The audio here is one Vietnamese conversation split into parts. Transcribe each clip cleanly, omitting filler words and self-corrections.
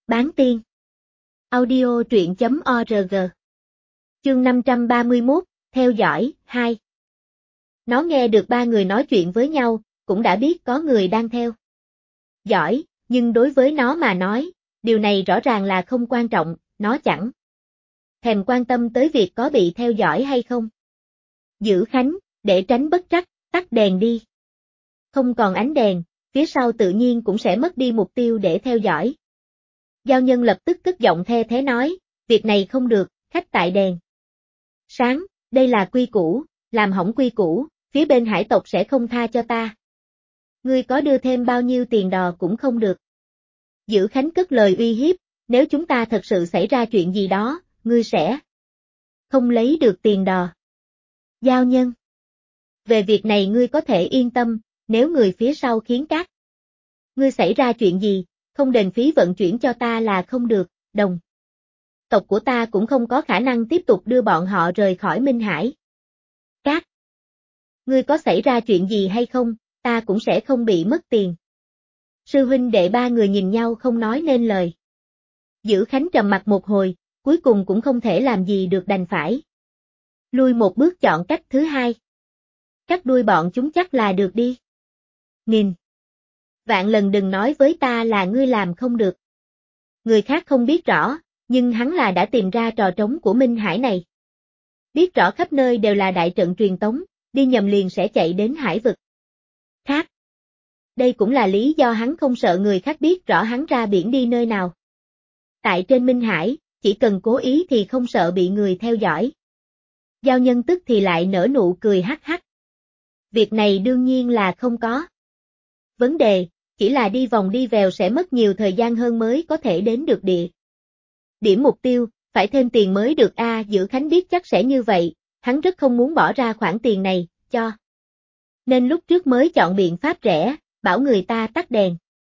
Bán tiên. Audio truyện.org. Chương 531, theo dõi, 2. Nó nghe được ba người nói chuyện với nhau, cũng đã biết có người đang theo dõi, nhưng đối với nó mà nói, điều này rõ ràng là không quan trọng, nó chẳng thèm quan tâm tới việc có bị theo dõi hay không. Giữ Khánh, để tránh bất trắc, tắt đèn đi. Không còn ánh đèn, phía sau tự nhiên cũng sẽ mất đi mục tiêu để theo dõi. Giao Nhân lập tức cất giọng the thế nói, việc này không được, khách tại đèn sáng, đây là quy củ, làm hỏng quy củ, phía bên hải tộc sẽ không tha cho ta. Ngươi có đưa thêm bao nhiêu tiền đò cũng không được. Giữ Khánh cất lời uy hiếp, nếu chúng ta thật sự xảy ra chuyện gì đó, ngươi sẽ không lấy được tiền đò. Giao Nhân, về việc này ngươi có thể yên tâm, nếu người phía sau khiến các ngươi xảy ra chuyện gì, không đền phí vận chuyển cho ta là không được, đồng tộc của ta cũng không có khả năng tiếp tục đưa bọn họ rời khỏi Minh Hải. Các ngươi có xảy ra chuyện gì hay không, ta cũng sẽ không bị mất tiền. Sư huynh đệ ba người nhìn nhau không nói nên lời. Giữ Khánh trầm mặt một hồi, cuối cùng cũng không thể làm gì được đành phải lui một bước chọn cách thứ hai. Cắt đuôi bọn chúng chắc là được đi. Nghìn vạn lần đừng nói với ta là ngươi làm không được. Người khác không biết rõ, nhưng hắn là đã tìm ra trò trống của Minh Hải này. Biết rõ khắp nơi đều là đại trận truyền tống, đi nhầm liền sẽ chạy đến hải vực khác. Đây cũng là lý do hắn không sợ người khác biết rõ hắn ra biển đi nơi nào. Tại trên Minh Hải, chỉ cần cố ý thì không sợ bị người theo dõi. Giao Nhân tức thì lại nở nụ cười hắc hắc. Việc này đương nhiên là không có vấn đề, chỉ là đi vòng đi vèo sẽ mất nhiều thời gian hơn mới có thể đến được địa điểm mục tiêu, phải thêm tiền mới được a. Giữ Khánh biết chắc sẽ như vậy, hắn rất không muốn bỏ ra khoản tiền này, cho nên lúc trước mới chọn biện pháp rẻ, bảo người ta tắt đèn.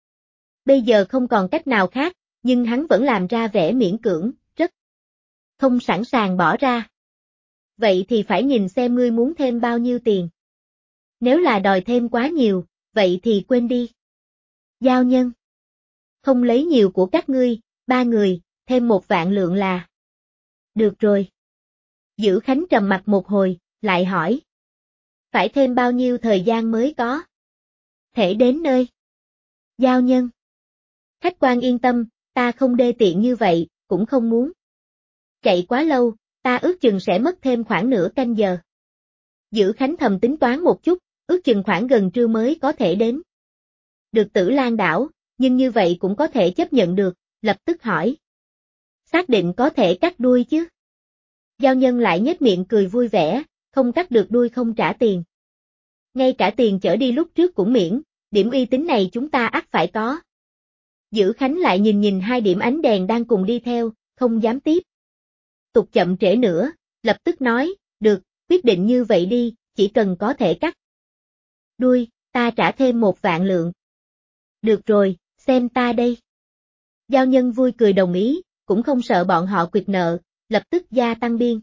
Bây giờ không còn cách nào khác, nhưng hắn vẫn làm ra vẻ miễn cưỡng, rất không sẵn sàng bỏ ra. Vậy thì phải nhìn xem ngươi muốn thêm bao nhiêu tiền. Nếu là đòi thêm quá nhiều, vậy thì quên đi. Giao Nhân, không lấy nhiều của các ngươi, ba người, thêm 1.000 lượng là được rồi. Giữ Khánh trầm mặt một hồi, lại hỏi. Phải thêm bao nhiêu thời gian mới có thể đến nơi? Giao Nhân, khách quan yên tâm, ta không đê tiện như vậy, cũng không muốn chạy quá lâu, ta ước chừng sẽ mất thêm khoảng nửa canh giờ. Giữ Khánh thầm tính toán một chút, ước chừng khoảng gần trưa mới có thể đến được Tử Lan đảo, nhưng như vậy cũng có thể chấp nhận được, lập tức hỏi. Xác định có thể cắt đuôi chứ? Giao Nhân lại nhếch miệng cười vui vẻ, không cắt được đuôi không trả tiền. Ngay cả tiền chở đi lúc trước cũng miễn, điểm uy tín này chúng ta ắt phải có. Giữ Khánh lại nhìn hai điểm ánh đèn đang cùng đi theo, không dám tiếp tục chậm trễ nữa, lập tức nói, được, quyết định như vậy đi, chỉ cần có thể cắt đuôi, ta trả thêm 1.000 lượng. Được rồi, xem ta đây. Giao Nhân vui cười đồng ý, cũng không sợ bọn họ quyệt nợ, lập tức gia tăng biên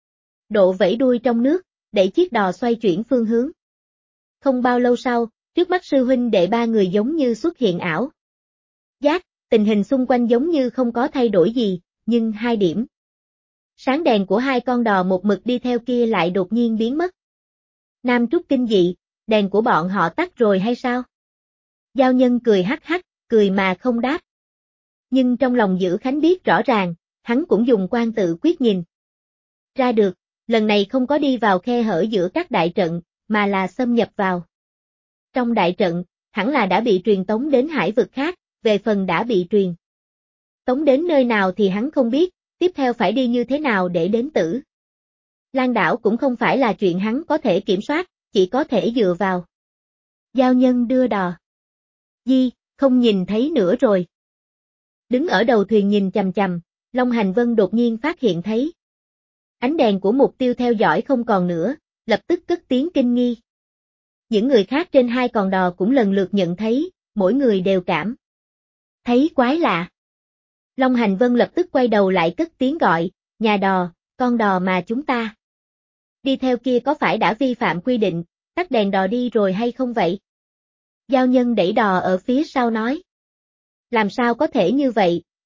độ vẫy đuôi trong nước, để chiếc đò xoay chuyển phương hướng. Không bao lâu sau, trước mắt sư huynh đệ ba người giống như xuất hiện ảo giác, tình hình xung quanh giống như không có thay đổi gì, nhưng hai điểm sáng đèn của hai con đò một mực đi theo kia lại đột nhiên biến mất. Nam Trúc kinh dị, đèn của bọn họ tắt rồi hay sao? Giao Nhân cười hắc hắc, cười mà không đáp. Nhưng trong lòng Giữ Khánh biết rõ ràng, hắn cũng dùng quan tự quyết nhìn ra được, lần này không có đi vào khe hở giữa các đại trận, mà là xâm nhập vào trong đại trận, hẳn là đã bị truyền tống đến hải vực khác, về phần đã bị truyền tống đến nơi nào thì hắn không biết, tiếp theo phải đi như thế nào để đến Tử Lan đảo cũng không phải là chuyện hắn có thể kiểm soát, chỉ có thể dựa vào. Giao Nhân đưa đò. Di, không nhìn thấy nữa rồi. Đứng ở đầu thuyền nhìn chằm chằm, Long Hành Vân đột nhiên phát hiện thấy ánh đèn của mục tiêu theo dõi không còn nữa, lập tức cất tiếng kinh nghi. Những người khác trên hai con đò cũng lần lượt nhận thấy, mỗi người đều cảm thấy quái lạ. Long Hành Vân lập tức quay đầu lại cất tiếng gọi, nhà đò, con đò mà chúng ta đi theo kia có phải đã vi phạm quy định, tắt đèn đò đi rồi hay không vậy? Giao Nhân đẩy đò ở phía sau nói. Làm sao có thể như vậy,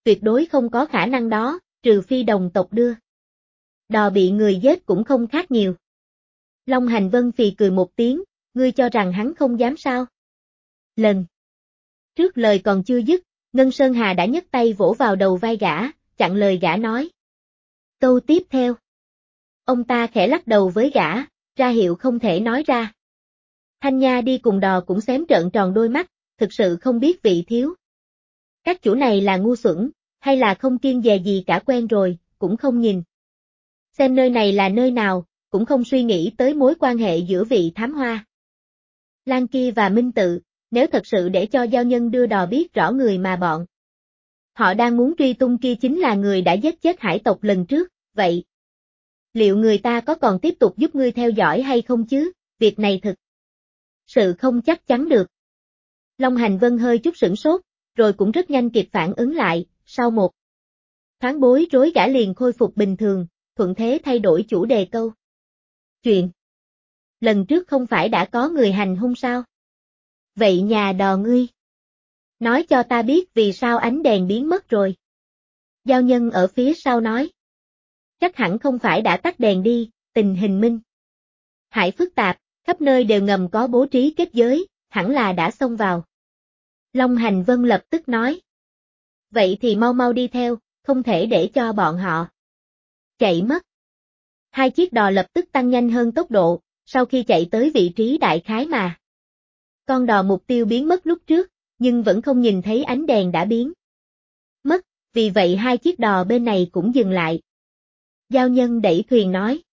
Tuyệt đối không có khả năng đó, trừ phi đồng tộc đưa. Đò bị người giết cũng không khác nhiều. Long Hành Vân phì cười một tiếng, ngươi cho rằng hắn không dám sao? Lần trước lời còn chưa dứt, Ngân Sơn Hà đã nhấc tay vỗ vào đầu vai gã, chặn lời gã nói. Câu tiếp theo. Ông ta khẽ lắc đầu với gã, ra hiệu không thể nói ra. Thanh Nha đi cùng đò cũng xém trợn tròn đôi mắt, thực sự không biết vị thiếu. Các chủ này là ngu xuẩn, hay là không kiêng dè gì cả, quen rồi, cũng không nhìn. Xem nơi này là nơi nào, cũng không suy nghĩ tới mối quan hệ giữa vị thám hoa Lan kia và Minh Tự, nếu thật sự để cho giao nhân đưa đò biết rõ người mà bọn họ đang muốn truy tung kia chính là người đã giết chết hải tộc lần trước, vậy liệu người ta có còn tiếp tục giúp ngươi theo dõi hay không chứ? Việc này thực sự không chắc chắn được. Long Hành Vân hơi chút sửng sốt, rồi cũng rất nhanh kịp phản ứng lại, sau một thoáng bối rối gã liền khôi phục bình thường, thuận thế thay đổi chủ đề câu. Chuyện lần trước không phải đã có người hành hung sao? Vậy nhà đò ngươi nói cho ta biết vì sao ánh đèn biến mất rồi. Giao nhân ở phía sau nói. Chắc hẳn không phải đã tắt đèn đi, tình hình minh hải phức tạp, khắp nơi đều ngầm có bố trí kết giới, hẳn là đã xông vào. Long Hành Vân lập tức nói. Vậy thì mau mau đi theo, không thể để cho bọn họ chạy mất. Hai chiếc đò lập tức tăng nhanh hơn tốc độ, sau khi chạy tới vị trí đại khái mà con đò mục tiêu biến mất lúc trước, nhưng vẫn không nhìn thấy ánh đèn đã biến mất, vì vậy hai chiếc đò bên này cũng dừng lại. Giao nhân đẩy thuyền nói.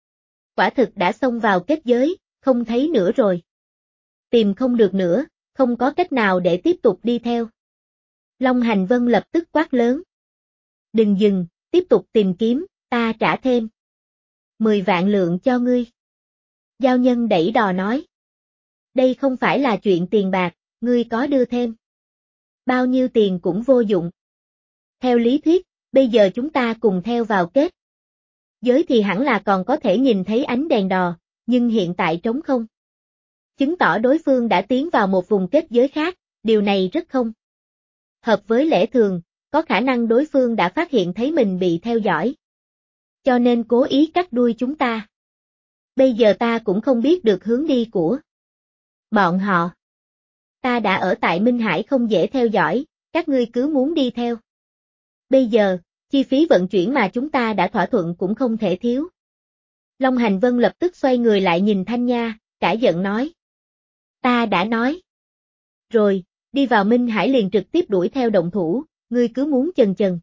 Quả thực đã xông vào kết giới, không thấy nữa rồi. Tìm không được nữa, không có cách nào để tiếp tục đi theo. Long Hành Vân lập tức quát lớn. Đừng dừng, tiếp tục tìm kiếm, ta trả thêm 10 vạn lượng cho ngươi. Giao nhân đẩy đò nói. Đây không phải là chuyện tiền bạc, ngươi có đưa thêm bao nhiêu tiền cũng vô dụng. Theo lý thuyết, bây giờ chúng ta cùng theo vào kết giới thì hẳn là còn có thể nhìn thấy ánh đèn đò, nhưng hiện tại trống không. Chứng tỏ đối phương đã tiến vào một vùng kết giới khác, điều này rất không hợp với lẽ thường, có khả năng đối phương đã phát hiện thấy mình bị theo dõi. Cho nên cố ý cắt đuôi chúng ta. Bây giờ ta cũng không biết được hướng đi của bọn họ. Ta đã ở tại Minh Hải không dễ theo dõi, các ngươi cứ muốn đi theo. Bây giờ, chi phí vận chuyển mà chúng ta đã thỏa thuận cũng không thể thiếu. Long Hành Vân lập tức xoay người lại nhìn Thanh Nha, cả giận nói. Ta đã nói. Rồi, đi vào Minh Hải liền trực tiếp đuổi theo động thủ, ngươi cứ muốn chần chừ.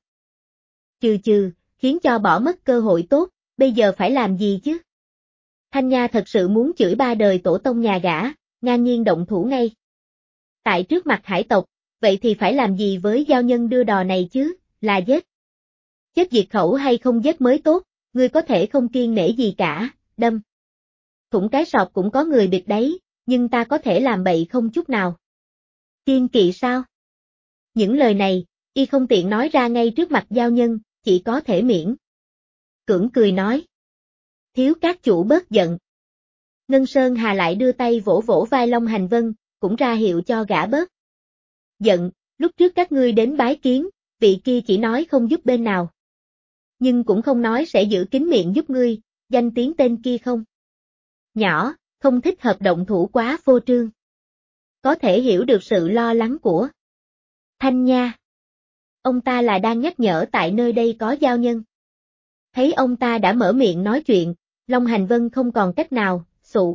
Chừ, khiến cho bỏ mất cơ hội tốt, bây giờ phải làm gì chứ? Thanh Nha thật sự muốn chửi ba đời tổ tông nhà gã, ngang nhiên động thủ ngay. Tại trước mặt hải tộc, vậy thì phải làm gì với giao nhân đưa đò này chứ, là giết. Chết diệt khẩu hay không giết mới tốt, ngươi có thể không kiêng nể gì cả, đâm. Thủng cái sọt cũng có người bịt đấy, nhưng ta có thể làm bậy không chút nào. Kiêng kỵ sao? Những lời này, y không tiện nói ra ngay trước mặt giao nhân, chỉ có thể miễn cưỡng cười nói. Thiếu các chủ bớt giận. Ngân Sơn Hà lại đưa tay vỗ vỗ vai Long Hành Vân, cũng ra hiệu cho gã bớt giận, lúc trước các ngươi đến bái kiến, vị kia chỉ nói không giúp bên nào. Nhưng cũng không nói sẽ giữ kín miệng giúp ngươi, danh tiếng tên kia không nhỏ, không thích hợp động thủ quá phô trương. Có thể hiểu được sự lo lắng của Thanh Nha. Ông ta là đang nhắc nhở tại nơi đây có giao nhân. Thấy ông ta đã mở miệng nói chuyện, Long Hành Vân không còn cách nào, sụ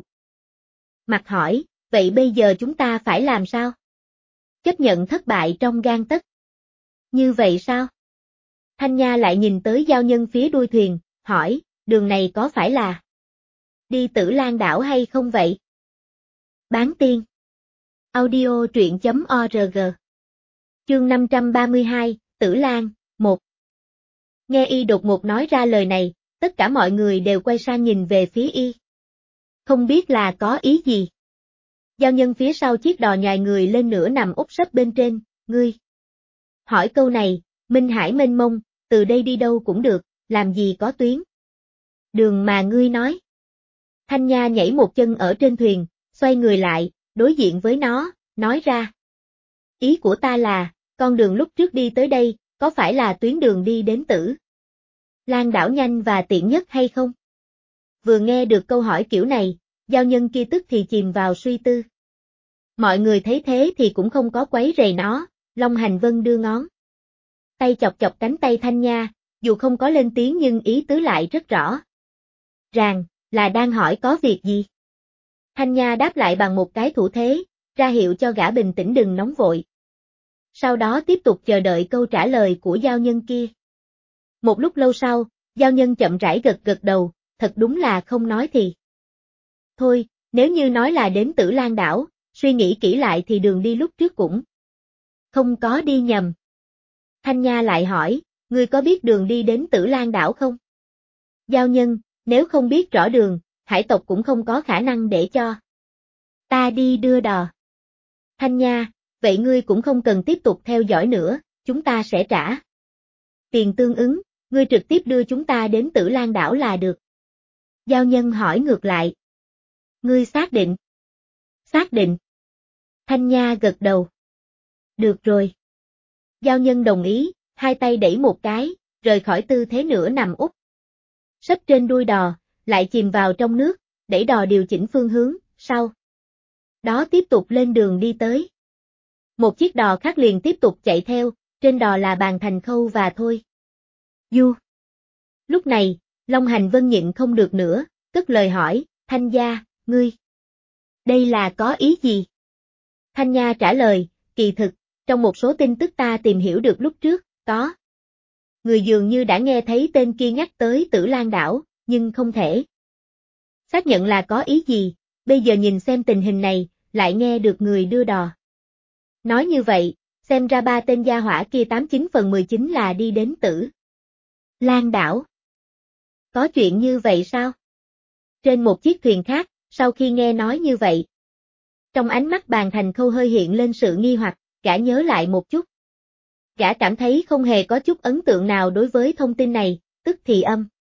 mặt hỏi, vậy bây giờ chúng ta phải làm sao? Chấp nhận thất bại trong gang tấc. Như vậy sao? Thanh Nha lại nhìn tới giao nhân phía đuôi thuyền, hỏi, đường này có phải là đi Tử Lan đảo hay không vậy? Bán tiên. Audio truyện.org. Chương 532, Tử Lan, 1. Nghe y đột ngột nói ra lời này, tất cả mọi người đều quay sang nhìn về phía y. Không biết là có ý gì. Giao nhân phía sau chiếc đò nhòi người lên nửa nằm úp sấp bên trên, ngươi. Hỏi câu này, Minh Hải mênh mông, từ đây đi đâu cũng được, làm gì có tuyến. Đường mà ngươi nói. Thanh Nha nhảy một chân ở trên thuyền, xoay người lại, đối diện với nó, nói ra. Ý của ta là, con đường lúc trước đi tới đây, có phải là tuyến đường đi đến Tử Lan đảo nhanh và tiện nhất hay không? Vừa nghe được câu hỏi kiểu này, giao nhân kia tức thì chìm vào suy tư. Mọi người thấy thế thì cũng không có quấy rầy nó, Long Hành Vân đưa ngón tay chọc chọc cánh tay Thanh Nha, dù không có lên tiếng nhưng ý tứ lại rất rõ ràng, là đang hỏi có việc gì. Thanh Nha đáp lại bằng một cái thủ thế, ra hiệu cho gã bình tĩnh đừng nóng vội. Sau đó tiếp tục chờ đợi câu trả lời của giao nhân kia. Một lúc lâu sau, giao nhân chậm rãi gật gật đầu, thật đúng là không nói thì. Thôi, nếu như nói là đến Tử Lan đảo, suy nghĩ kỹ lại thì đường đi lúc trước cũng không có đi nhầm. Thanh Nha lại hỏi, ngươi có biết đường đi đến Tử Lan đảo không? Giao nhân, nếu không biết rõ đường, hải tộc cũng không có khả năng để cho ta đi đưa đò. Thanh Nha, vậy ngươi cũng không cần tiếp tục theo dõi nữa, chúng ta sẽ trả tiền tương ứng, ngươi trực tiếp đưa chúng ta đến Tử Lan đảo là được. Giao nhân hỏi ngược lại. Ngươi xác định? Xác định. Thanh Nha gật đầu. Được rồi. Giao nhân đồng ý, hai tay đẩy một cái, rời khỏi tư thế nửa nằm úp sấp trên đuôi đò, lại chìm vào trong nước, đẩy đò điều chỉnh phương hướng, sau đó tiếp tục lên đường đi tới. Một chiếc đò khác liền tiếp tục chạy theo, trên đò là Bàn Thành Khâu và Thôi Du. Lúc này, Long Hành Vân nhịn không được nữa, cất lời hỏi, Thanh gia, ngươi đây là có ý gì? Thanh Nha trả lời, kỳ thực, trong một số tin tức ta tìm hiểu được lúc trước, có người dường như đã nghe thấy tên kia nhắc tới Tử Lan đảo, nhưng không thể xác nhận là có ý gì, bây giờ nhìn xem tình hình này, lại nghe được người đưa đò nói như vậy, xem ra ba tên gia hỏa kia 89 phần 19 là đi đến Tử Lan đảo. Có chuyện như vậy sao? Trên một chiếc thuyền khác, sau khi nghe nói như vậy, trong ánh mắt Bàn Thành Khâu hơi hiện lên sự nghi hoặc, gã nhớ lại một chút. Gã cảm thấy không hề có chút ấn tượng nào đối với thông tin này, tức thì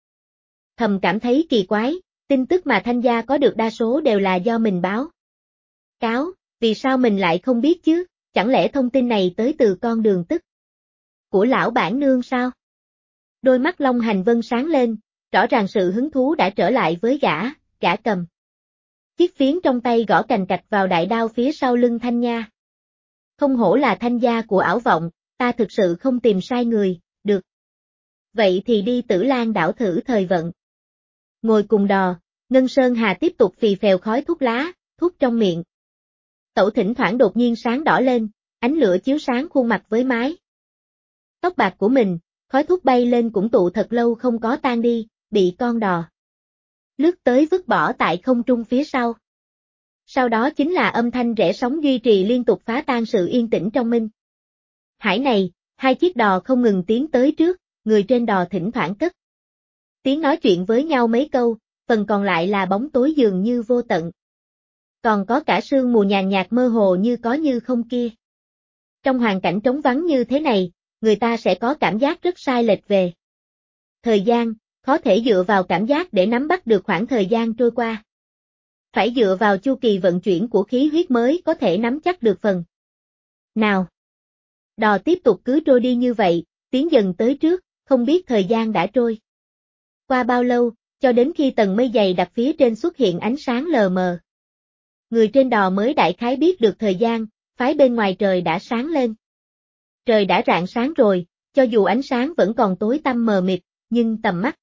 thầm cảm thấy kỳ quái, tin tức mà Thanh gia có được đa số đều là do mình báo cáo, vì sao mình lại không biết chứ, chẳng lẽ thông tin này tới từ con đường tức của lão bản nương sao? Đôi mắt Long Hành Vân sáng lên, rõ ràng sự hứng thú đã trở lại với gã cầm chiếc phiến trong tay gõ cành cạch vào đại đao phía sau lưng Thanh Nha. Không hổ là Thanh gia của ảo vọng, ta thực sự không tìm sai người, được. Vậy thì đi Tử Lan đảo thử thời vận. Ngồi cùng đò, Ngân Sơn Hà tiếp tục phì phèo khói thuốc lá, thuốc trong miệng. Tẩu thỉnh thoảng đột nhiên sáng đỏ lên, ánh lửa chiếu sáng khuôn mặt với mái tóc bạc của mình, khói thuốc bay lên cũng tụ thật lâu không có tan đi, bị con đò lướt tới vứt bỏ tại không trung phía sau. Sau đó chính là âm thanh rẽ sóng duy trì liên tục phá tan sự yên tĩnh trong minh hải này, hai chiếc đò không ngừng tiến tới trước, người trên đò thỉnh thoảng cất tiếng nói chuyện với nhau mấy câu, phần còn lại là bóng tối dường như vô tận. Còn có cả sương mù nhàn nhạt mơ hồ như có như không kia. Trong hoàn cảnh trống vắng như thế này, người ta sẽ có cảm giác rất sai lệch về thời gian, khó thể dựa vào cảm giác để nắm bắt được khoảng thời gian trôi qua. Phải dựa vào chu kỳ vận chuyển của khí huyết mới có thể nắm chắc được phần nào. Đò tiếp tục cứ trôi đi như vậy, tiến dần tới trước, không biết thời gian đã trôi qua bao lâu, cho đến khi tầng mây dày đặc phía trên xuất hiện ánh sáng lờ mờ. Người trên đò mới đại khái biết được thời gian, phái bên ngoài trời đã sáng lên. Trời đã rạng sáng rồi, cho dù ánh sáng vẫn còn tối tăm mờ mịt, nhưng tầm mắt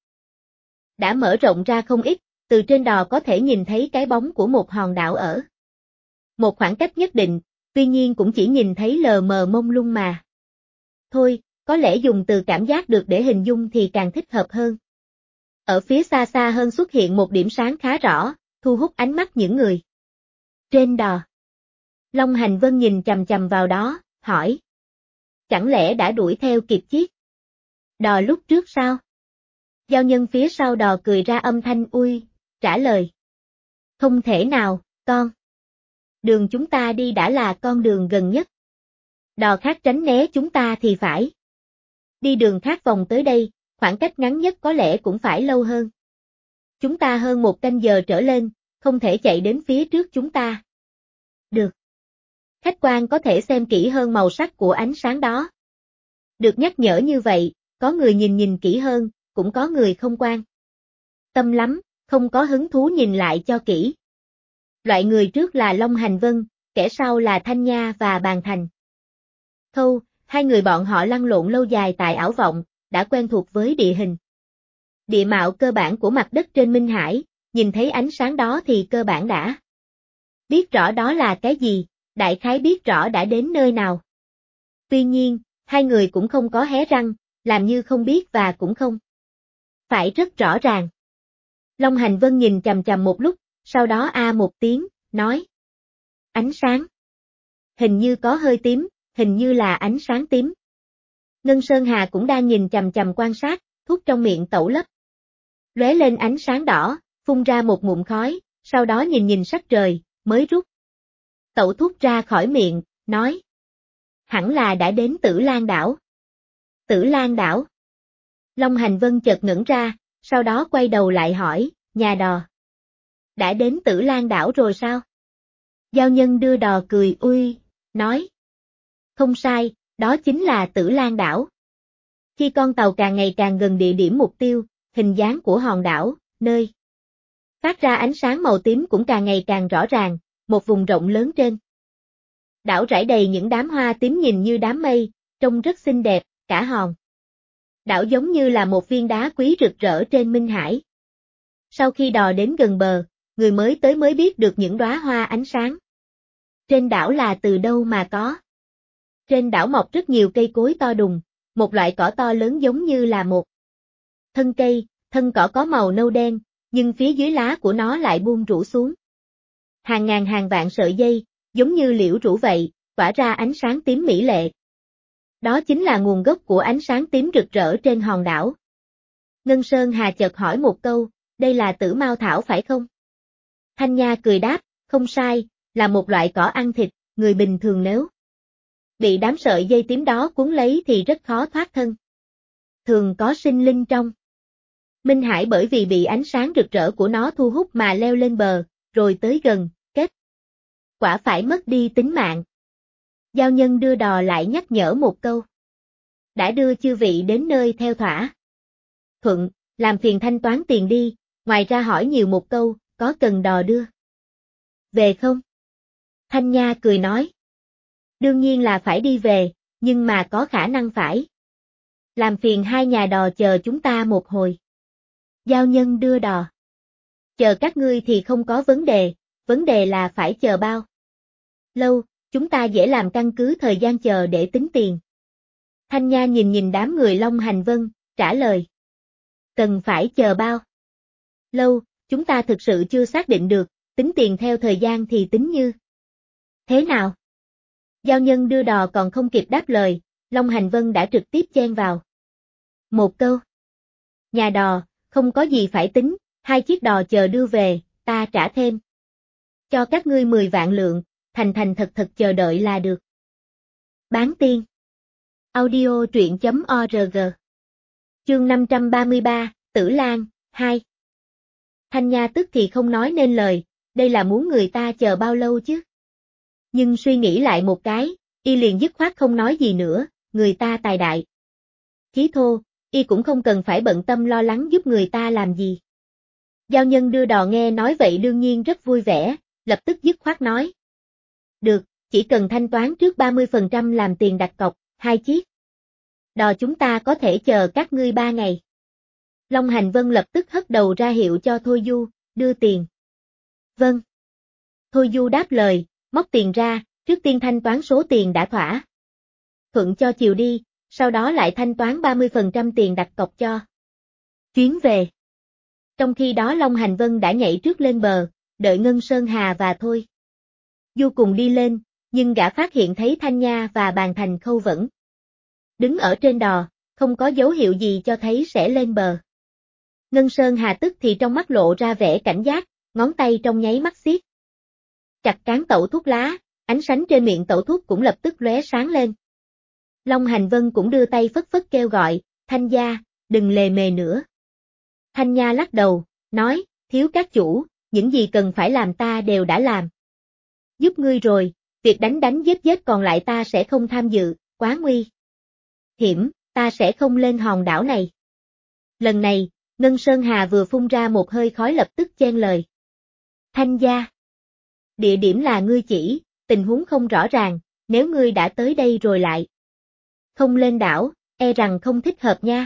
đã mở rộng ra không ít, từ trên đò có thể nhìn thấy cái bóng của một hòn đảo ở một khoảng cách nhất định, tuy nhiên cũng chỉ nhìn thấy lờ mờ mông lung mà. Thôi, có lẽ dùng từ cảm giác được để hình dung thì càng thích hợp hơn. Ở phía xa xa hơn xuất hiện một điểm sáng khá rõ, thu hút ánh mắt những người trên đò. Long Hành Vân nhìn chằm chằm vào đó, hỏi. Chẳng lẽ đã đuổi theo kịp chiếc đò lúc trước sao? Giao nhân phía sau đò cười ra âm thanh ui, trả lời. Không thể nào, con. Đường chúng ta đi đã là con đường gần nhất. Đò khác tránh né chúng ta thì phải đi đường khác vòng tới đây, khoảng cách ngắn nhất có lẽ cũng phải lâu hơn. Chúng ta hơn một canh giờ trở lên, không thể chạy đến phía trước chúng ta. Được. Khách quan có thể xem kỹ hơn màu sắc của ánh sáng đó. Được nhắc nhở như vậy, có người nhìn nhìn kỹ hơn, cũng có người không quan tâm lắm, không có hứng thú nhìn lại cho kỹ. Loại người trước là Long Hành Vân, kẻ sau là Thanh Nha và Bàn Thành Khâu, hai người bọn họ lăn lộn lâu dài tại ảo vọng, đã quen thuộc với địa hình. Địa mạo cơ bản của mặt đất trên Minh Hải, nhìn thấy ánh sáng đó thì cơ bản đã biết rõ đó là cái gì, đại khái biết rõ đã đến nơi nào. Tuy nhiên, hai người cũng không có hé răng, làm như không biết và cũng không phải rất rõ ràng. Long Hành Vân nhìn chằm chằm một lúc, sau đó một tiếng, nói. Ánh sáng. Hình như có hơi tím, hình như là ánh sáng tím. Ngân Sơn Hà cũng đang nhìn chằm chằm quan sát, thuốc trong miệng tẩu lấp. Lóe lên ánh sáng đỏ, phun ra một ngụm khói, sau đó nhìn nhìn sắc trời, mới rút tẩu thuốc ra khỏi miệng, nói. Hẳn là đã đến Tử Lan đảo. Tử Lan đảo. Long Hành Vân chợt ngẩn ra, sau đó quay đầu lại hỏi, nhà đò. Đã đến Tử Lan đảo rồi sao? Giao nhân đưa đò cười ui, nói. Không sai, đó chính là Tử Lan đảo. Khi con tàu càng ngày càng gần địa điểm mục tiêu, hình dáng của hòn đảo, nơi phát ra ánh sáng màu tím cũng càng ngày càng rõ ràng, một vùng rộng lớn trên. Đảo rải đầy những đám hoa tím nhìn như đám mây, trông rất xinh đẹp, cả hòn. Đảo giống như là một viên đá quý rực rỡ trên Minh Hải. Sau khi đò đến gần bờ, người mới tới mới biết được những đóa hoa ánh sáng trên đảo là từ đâu mà có. Trên đảo mọc rất nhiều cây cối to đùng, một loại cỏ to lớn giống như là một thân cây, thân cỏ có màu nâu đen, nhưng phía dưới lá của nó lại buông rủ xuống. Hàng ngàn hàng vạn sợi dây, giống như liễu rủ vậy, tỏa ra ánh sáng tím mỹ lệ. Đó chính là nguồn gốc của ánh sáng tím rực rỡ trên hòn đảo. Ngân Sơn Hà chợt hỏi một câu, đây là Tử Mao Thảo phải không? Thanh Nha cười đáp, không sai, là một loại cỏ ăn thịt, người bình thường nếu bị đám sợi dây tím đó cuốn lấy thì rất khó thoát thân. Thường có sinh linh trong Minh Hải bởi vì bị ánh sáng rực rỡ của nó thu hút mà leo lên bờ, rồi tới gần, kết quả phải mất đi tính mạng. Giao nhân đưa đò lại nhắc nhở một câu. Đã đưa chư vị đến nơi theo thỏa thuận, làm phiền thanh toán tiền đi, ngoài ra hỏi nhiều một câu, có cần đò đưa về không? Thanh Nha cười nói. Đương nhiên là phải đi về, nhưng mà có khả năng phải làm phiền hai nhà đò chờ chúng ta một hồi. Giao nhân đưa đò. Chờ các ngươi thì không có vấn đề là phải chờ bao lâu, chúng ta dễ làm căn cứ thời gian chờ để tính tiền. Thanh Nha nhìn nhìn đám người Long Hành Vân, trả lời. Cần phải chờ bao lâu, chúng ta thực sự chưa xác định được, tính tiền theo thời gian thì tính như thế nào? Giao nhân đưa đò còn không kịp đáp lời, Long Hành Vân đã trực tiếp chen vào. Một câu. Nhà đò, không có gì phải tính, hai chiếc đò chờ đưa về, ta trả thêm. Cho các ngươi 10 vạn lượng, thành thành thật thật chờ đợi là được. Bán tiên. Audio truyện.org. Chương 533, Tử Lan, 2. Thanh Nha tức thì không nói nên lời, đây là muốn người ta chờ bao lâu chứ? Nhưng suy nghĩ lại một cái, y liền dứt khoát không nói gì nữa, người ta tài đại khí thô, y cũng không cần phải bận tâm lo lắng giúp người ta làm gì. Giao nhân đưa đò nghe nói vậy đương nhiên rất vui vẻ, lập tức dứt khoát nói. Được, chỉ cần thanh toán trước 30% làm tiền đặt cọc, 2 chiếc đò chúng ta có thể chờ các ngươi 3 ngày. Long Hành Vân lập tức hất đầu ra hiệu cho Thôi Du, đưa tiền. Vâng. Thôi Du đáp lời, móc tiền ra, trước tiên thanh toán số tiền đã thỏa thuận cho chiều đi, sau đó lại thanh toán 30% tiền đặt cọc cho chuyến về. Trong khi đó Long Hành Vân đã nhảy trước lên bờ, đợi Ngân Sơn Hà và Thôi Du cùng đi lên, nhưng gã phát hiện thấy Thanh Nha và Bàn Thành Khâu vẫn đứng ở trên đò, không có dấu hiệu gì cho thấy sẽ lên bờ. Ngân Sơn Hà tức thì trong mắt lộ ra vẻ cảnh giác, ngón tay trong nháy mắt siết chặt cán tẩu thuốc lá, ánh sánh trên miệng tẩu thuốc cũng lập tức lóe sáng lên. Long Hành Vân cũng đưa tay phất phất kêu gọi, Thanh gia, đừng lề mề nữa. Thanh Nha lắc đầu, nói, thiếu các chủ, những gì cần phải làm ta đều đã làm. Giúp ngươi rồi, việc đánh đánh giết giết còn lại ta sẽ không tham dự, quá nguy hiểm, ta sẽ không lên hòn đảo này. Lần này, Ngân Sơn Hà vừa phun ra một hơi khói lập tức chen lời. Thanh gia. Địa điểm là ngươi chỉ, tình huống không rõ ràng, nếu ngươi đã tới đây rồi lại không lên đảo, e rằng không thích hợp nha.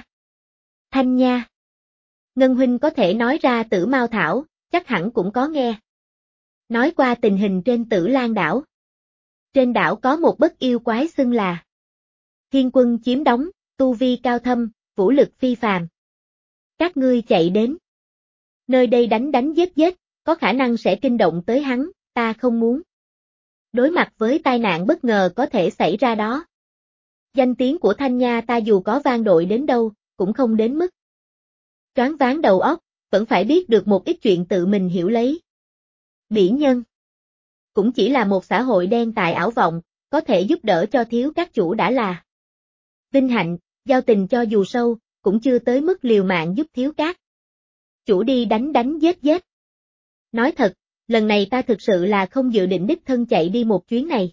Thanh nha. Ngân huynh có thể nói ra Tử Mao Thảo, chắc hẳn cũng có nghe. Nói qua tình hình trên Tử Lan đảo. Trên đảo có một bất yêu quái xưng là Thiên Quân chiếm đóng, tu vi cao thâm, vũ lực phi phàm. Các ngươi chạy đến nơi đây đánh đánh giết, có khả năng sẽ kinh động tới hắn, ta không muốn đối mặt với tai nạn bất ngờ có thể xảy ra đó. Danh tiếng của Thanh Nha ta dù có vang dội đến đâu, cũng không đến mức choáng váng đầu óc, vẫn phải biết được một ít chuyện tự mình hiểu lấy. Bỉ nhân cũng chỉ là một xã hội đen tại ảo vọng, có thể giúp đỡ cho thiếu các chủ đã là vinh hạnh, giao tình cho dù sâu, cũng chưa tới mức liều mạng giúp thiếu các chủ đi đánh đánh giết. Nói thật, lần này ta thực sự là không dự định đích thân chạy đi một chuyến này.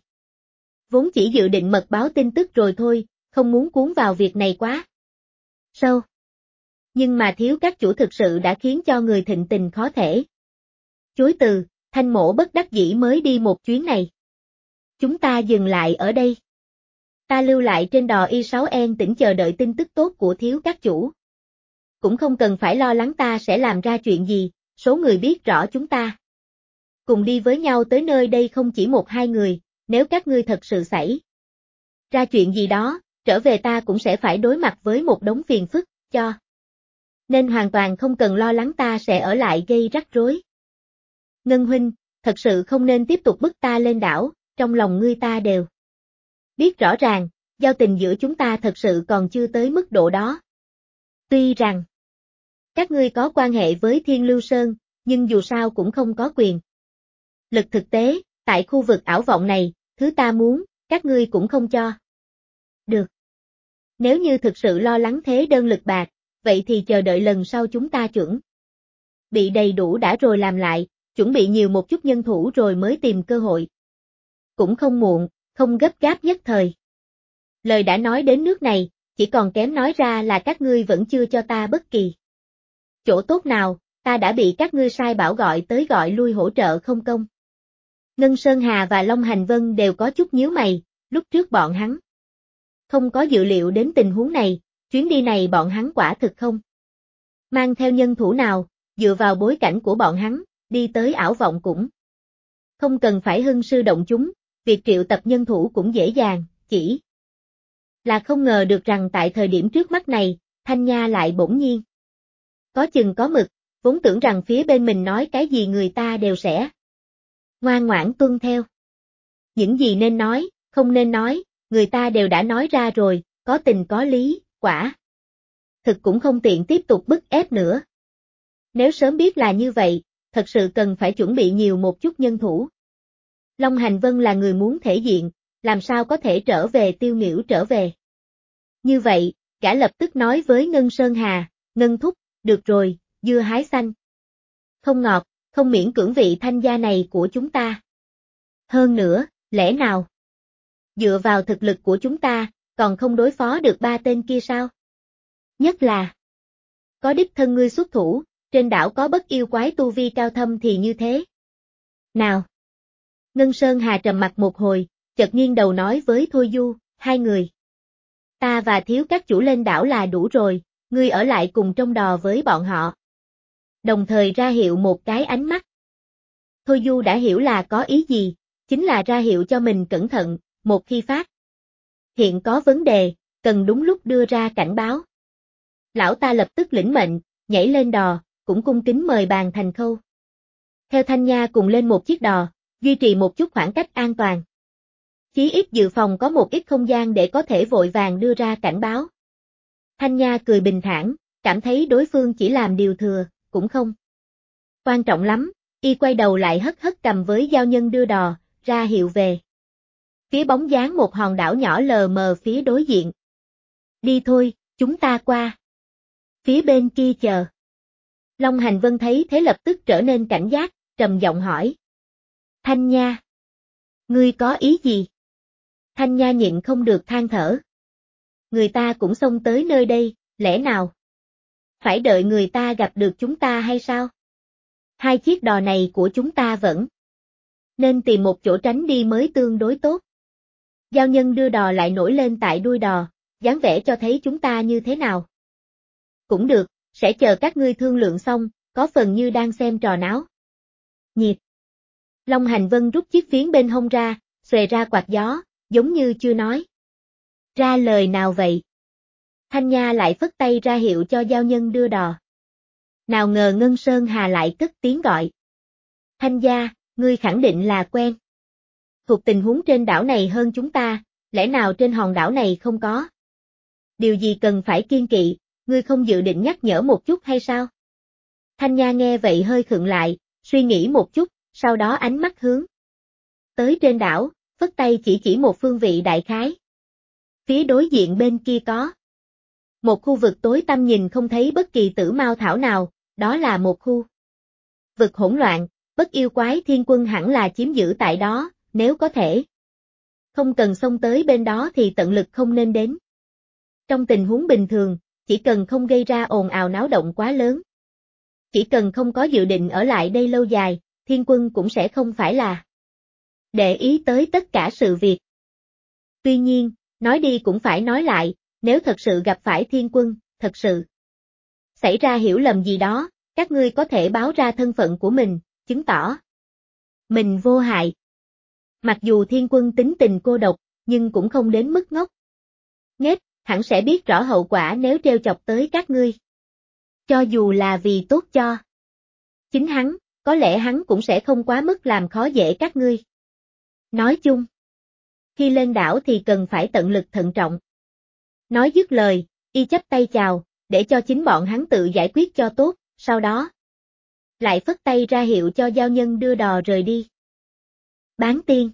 Vốn chỉ dự định mật báo tin tức rồi thôi, không muốn cuốn vào việc này quá sâu. Nhưng mà thiếu các chủ thực sự đã khiến cho người thịnh tình khó thể chối từ, Thanh mỗ bất đắc dĩ mới đi một chuyến này. Chúng ta dừng lại ở đây. Ta lưu lại trên đò Y6N tỉnh chờ đợi tin tức tốt của thiếu các chủ. Cũng không cần phải lo lắng ta sẽ làm ra chuyện gì, số người biết rõ chúng ta cùng đi với nhau tới nơi đây không chỉ một hai người, nếu các ngươi thật sự xảy ra chuyện gì đó, trở về ta cũng sẽ phải đối mặt với một đống phiền phức, cho nên hoàn toàn không cần lo lắng ta sẽ ở lại gây rắc rối. Ngân huynh, thật sự không nên tiếp tục bức ta lên đảo, trong lòng ngươi ta đều biết rõ ràng, giao tình giữa chúng ta thật sự còn chưa tới mức độ đó. Tuy rằng các ngươi có quan hệ với Thiên Lưu Sơn, nhưng dù sao cũng không có quyền lực thực tế, tại khu vực ảo vọng này, thứ ta muốn, các ngươi cũng không cho được. Nếu như thực sự lo lắng thế đơn lực bạc, vậy thì chờ đợi lần sau chúng ta chuẩn bị đầy đủ đã rồi làm lại, chuẩn bị nhiều một chút nhân thủ rồi mới tìm cơ hội. Cũng không muộn, không gấp gáp nhất thời. Lời đã nói đến nước này, chỉ còn kém nói ra là các ngươi vẫn chưa cho ta bất kỳ chỗ tốt nào, ta đã bị các ngươi sai bảo gọi tới gọi lui hỗ trợ không công. Ngân Sơn Hà và Long Hành Vân đều có chút nhíu mày, lúc trước bọn hắn không có dự liệu đến tình huống này, chuyến đi này bọn hắn quả thực không mang theo nhân thủ nào, dựa vào bối cảnh của bọn hắn, đi tới ảo vọng cũng không cần phải hưng sư động chúng, việc triệu tập nhân thủ cũng dễ dàng, chỉ là không ngờ được rằng tại thời điểm trước mắt này, Thanh Nha lại bỗng nhiên có chừng có mực, vốn tưởng rằng phía bên mình nói cái gì người ta đều sẽ ngoan ngoãn tuân theo. Những gì nên nói, không nên nói, người ta đều đã nói ra rồi, có tình có lý, quả thực cũng không tiện tiếp tục bức ép nữa. Nếu sớm biết là như vậy, thật sự cần phải chuẩn bị nhiều một chút nhân thủ. Long Hành Vân là người muốn thể diện, làm sao có thể trở về tiêu nghỉu trở về. Như vậy, gã lập tức nói với Ngân Sơn Hà, Ngân thúc, được rồi, dưa hái xanh không ngọt, không miễn cưỡng vị Thanh gia này của chúng ta. Hơn nữa, lẽ nào dựa vào thực lực của chúng ta, còn không đối phó được ba tên kia sao? Nhất là có đích thân ngươi xuất thủ, trên đảo có bất yêu quái tu vi cao thâm thì như thế. Nào! Ngân Sơn Hà trầm mặt một hồi, chợt nghiêng đầu nói với Thôi Du, hai người. Ta và thiếu các chủ lên đảo là đủ rồi, ngươi ở lại cùng trong đò với bọn họ. Đồng thời ra hiệu một cái ánh mắt. Thôi Du đã hiểu là có ý gì, chính là ra hiệu cho mình cẩn thận, một khi phát hiện có vấn đề, cần đúng lúc đưa ra cảnh báo. Lão ta lập tức lĩnh mệnh, nhảy lên đò, cũng cung kính mời Bàn Thành Khâu theo Thanh Nha cùng lên một chiếc đò, duy trì một chút khoảng cách an toàn. Chí ít dự phòng có một ít không gian để có thể vội vàng đưa ra cảnh báo. Thanh Nha cười bình thản, cảm thấy đối phương chỉ làm điều thừa, cũng không quan trọng lắm, y quay đầu lại hất hất cầm với giao nhân đưa đò, ra hiệu về phía bóng dáng một hòn đảo nhỏ lờ mờ phía đối diện. Đi thôi, chúng ta qua phía bên kia chờ. Long Hành Vân thấy thế lập tức trở nên cảnh giác, trầm giọng hỏi. Thanh Nha, ngươi có ý gì? Thanh Nha nhịn không được than thở. người ta cũng xông tới nơi đây, lẽ nào? Phải đợi người ta gặp được chúng ta hay sao? Hai chiếc đò này của chúng ta vẫn nên tìm một chỗ tránh đi mới tương đối tốt. Giao nhân đưa đò lại nổi lên tại đuôi đò, dáng vẻ cho thấy chúng ta như thế nào. Cũng được, sẽ chờ các ngươi thương lượng xong, có phần như đang xem trò náo nhiệt. Long Hành Vân rút chiếc phiến bên hông ra, xuề ra quạt gió, giống như chưa nói ra lời nào vậy. Thanh Nha lại phất tay ra hiệu cho giao nhân đưa đò. Nào ngờ Ngân Sơn Hà lại cất tiếng gọi. Thanh gia, ngươi khẳng định là quen thuộc tình huống trên đảo này hơn chúng ta, lẽ nào trên hòn đảo này không có điều gì cần phải kiêng kỵ, ngươi không dự định nhắc nhở một chút hay sao? Thanh Nha nghe vậy hơi khựng lại, suy nghĩ một chút, sau đó ánh mắt hướng tới trên đảo, phất tay chỉ một phương vị đại khái. Phía đối diện bên kia có một khu vực tối tăm nhìn không thấy bất kỳ tử mao thảo nào, đó là một khu vực hỗn loạn, bất yêu quái thiên quân hẳn là chiếm giữ tại đó, nếu có thể không cần xông tới bên đó thì tận lực không nên đến. Trong tình huống bình thường, chỉ cần không gây ra ồn ào náo động quá lớn, chỉ cần không có dự định ở lại đây lâu dài, thiên quân cũng sẽ không phải là để ý tới tất cả sự việc. Tuy nhiên, nói đi cũng phải nói lại, nếu thật sự gặp phải thiên quân, thật sự xảy ra hiểu lầm gì đó, các ngươi có thể báo ra thân phận của mình, chứng tỏ mình vô hại. Mặc dù thiên quân tính tình cô độc, nhưng cũng không đến mức ngốc nghếch, hẳn sẽ biết rõ hậu quả nếu trêu chọc tới các ngươi. Cho dù là vì tốt cho chính hắn, có lẽ hắn cũng sẽ không quá mức làm khó dễ các ngươi. Nói chung, khi lên đảo thì cần phải tận lực thận trọng. Nói dứt lời, y chắp tay chào, để cho chính bọn hắn tự giải quyết cho tốt, sau đó lại phất tay ra hiệu cho giao nhân đưa đò rời đi. Bán tiên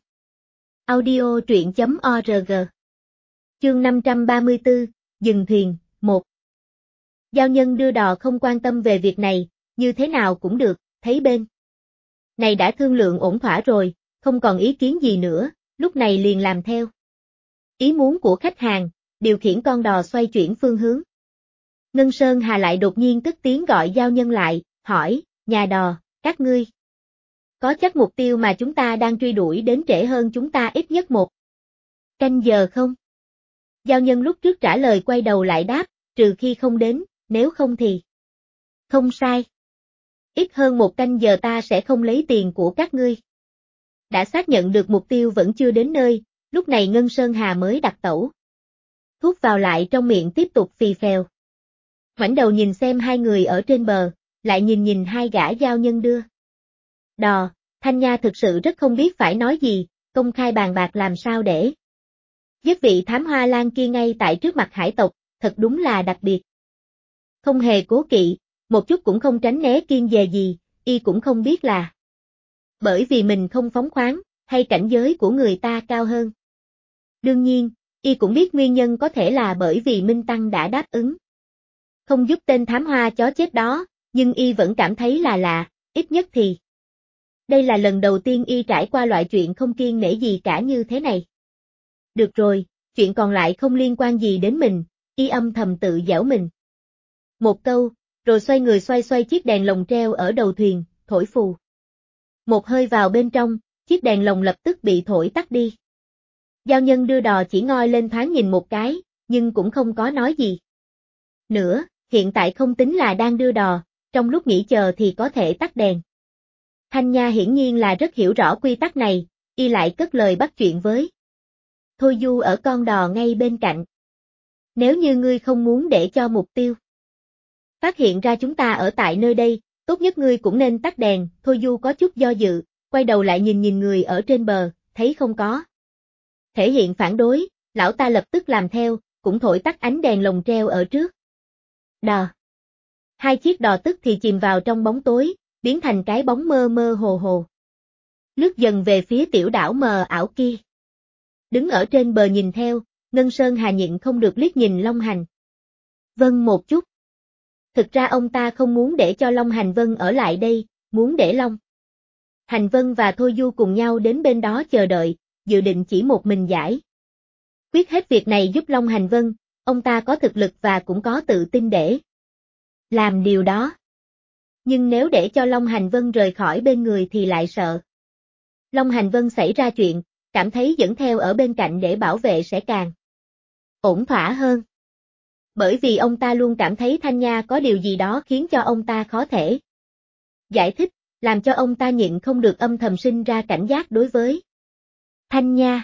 audio truyện.org Chương 534, Dừng thuyền, 1 Giao nhân đưa đò không quan tâm về việc này, như thế nào cũng được, thấy bên này đã thương lượng ổn thỏa rồi, không còn ý kiến gì nữa, lúc này liền làm theo ý muốn của khách hàng, điều khiển con đò xoay chuyển phương hướng. Ngân Sơn Hà lại đột nhiên cất tiếng gọi giao nhân lại, hỏi, nhà đò, các ngươi có chắc mục tiêu mà chúng ta đang truy đuổi đến trễ hơn chúng ta ít nhất 1 canh giờ không? Giao nhân lúc trước trả lời quay đầu lại đáp, trừ khi không đến, nếu không thì không sai. Ít hơn 1 canh giờ ta sẽ không lấy tiền của các ngươi. Đã xác nhận được mục tiêu vẫn chưa đến nơi, lúc này Ngân Sơn Hà mới đặt tẩu thuốc vào lại trong miệng tiếp tục phì phèo. Ngoảnh đầu nhìn xem hai người ở trên bờ, lại nhìn hai gã giao nhân đưa đò, Thanh Nha thực sự rất không biết phải nói gì, công khai bàn bạc làm sao để giúp vị thám hoa lan kia ngay tại trước mặt hải tộc, thật đúng là đặc biệt. Không hề cố kỵ, một chút cũng không tránh né kiêng dè gì, y cũng không biết là bởi vì mình không phóng khoáng, hay cảnh giới của người ta cao hơn. Đương nhiên, y cũng biết nguyên nhân có thể là bởi vì Minh Tăng đã đáp ứng không giúp tên thám hoa chó chết đó, nhưng y vẫn cảm thấy là lạ, ít nhất thì đây là lần đầu tiên y trải qua loại chuyện không kiêng nể gì cả như thế này. Được rồi, chuyện còn lại không liên quan gì đến mình, y âm thầm tự giễu mình một câu, rồi xoay người xoay chiếc đèn lồng treo ở đầu thuyền, thổi phù một hơi vào bên trong, chiếc đèn lồng lập tức bị thổi tắt đi. Giao nhân đưa đò chỉ ngoi lên thoáng nhìn một cái, nhưng cũng không có nói gì nữa, hiện tại không tính là đang đưa đò, trong lúc nghỉ chờ thì có thể tắt đèn. Thanh Nha hiển nhiên là rất hiểu rõ quy tắc này, y lại cất lời bắt chuyện với Thôi Du ở con đò ngay bên cạnh. Nếu như ngươi không muốn để cho mục tiêu phát hiện ra chúng ta ở tại nơi đây, tốt nhất ngươi cũng nên tắt đèn. Thôi Du có chút do dự, quay đầu lại nhìn người ở trên bờ, thấy không có thể hiện phản đối, lão ta lập tức làm theo, cũng thổi tắt ánh đèn lồng treo ở trước đò. Hai chiếc đò tức thì chìm vào trong bóng tối, biến thành cái bóng mơ hồ. Lướt dần về phía tiểu đảo mờ ảo kia. Đứng ở trên bờ nhìn theo, Ngân Sơn Hà nhịn không được liếc nhìn Long Hành Vân một chút. Thực ra ông ta không muốn để cho Long Hành Vân ở lại đây, muốn để Long Hành Vân và Thôi Du cùng nhau đến bên đó chờ đợi, dự định chỉ một mình giải quyết hết việc này giúp Long Hành Vân, ông ta có thực lực và cũng có tự tin để làm điều đó. Nhưng nếu để cho Long Hành Vân rời khỏi bên người thì lại sợ Long Hành Vân xảy ra chuyện, cảm thấy dẫn theo ở bên cạnh để bảo vệ sẽ càng ổn thỏa hơn. Bởi vì ông ta luôn cảm thấy Thanh Nha có điều gì đó khiến cho ông ta khó thể giải thích, làm cho ông ta nhịn không được âm thầm sinh ra cảnh giác đối với Thanh Nha.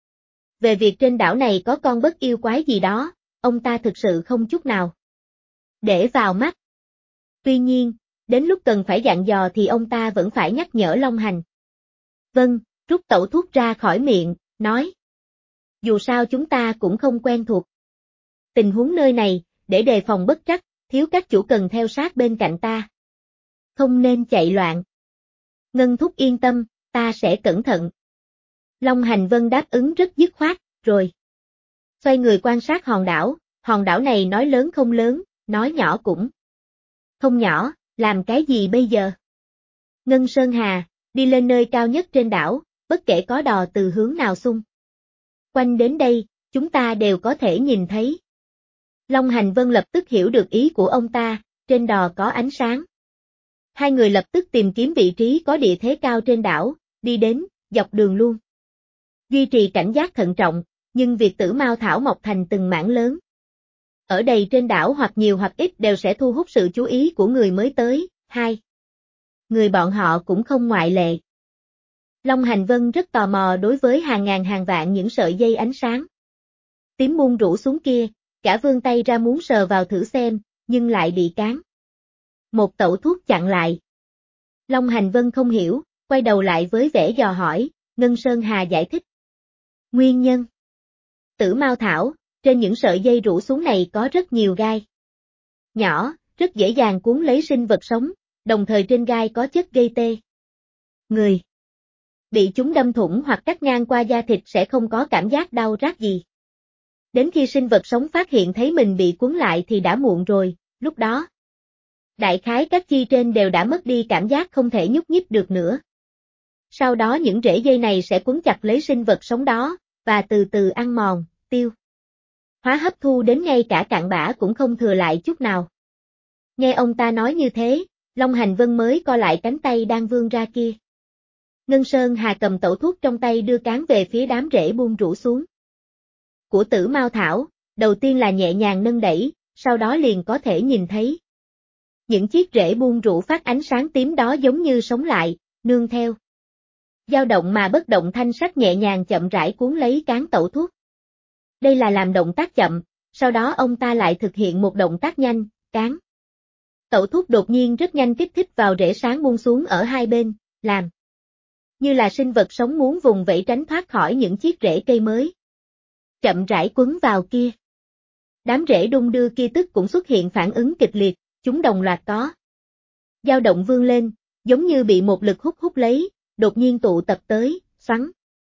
Về việc trên đảo này có con bất yêu quái gì đó, ông ta thực sự không chút nào để vào mắt. Tuy nhiên, đến lúc cần phải dặn dò thì ông ta vẫn phải nhắc nhở Long Hành Vân, rút tẩu thuốc ra khỏi miệng, nói. Dù sao chúng ta cũng không quen thuộc tình huống nơi này, để đề phòng bất trắc, thiếu các chủ cần theo sát bên cạnh ta. Không nên chạy loạn. Ngân thúc yên tâm, ta sẽ cẩn thận. Long Hành Vân đáp ứng rất dứt khoát, rồi xoay người quan sát hòn đảo này nói lớn không lớn, nói nhỏ cũng không nhỏ, làm cái gì bây giờ? Ngân Sơn Hà, đi lên nơi cao nhất trên đảo, bất kể có đò từ hướng nào xung quanh đến đây, chúng ta đều có thể nhìn thấy. Long Hành Vân lập tức hiểu được ý của ông ta, trên đò có ánh sáng. Hai người lập tức tìm kiếm vị trí có địa thế cao trên đảo, đi đến, dọc đường luôn. Duy trì cảnh giác thận trọng, nhưng việc tử mao thảo mọc thành từng mảng lớn. Ở đây trên đảo hoặc nhiều hoặc ít đều sẽ thu hút sự chú ý của người mới tới, người bọn họ cũng không ngoại lệ. Long Hành Vân rất tò mò đối với hàng ngàn hàng vạn những sợi dây ánh sáng tím buông rủ xuống kia, cả vươn tay ra muốn sờ vào thử xem, nhưng lại bị cán một tẩu thuốc chặn lại. Long Hành Vân không hiểu, quay đầu lại với vẻ dò hỏi, Ngân Sơn Hà giải thích. Nguyên nhân. Tử mao thảo, trên những sợi dây rủ xuống này có rất nhiều gai nhỏ, rất dễ dàng cuốn lấy sinh vật sống, đồng thời trên gai có chất gây tê. Người bị chúng đâm thủng hoặc cắt ngang qua da thịt sẽ không có cảm giác đau rát gì. Đến khi sinh vật sống phát hiện thấy mình bị cuốn lại thì đã muộn rồi, lúc đó đại khái các chi trên đều đã mất đi cảm giác không thể nhúc nhích được nữa. Sau đó những rễ dây này sẽ quấn chặt lấy sinh vật sống đó, và từ từ ăn mòn, tiêu hóa hấp thu đến ngay cả cặn bã cũng không thừa lại chút nào. Nghe ông ta nói như thế, Long Hành Vân mới co lại cánh tay đang vươn ra kia. Ngân Sơn Hà cầm tẩu thuốc trong tay đưa cán về phía đám rễ buông rủ xuống của tử mao thảo, đầu tiên là nhẹ nhàng nâng đẩy, sau đó liền có thể nhìn thấy. Những chiếc rễ buông rủ phát ánh sáng tím đó giống như sống lại, nương theo dao động mà bất động thanh sắc nhẹ nhàng chậm rãi cuốn lấy cán tẩu thuốc. Đây là làm động tác chậm, sau đó ông ta lại thực hiện một động tác nhanh, cán tẩu thuốc đột nhiên rất nhanh kích thích vào rễ sáng buông xuống ở hai bên, làm như là sinh vật sống muốn vùng vẫy tránh thoát khỏi những chiếc rễ cây mới chậm rãi quấn vào kia. Đám rễ đung đưa kia tức cũng xuất hiện phản ứng kịch liệt, chúng đồng loạt có dao động vươn lên, giống như bị một lực hút lấy, đột nhiên tụ tập tới, xoắn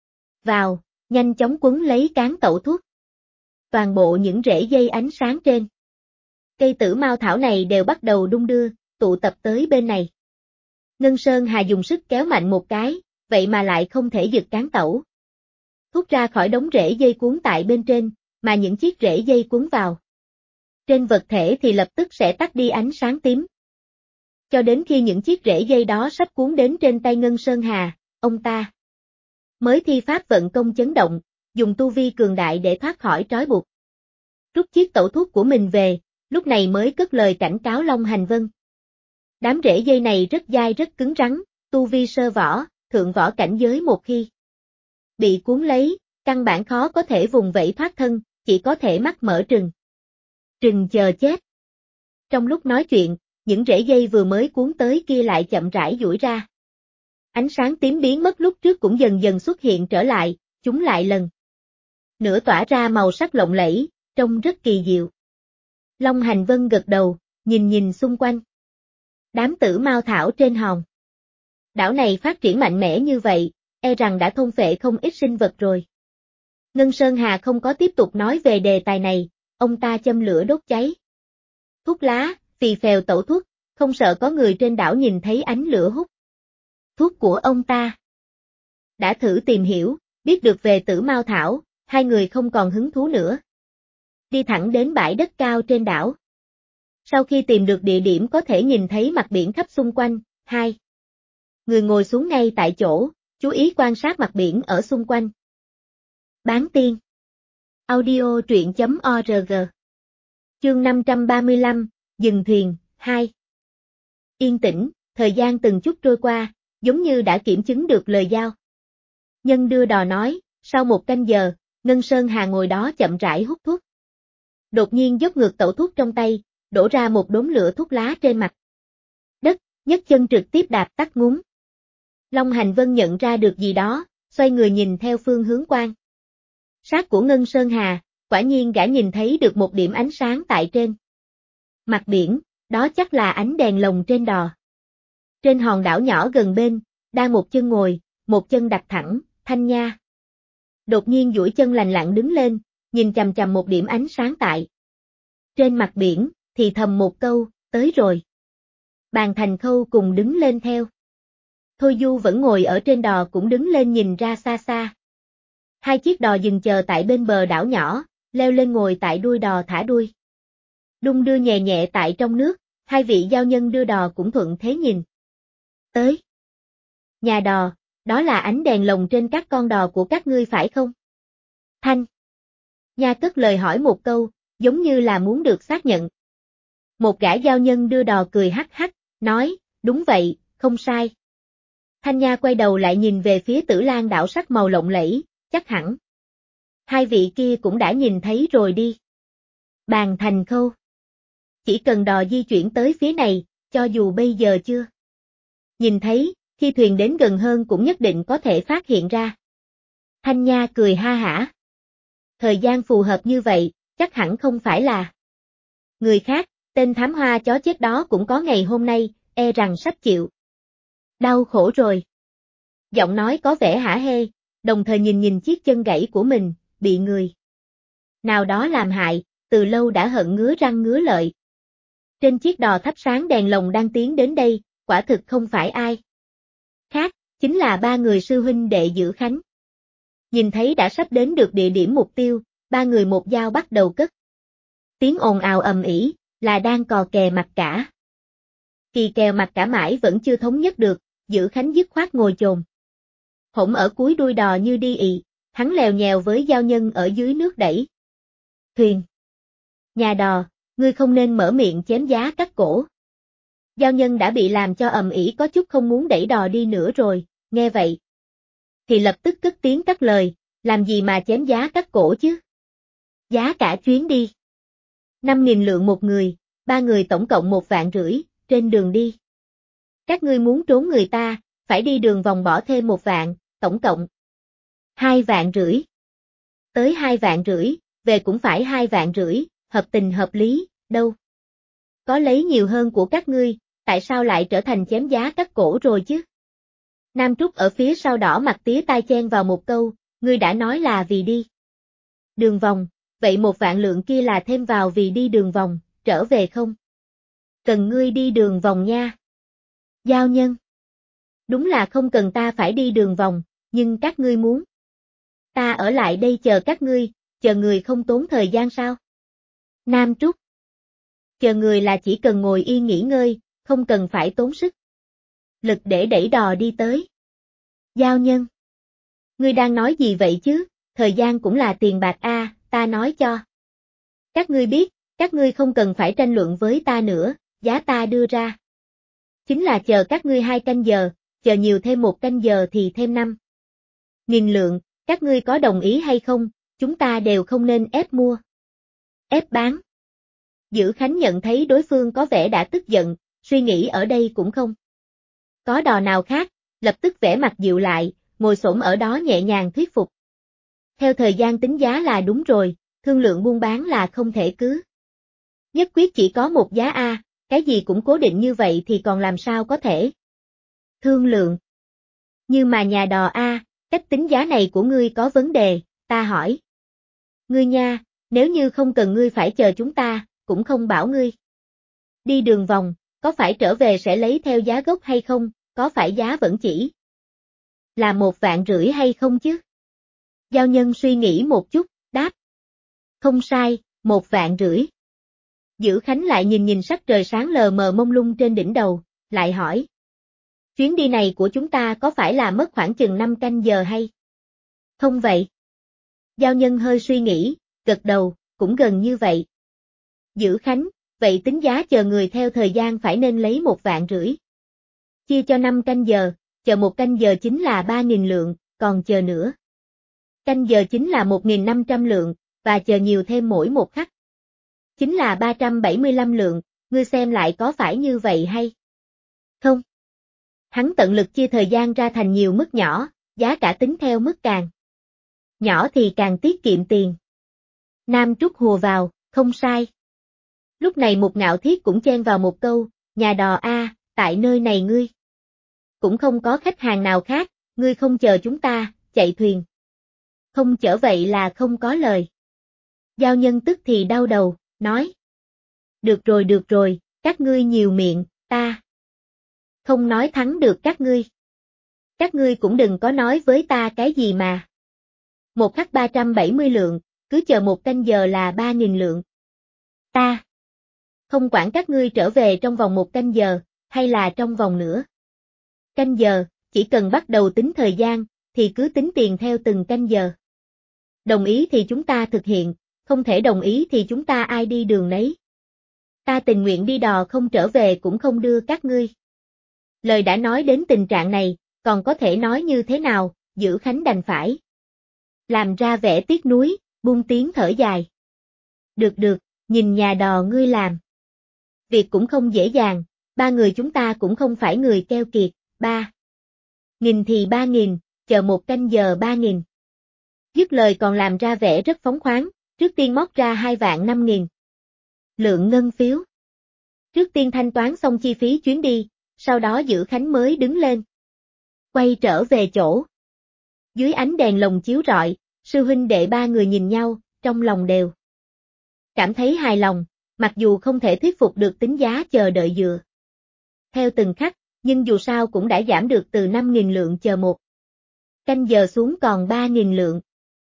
vào, nhanh chóng quấn lấy cán tẩu thuốc. Toàn bộ những rễ dây ánh sáng trên cây tử mao thảo này đều bắt đầu đung đưa, tụ tập tới bên này. Ngân Sơn Hà dùng sức kéo mạnh một cái, vậy mà lại không thể giật cán tẩu thuốc ra khỏi đống rễ dây cuốn tại bên trên, mà những chiếc rễ dây cuốn vào trên vật thể thì lập tức sẽ tắt đi ánh sáng tím. Cho đến khi những chiếc rễ dây đó sắp cuốn đến trên tay Ngân Sơn Hà, ông ta mới thi pháp vận công chấn động, dùng tu vi cường đại để thoát khỏi trói buộc. Rút chiếc tẩu thuốc của mình về, lúc này mới cất lời cảnh cáo Long Hành Vân. Đám rễ dây này rất dai rất cứng rắn, tu vi sơ võ, thượng võ cảnh giới một khi bị cuốn lấy, căn bản khó có thể vùng vẫy thoát thân, chỉ có thể mắt mở trừng chờ chết. Trong lúc nói chuyện, những rễ dây vừa mới cuốn tới kia lại chậm rãi duỗi ra. Ánh sáng tím biến mất lúc trước cũng dần dần xuất hiện trở lại, chúng lại lần nữa tỏa ra màu sắc lộng lẫy, trông rất kỳ diệu. Long Hành Vân gật đầu, nhìn xung quanh. Đám tử mao thảo trên hòn đảo này phát triển mạnh mẽ như vậy, e rằng đã thôn phệ không ít sinh vật rồi. Ngân Sơn Hà không có tiếp tục nói về đề tài này, ông ta châm lửa đốt cháy thuốc lá, phì phèo tẩu thuốc, không sợ có người trên đảo nhìn thấy ánh lửa hút thuốc của ông ta. Đã thử tìm hiểu, biết được về tử mao thảo, hai người không còn hứng thú nữa. đi thẳng đến bãi đất cao trên đảo. Sau khi tìm được địa điểm có thể nhìn thấy mặt biển khắp xung quanh, hai người ngồi xuống ngay tại chỗ, chú ý quan sát mặt biển ở xung quanh. Bán tiên. Audio truyện.org. Chương 535, dừng thuyền, 2. Yên tĩnh, thời gian từng chút trôi qua, giống như đã kiểm chứng được lời giao. Nhân đưa đò nói, sau 1 canh giờ, Ngân Sơn Hà ngồi đó chậm rãi hút thuốc. Đột nhiên dốc ngược tẩu thuốc trong tay, đổ ra một đốm lửa thuốc lá trên mặt đất, nhấc chân trực tiếp đạp tắt ngúm. Long Hành Vân nhận ra được gì đó, xoay người nhìn theo phương hướng quan sát của Ngân Sơn Hà, quả nhiên gã nhìn thấy được một điểm ánh sáng tại trên mặt biển, đó chắc là ánh đèn lồng trên đò. Trên hòn đảo nhỏ gần bên, đang một chân ngồi, một chân đặt thẳng, Thanh Nha. Đột nhiên duỗi chân lành lặn đứng lên, nhìn chằm chằm một điểm ánh sáng tại trên mặt biển, thì thầm một câu, tới rồi. Bàn Thành Khâu cùng đứng lên theo. Thôi Du vẫn ngồi ở trên đò cũng đứng lên nhìn ra xa xa. Hai chiếc đò dừng chờ tại bên bờ đảo nhỏ, leo lên ngồi tại đuôi đò thả đuôi. Đung đưa nhẹ nhẹ tại trong nước, hai vị giao nhân đưa đò cũng thuận thế nhìn. Tới. Nhà đò, đó là ánh đèn lồng trên các con đò của các ngươi phải không? Thanh Nha cất lời hỏi một câu, giống như là muốn được xác nhận. Một gã giao nhân đưa đò cười hắc hắc, nói, đúng vậy, không sai. Thanh Nha quay đầu lại nhìn về phía Tử Lan đảo sắc màu lộng lẫy, chắc hẳn. Hai vị kia cũng đã nhìn thấy rồi đi. Bàn Thành Khâu. Chỉ cần đò di chuyển tới phía này, cho dù bây giờ chưa nhìn thấy, khi thuyền đến gần hơn cũng nhất định có thể phát hiện ra. Thanh Nha cười ha hả. Thời gian phù hợp như vậy, chắc hẳn không phải là người khác, tên thám hoa chó chết đó cũng có ngày hôm nay, e rằng sắp chịu đau khổ rồi. Giọng nói có vẻ hả hê, đồng thời nhìn nhìn chiếc chân gãy của mình, bị người nào đó làm hại, từ lâu đã hận ngứa răng ngứa lợi. Trên chiếc đò thắp sáng đèn lồng đang tiến đến đây, quả thực không phải ai khác, chính là 3 người sư huynh đệ Giữ Khánh. Nhìn thấy đã sắp đến được địa điểm mục tiêu, 3 người một dao bắt đầu cất. Tiếng ồn ào ầm ĩ, là đang cò kè mặt cả. Kỳ kèo mặt cả mãi vẫn chưa thống nhất được, Giữ Khánh dứt khoát ngồi chồm hổm ở cuối đuôi đò như đi ị, hắn lèo nhèo với giao nhân ở dưới nước đẩy thuyền. Nhà đò, ngươi không nên mở miệng chém giá cắt cổ. Giao nhân đã bị làm cho ầm ĩ có chút không muốn đẩy đò đi nữa rồi, nghe vậy thì lập tức cất tiếng cắt lời, làm gì mà chém giá cắt cổ chứ? Giá cả chuyến đi 5.000 lượng một người, 3 người tổng cộng 1,5 vạn, trên đường đi. Các ngươi muốn trốn người ta, phải đi đường vòng bỏ thêm 1 vạn, tổng cộng 2,5 vạn. Tới 2,5 vạn, về cũng phải 2,5 vạn, hợp tình hợp lý, đâu. Có lấy nhiều hơn của các ngươi, tại sao lại trở thành chém giá cắt cổ rồi chứ? Nam Trúc ở phía sau đỏ mặt tía tai chen vào một câu, ngươi đã nói là vì đi đường vòng, vậy 1 vạn kia là thêm vào vì đi đường vòng, trở về không? Cần ngươi đi đường vòng nha. Giao nhân. Đúng là không cần ta phải đi đường vòng, nhưng các ngươi muốn ta ở lại đây chờ các ngươi, chờ người không tốn thời gian sao? Nam Trúc. Chờ người là chỉ cần ngồi yên nghỉ ngơi, không cần phải tốn sức lực để đẩy đò đi tới. Giao nhân. Ngươi đang nói gì vậy chứ, thời gian cũng là tiền bạc a, ta nói cho các ngươi biết, các ngươi không cần phải tranh luận với ta nữa, giá ta đưa ra chính là chờ các ngươi 2 canh giờ, chờ nhiều thêm 1 canh giờ thì thêm 5.000 lượng, các ngươi có đồng ý hay không, chúng ta đều không nên ép mua, ép bán. Giữ Khánh nhận thấy đối phương có vẻ đã tức giận, suy nghĩ ở đây cũng không có đò nào khác, lập tức vẻ mặt dịu lại, ngồi xổm ở đó nhẹ nhàng thuyết phục. Theo thời gian tính giá là đúng rồi, thương lượng buôn bán là không thể cứ nhất quyết chỉ có một giá a, cái gì cũng cố định như vậy thì còn làm sao có thể thương lượng. Nhưng mà nhà đò a, cách tính giá này của ngươi có vấn đề, ta hỏi. Ngươi nha, nếu như không cần ngươi phải chờ chúng ta, cũng không bảo ngươi đi đường vòng, có phải trở về sẽ lấy theo giá gốc hay không, có phải giá vẫn chỉ là 1,5 vạn hay không chứ? Giao nhân suy nghĩ một chút, đáp. Không sai, 1,5 vạn. Dữ Khánh lại nhìn sắc trời sáng lờ mờ mông lung trên đỉnh đầu, lại hỏi. Chuyến đi này của chúng ta có phải là mất khoảng chừng 5 canh giờ hay? Không vậy. Giao Nhân hơi suy nghĩ, gật đầu, cũng gần như vậy. Dữ Khánh, vậy tính giá chờ người theo thời gian phải nên lấy 1,5 vạn. Chia cho 5 canh giờ, chờ 1 canh giờ chính là 3.000 lượng, còn chờ nữa. Canh giờ chính là 1.500 lượng, và chờ nhiều thêm mỗi một khắc. Chính là 375 lượng, ngươi xem lại có phải như vậy hay? Không. Hắn tận lực chia thời gian ra thành nhiều mức nhỏ, giá cả tính theo mức càng nhỏ thì càng tiết kiệm tiền. Nam Trúc hùa vào, không sai. Lúc này Mục Ngạo Thiết cũng chen vào một câu, nhà đò a, tại nơi này ngươi cũng không có khách hàng nào khác, ngươi không chờ chúng ta, chạy thuyền. Không chở vậy là không có lời. Giao Nhân tức thì đau đầu, nói. Được rồi, các ngươi nhiều miệng, ta không nói thắng được các ngươi. Các ngươi cũng đừng có nói với ta cái gì mà. Một khắc 370 lượng, cứ chờ 1 canh giờ là 3.000 lượng. Ta không quản các ngươi trở về trong vòng 1 canh giờ, hay là trong vòng nửa canh giờ, chỉ cần bắt đầu tính thời gian, thì cứ tính tiền theo từng canh giờ. Đồng ý thì chúng ta thực hiện, không thể đồng ý thì chúng ta ai đi đường nấy. Ta tình nguyện đi đò không trở về cũng không đưa các ngươi. Lời đã nói đến tình trạng này, còn có thể nói như thế nào, Dữ Khánh đành phải làm ra vẻ tiếc nuối, buông tiếng thở dài. Được, nhìn nhà đò ngươi làm. Việc cũng không dễ dàng, 3 người chúng ta cũng không phải người keo kiệt, 3.000 thì 3.000, chờ 1 canh giờ 3.000. Dứt lời còn làm ra vẻ rất phóng khoáng, trước tiên móc ra 2,5 vạn lượng ngân phiếu. Trước tiên thanh toán xong chi phí chuyến đi, sau đó Dữ Khánh mới đứng lên. Quay trở về chỗ. Dưới ánh đèn lồng chiếu rọi, sư huynh đệ 3 người nhìn nhau, trong lòng đều cảm thấy hài lòng, mặc dù không thể thuyết phục được tính giá chờ đợi dựa theo từng khắc, nhưng dù sao cũng đã giảm được từ 5.000 lượng chờ 1 canh giờ xuống còn 3.000 lượng.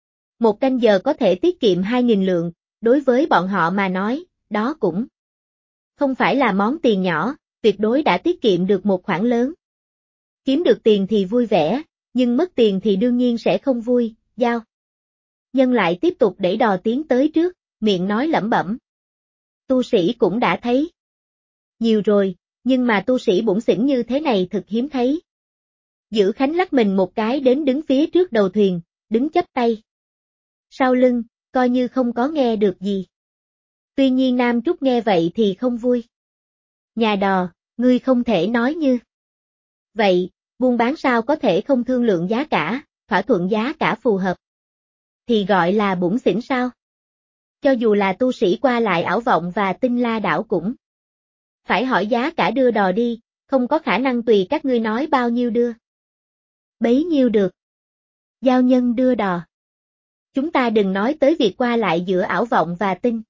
1 canh giờ có thể tiết kiệm 2.000 lượng, đối với bọn họ mà nói, đó cũng không phải là món tiền nhỏ, tuyệt đối đã tiết kiệm được một khoản lớn. Kiếm được tiền thì vui vẻ, nhưng mất tiền thì đương nhiên sẽ không vui, Giao Nhân lại tiếp tục đẩy đò tiến tới trước, miệng nói lẩm bẩm. Tu sĩ cũng đã thấy nhiều rồi, nhưng mà tu sĩ bủn xỉn như thế này thực hiếm thấy. Dữ Khánh lắc mình một cái đến đứng phía trước đầu thuyền, đứng chắp tay sau lưng, coi như không có nghe được gì. Tuy nhiên Nam Trúc nghe vậy thì không vui. Nhà đò, ngươi không thể nói như vậy, buôn bán sao có thể không thương lượng giá cả, thỏa thuận giá cả phù hợp. Thì gọi là bủn xỉn sao? Cho dù là tu sĩ qua lại ảo vọng và Tinh La đảo cũng phải hỏi giá cả đưa đò đi, không có khả năng tùy các ngươi nói bao nhiêu đưa bấy nhiêu được. Giao Nhân đưa đò. Chúng ta đừng nói tới việc qua lại giữa ảo vọng và Tinh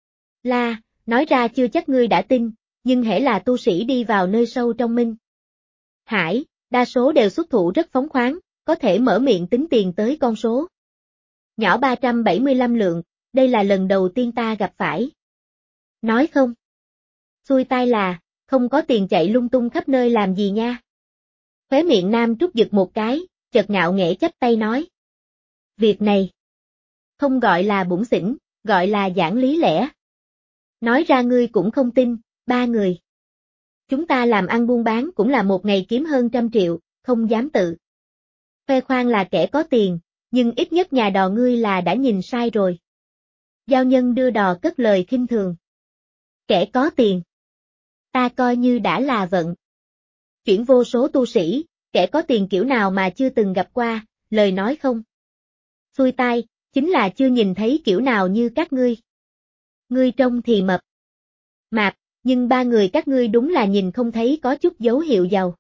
La, nói ra chưa chắc ngươi đã tin, nhưng hễ là tu sĩ đi vào nơi sâu trong Minh Hải, đa số đều xuất thủ rất phóng khoáng, có thể mở miệng tính tiền tới con số nhỏ 375 lượng, đây là lần đầu tiên ta gặp phải. Nói không? Xui tai là, không có tiền chạy lung tung khắp nơi làm gì nha. Khóe miệng Nam Trúc giật một cái, chợt ngạo nghễ chắp tay nói. Việc này không gọi là bủn xỉn, gọi là giảng lý lẽ. Nói ra ngươi cũng không tin, 3 người. Chúng ta làm ăn buôn bán cũng là một ngày kiếm hơn 100 triệu, không dám tự khoe khoang là kẻ có tiền, nhưng ít nhất nhà đò ngươi là đã nhìn sai rồi. Giao Nhân đưa đò cất lời khinh thường. Kẻ có tiền. Ta coi như đã là vận chuyển vô số tu sĩ, kẻ có tiền kiểu nào mà chưa từng gặp qua, lời nói không xui tai, chính là chưa nhìn thấy kiểu nào như các ngươi. Ngươi trông thì mập mạp, nhưng 3 người các ngươi đúng là nhìn không thấy có chút dấu hiệu giàu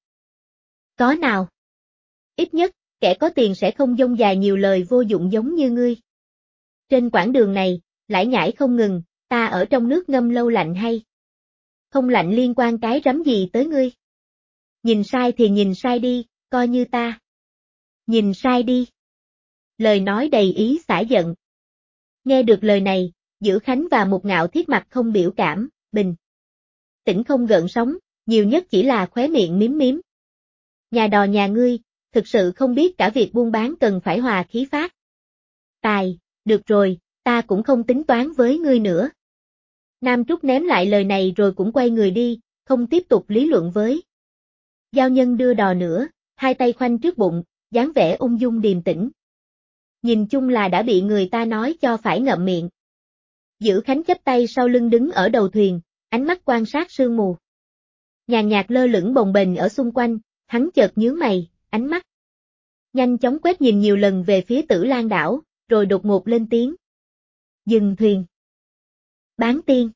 có nào. Ít nhất, kẻ có tiền sẽ không dông dài nhiều lời vô dụng giống như ngươi. Trên quãng đường này, lải nhải không ngừng, ta ở trong nước ngâm lâu lạnh hay không lạnh liên quan cái rắm gì tới ngươi. Nhìn sai thì nhìn sai đi, coi như ta nhìn sai đi. Lời nói đầy ý xả giận. Nghe được lời này, Giữ Khánh và Mục Ngạo Thiết mặt không biểu cảm, bình tĩnh không gợn sóng, nhiều nhất chỉ là khóe miệng miếm miếm. Nhà đò nhà ngươi, thực sự không biết cả việc buôn bán cần phải hòa khí phát. Tài, được rồi, ta cũng không tính toán với ngươi nữa. Nam Trúc ném lại lời này rồi cũng quay người đi, không tiếp tục lý luận với. Giao Nhân đưa đò nữa, hai tay khoanh trước bụng, dáng vẻ ung dung điềm tĩnh. Nhìn chung là đã bị người ta nói cho phải ngậm miệng. Giữ Khánh chắp tay sau lưng đứng ở đầu thuyền, ánh mắt quan sát sương mù. Nhàn nhạt lơ lửng bồng bềnh ở xung quanh, hắn chợt nhướng mày, ánh mắt nhanh chóng quét nhìn nhiều lần về phía Tử Lan đảo, rồi đột ngột lên tiếng. Dừng thuyền. Bán tiên.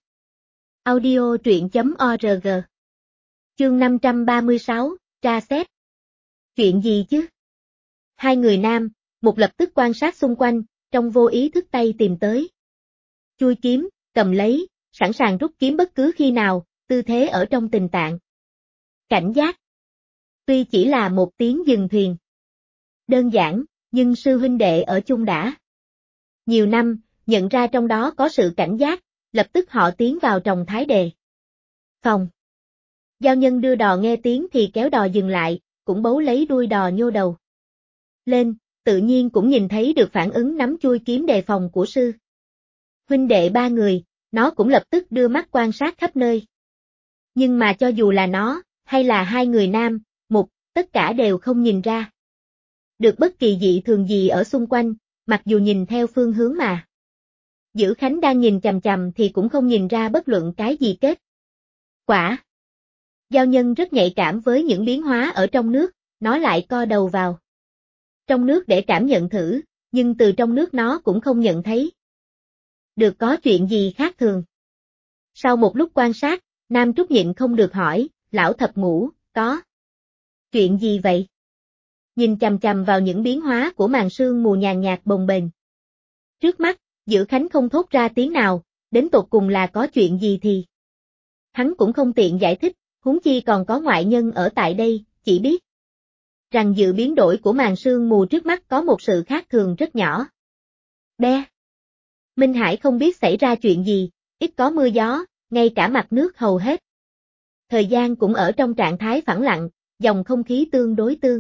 Audio truyện.org. Chương 536, tra xét. Chuyện gì chứ? Hai người nam, một lập tức quan sát xung quanh, trong vô ý thức tay tìm tới. Chui kiếm, cầm lấy, sẵn sàng rút kiếm bất cứ khi nào, tư thế ở trong tình trạng cảnh giác. Tuy chỉ là một tiếng dừng thuyền. Đơn giản, nhưng sư huynh đệ ở chung đã nhiều năm, nhận ra trong đó có sự cảnh giác, lập tức họ tiến vào trong thái đề. Phòng. Giao Nhân đưa đò nghe tiếng thì kéo đò dừng lại, cũng bấu lấy đuôi đò nhô đầu lên, tự nhiên cũng nhìn thấy được phản ứng nắm chui kiếm đề phòng của sư huynh đệ ba người, nó cũng lập tức đưa mắt quan sát khắp nơi. Nhưng mà cho dù là nó, hay là hai người nam, Mục, tất cả đều không nhìn ra được bất kỳ dị thường gì ở xung quanh, mặc dù nhìn theo phương hướng mà Giữ Khánh đang nhìn chằm chằm thì cũng không nhìn ra bất luận cái gì kết quả. Giao Nhân rất nhạy cảm với những biến hóa ở trong nước, nó lại co đầu vào trong nước để cảm nhận thử, nhưng từ trong nước nó cũng không nhận thấy được có chuyện gì khác thường. Sau một lúc quan sát, Nam Trúc nhịn không được hỏi, lão thập ngũ, có chuyện gì vậy? Nhìn chằm chằm vào những biến hóa của màn sương mù nhàn nhạt bồng bềnh trước mắt, Giữ Khánh không thốt ra tiếng nào, đến tột cùng là có chuyện gì thì hắn cũng không tiện giải thích, huống chi còn có ngoại nhân ở tại đây, chỉ biết rằng dự biến đổi của màn sương mù trước mắt có một sự khác thường rất nhỏ. Be. Minh Hải không biết xảy ra chuyện gì, ít có mưa gió, ngay cả mặt nước hầu hết thời gian cũng ở trong trạng thái phẳng lặng, dòng không khí tương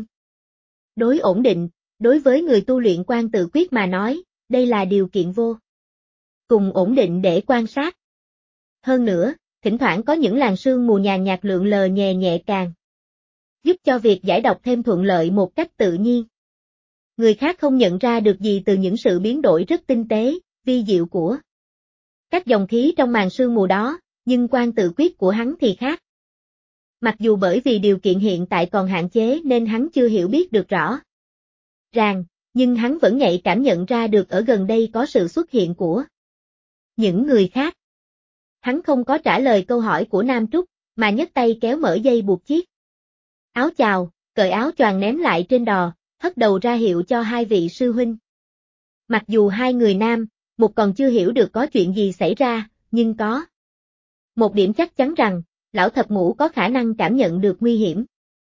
đối ổn định, đối với người tu luyện quan tự quyết mà nói, đây là điều kiện vô cùng ổn định để quan sát. Hơn nữa, thỉnh thoảng có những làn sương mù nhàn nhạt lượn lờ nhẹ nhẹ càng giúp cho việc giải đọc thêm thuận lợi một cách tự nhiên. Người khác không nhận ra được gì từ những sự biến đổi rất tinh tế, vi diệu của các dòng khí trong màn sương mù đó, nhưng quan tự quyết của hắn thì khác. Mặc dù bởi vì điều kiện hiện tại còn hạn chế nên hắn chưa hiểu biết được rõ ràng, nhưng hắn vẫn nhạy cảm nhận ra được ở gần đây có sự xuất hiện của những người khác. Hắn không có trả lời câu hỏi của Nam Trúc, mà nhấc tay kéo mở dây buộc chiếc áo chào, cởi áo choàng ném lại trên đò, hất đầu ra hiệu cho hai vị sư huynh. Mặc dù hai người nam, Mục còn chưa hiểu được có chuyện gì xảy ra, nhưng có một điểm chắc chắn rằng, lão thập ngũ có khả năng cảm nhận được nguy hiểm.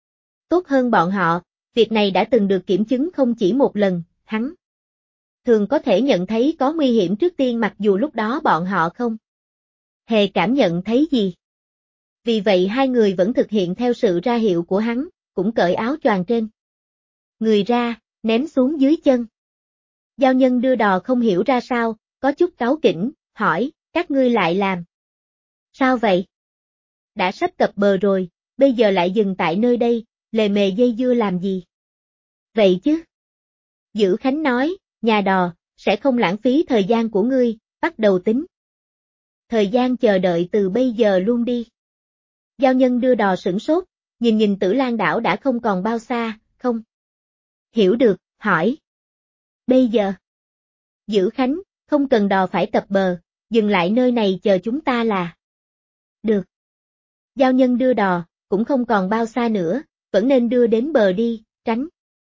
Tốt hơn bọn họ, việc này đã từng được kiểm chứng không chỉ một lần, hắn thường có thể nhận thấy có nguy hiểm trước tiên mặc dù lúc đó bọn họ không hề cảm nhận thấy gì. Vì vậy hai người vẫn thực hiện theo sự ra hiệu của hắn, cũng cởi áo choàng trên người ra, ném xuống dưới chân. Giao Nhân đưa đò không hiểu ra sao, có chút cáu kỉnh, hỏi, các ngươi lại làm sao vậy? Đã sắp cập bờ rồi, bây giờ lại dừng tại nơi đây, lề mề dây dưa làm gì? Vậy chứ? Giữ Khánh nói, nhà đò, sẽ không lãng phí thời gian của ngươi, bắt đầu tính. Thời gian chờ đợi từ bây giờ luôn đi. Giao Nhân đưa đò sửng sốt, nhìn Tử Lan đảo đã không còn bao xa, không hiểu được, hỏi. Bây giờ? Giữ Khánh, không cần đò phải cập bờ, dừng lại nơi này chờ chúng ta là được. Giao Nhân đưa đò, cũng không còn bao xa nữa, vẫn nên đưa đến bờ đi, tránh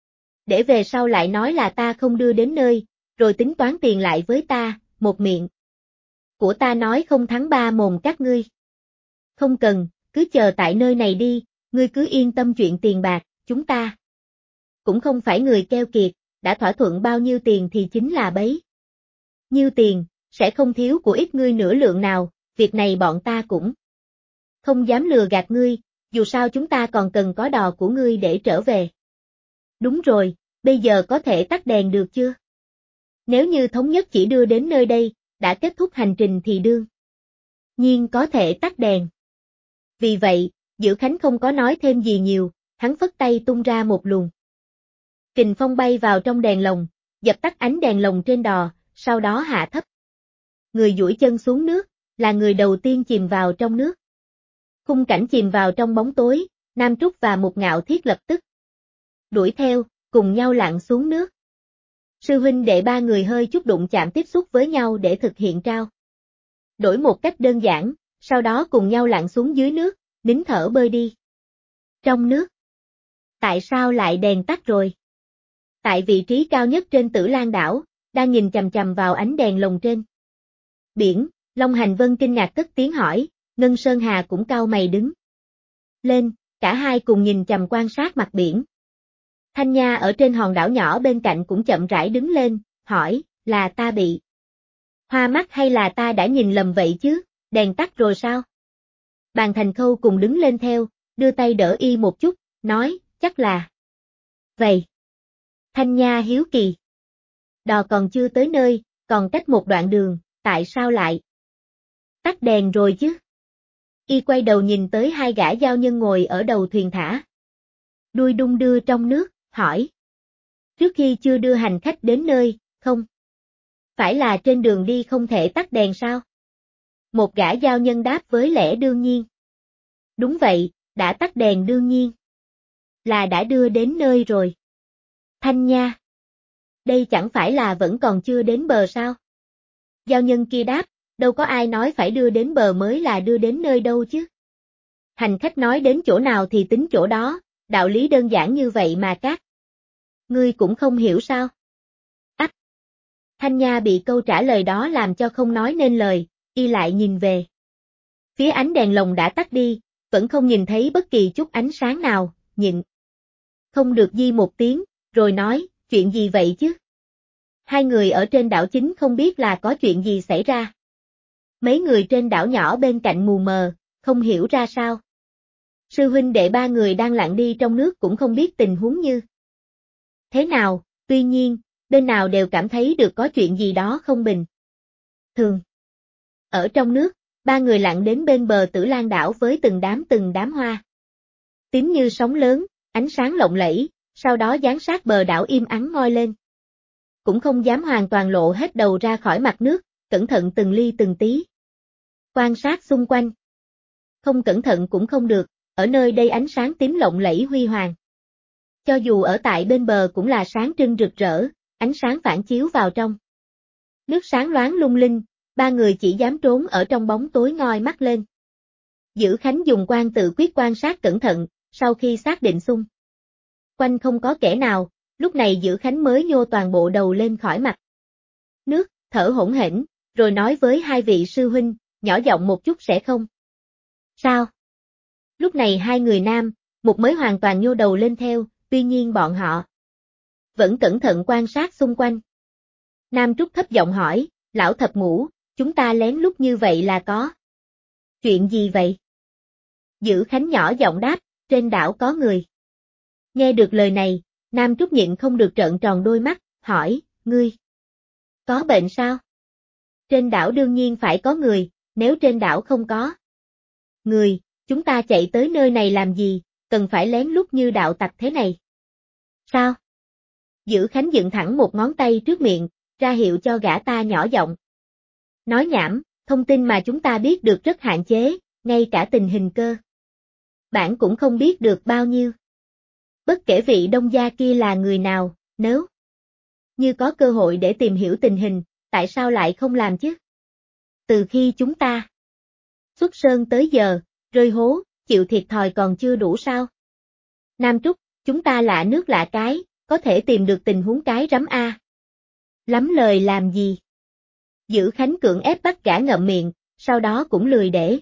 để về sau lại nói là ta không đưa đến nơi, rồi tính toán tiền lại với ta, một miệng của ta nói không thắng ba mồm các ngươi. Không cần, cứ chờ tại nơi này đi, ngươi cứ yên tâm chuyện tiền bạc, chúng ta cũng không phải người keo kiệt, đã thỏa thuận bao nhiêu tiền thì chính là bấy nhiêu tiền, Sẽ không thiếu của ít ngươi nửa lượng nào, việc này bọn ta cũng không dám lừa gạt ngươi, dù sao chúng ta còn cần có đò của ngươi để trở về. Đúng rồi, bây giờ có thể tắt đèn được chưa? Nếu như thống nhất chỉ đưa đến nơi đây, đã kết thúc hành trình thì đương nhiên có thể tắt đèn. Vì vậy, Dữ Khánh không có nói thêm gì nhiều, hắn phất tay tung ra một luồng kình phong bay vào trong đèn lồng, dập tắt ánh đèn lồng trên đò, sau đó hạ thấp. Người duỗi chân xuống nước, là người đầu tiên chìm vào trong nước. Khung cảnh chìm vào trong bóng tối, Nam Trúc và Mục Ngạo Thiết lập tức đuổi theo, cùng nhau lặn xuống nước. Sư huynh đệ ba người hơi chút đụng chạm tiếp xúc với nhau để thực hiện trao đổi một cách đơn giản, sau đó cùng nhau lặn xuống dưới nước, nín thở bơi đi. Trong nước. Tại sao lại đèn tắt rồi? Tại vị trí cao nhất trên Tử Lan đảo, đang nhìn chằm chằm vào ánh đèn lồng trên biển, Long Hành Vân kinh ngạc cất tiếng hỏi, Ngân Sơn Hà cũng cau mày đứng lên, cả hai cùng nhìn chằm quan sát mặt biển. Thanh Nha ở trên hòn đảo nhỏ bên cạnh cũng chậm rãi đứng lên, hỏi, là ta bị hoa mắt hay là ta đã nhìn lầm vậy chứ, đèn tắt rồi sao? Bàn Thành Khâu cùng đứng lên theo, đưa tay đỡ y một chút, nói, chắc là vậy. Thanh Nha hiếu kỳ. Đò còn chưa tới nơi, còn cách một đoạn đường, tại sao lại tắt đèn rồi chứ? Y quay đầu nhìn tới hai gã giao nhân ngồi ở đầu thuyền thả đuôi đung đưa trong nước, hỏi. Trước khi chưa đưa hành khách đến nơi, không? Phải là trên đường đi không thể tắt đèn sao? Một gã giao nhân đáp với lẽ đương nhiên. Đúng vậy, đã tắt đèn đương nhiên. Là đã đưa đến nơi rồi. Thanh Nha. Đây chẳng phải là vẫn còn chưa đến bờ sao? Giao nhân kia đáp, đâu có ai nói phải đưa đến bờ mới là đưa đến nơi đâu chứ. Hành khách nói đến chỗ nào thì tính chỗ đó, đạo lý đơn giản như vậy mà các ngươi cũng không hiểu sao? Ách! Thanh Nha bị câu trả lời đó làm cho không nói nên lời, y lại nhìn về phía ánh đèn lồng đã tắt đi, vẫn không nhìn thấy bất kỳ chút ánh sáng nào, nhịn không được di một tiếng, rồi nói, chuyện gì vậy chứ? Hai người ở trên đảo chính không biết là có chuyện gì xảy ra. Mấy người trên đảo nhỏ bên cạnh mù mờ, không hiểu ra sao. Sư huynh đệ ba người đang lặn đi trong nước cũng không biết tình huống như thế nào, tuy nhiên, bên nào đều cảm thấy được có chuyện gì đó không bình thường. Ở trong nước, ba người lặn đến bên bờ Tử Lan đảo với từng đám hoa tím như sóng lớn, ánh sáng lộng lẫy, sau đó dán sát bờ đảo im ắng ngoi lên. Cũng không dám hoàn toàn lộ hết đầu ra khỏi mặt nước, cẩn thận từng ly từng tí. Quan sát xung quanh. Không cẩn thận cũng không được, ở nơi đây ánh sáng tím lộng lẫy huy hoàng. Cho dù ở tại bên bờ cũng là sáng trưng rực rỡ, ánh sáng phản chiếu vào trong. Nước sáng loáng lung linh, ba người chỉ dám trốn ở trong bóng tối ngoi mắt lên. Dữ Khánh dùng quan tự quyết quan sát cẩn thận, sau khi xác định xung quanh không có kẻ nào, lúc này Dữ Khánh mới nhô toàn bộ đầu lên khỏi mặt nước, thở hổn hển, rồi nói với hai vị sư huynh, nhỏ giọng một chút sẽ không? Sao? Lúc này hai người nam, một mới hoàn toàn nhô đầu lên theo, tuy nhiên bọn họ vẫn cẩn thận quan sát xung quanh. Nam Trúc thấp giọng hỏi, lão thập ngũ, chúng ta lén lút như vậy là có chuyện gì vậy? Dữ Khánh nhỏ giọng đáp, trên đảo có người. Nghe được lời này, Nam Trúc nhịn không được trợn tròn đôi mắt, hỏi, ngươi có bệnh sao? Trên đảo đương nhiên phải có người, nếu trên đảo không có người, chúng ta chạy tới nơi này làm gì, cần phải lén lút như đạo tặc thế này. Sao? Dữ Khánh dựng thẳng một ngón tay trước miệng, ra hiệu cho gã ta nhỏ giọng. Nói nhảm, thông tin mà chúng ta biết được rất hạn chế, ngay cả tình hình cơ bản cũng không biết được bao nhiêu. Bất kể vị đông gia kia là người nào, nếu như có cơ hội để tìm hiểu tình hình, tại sao lại không làm chứ? Từ khi chúng ta xuất sơn tới giờ, rơi hố, chịu thiệt thòi còn chưa đủ sao? Nam Trúc, chúng ta lạ nước lạ cái, có thể tìm được tình huống cái rắm a. Lắm lời làm gì? Dữ Khánh cưỡng ép bắt gã ngậm miệng, sau đó cũng lười để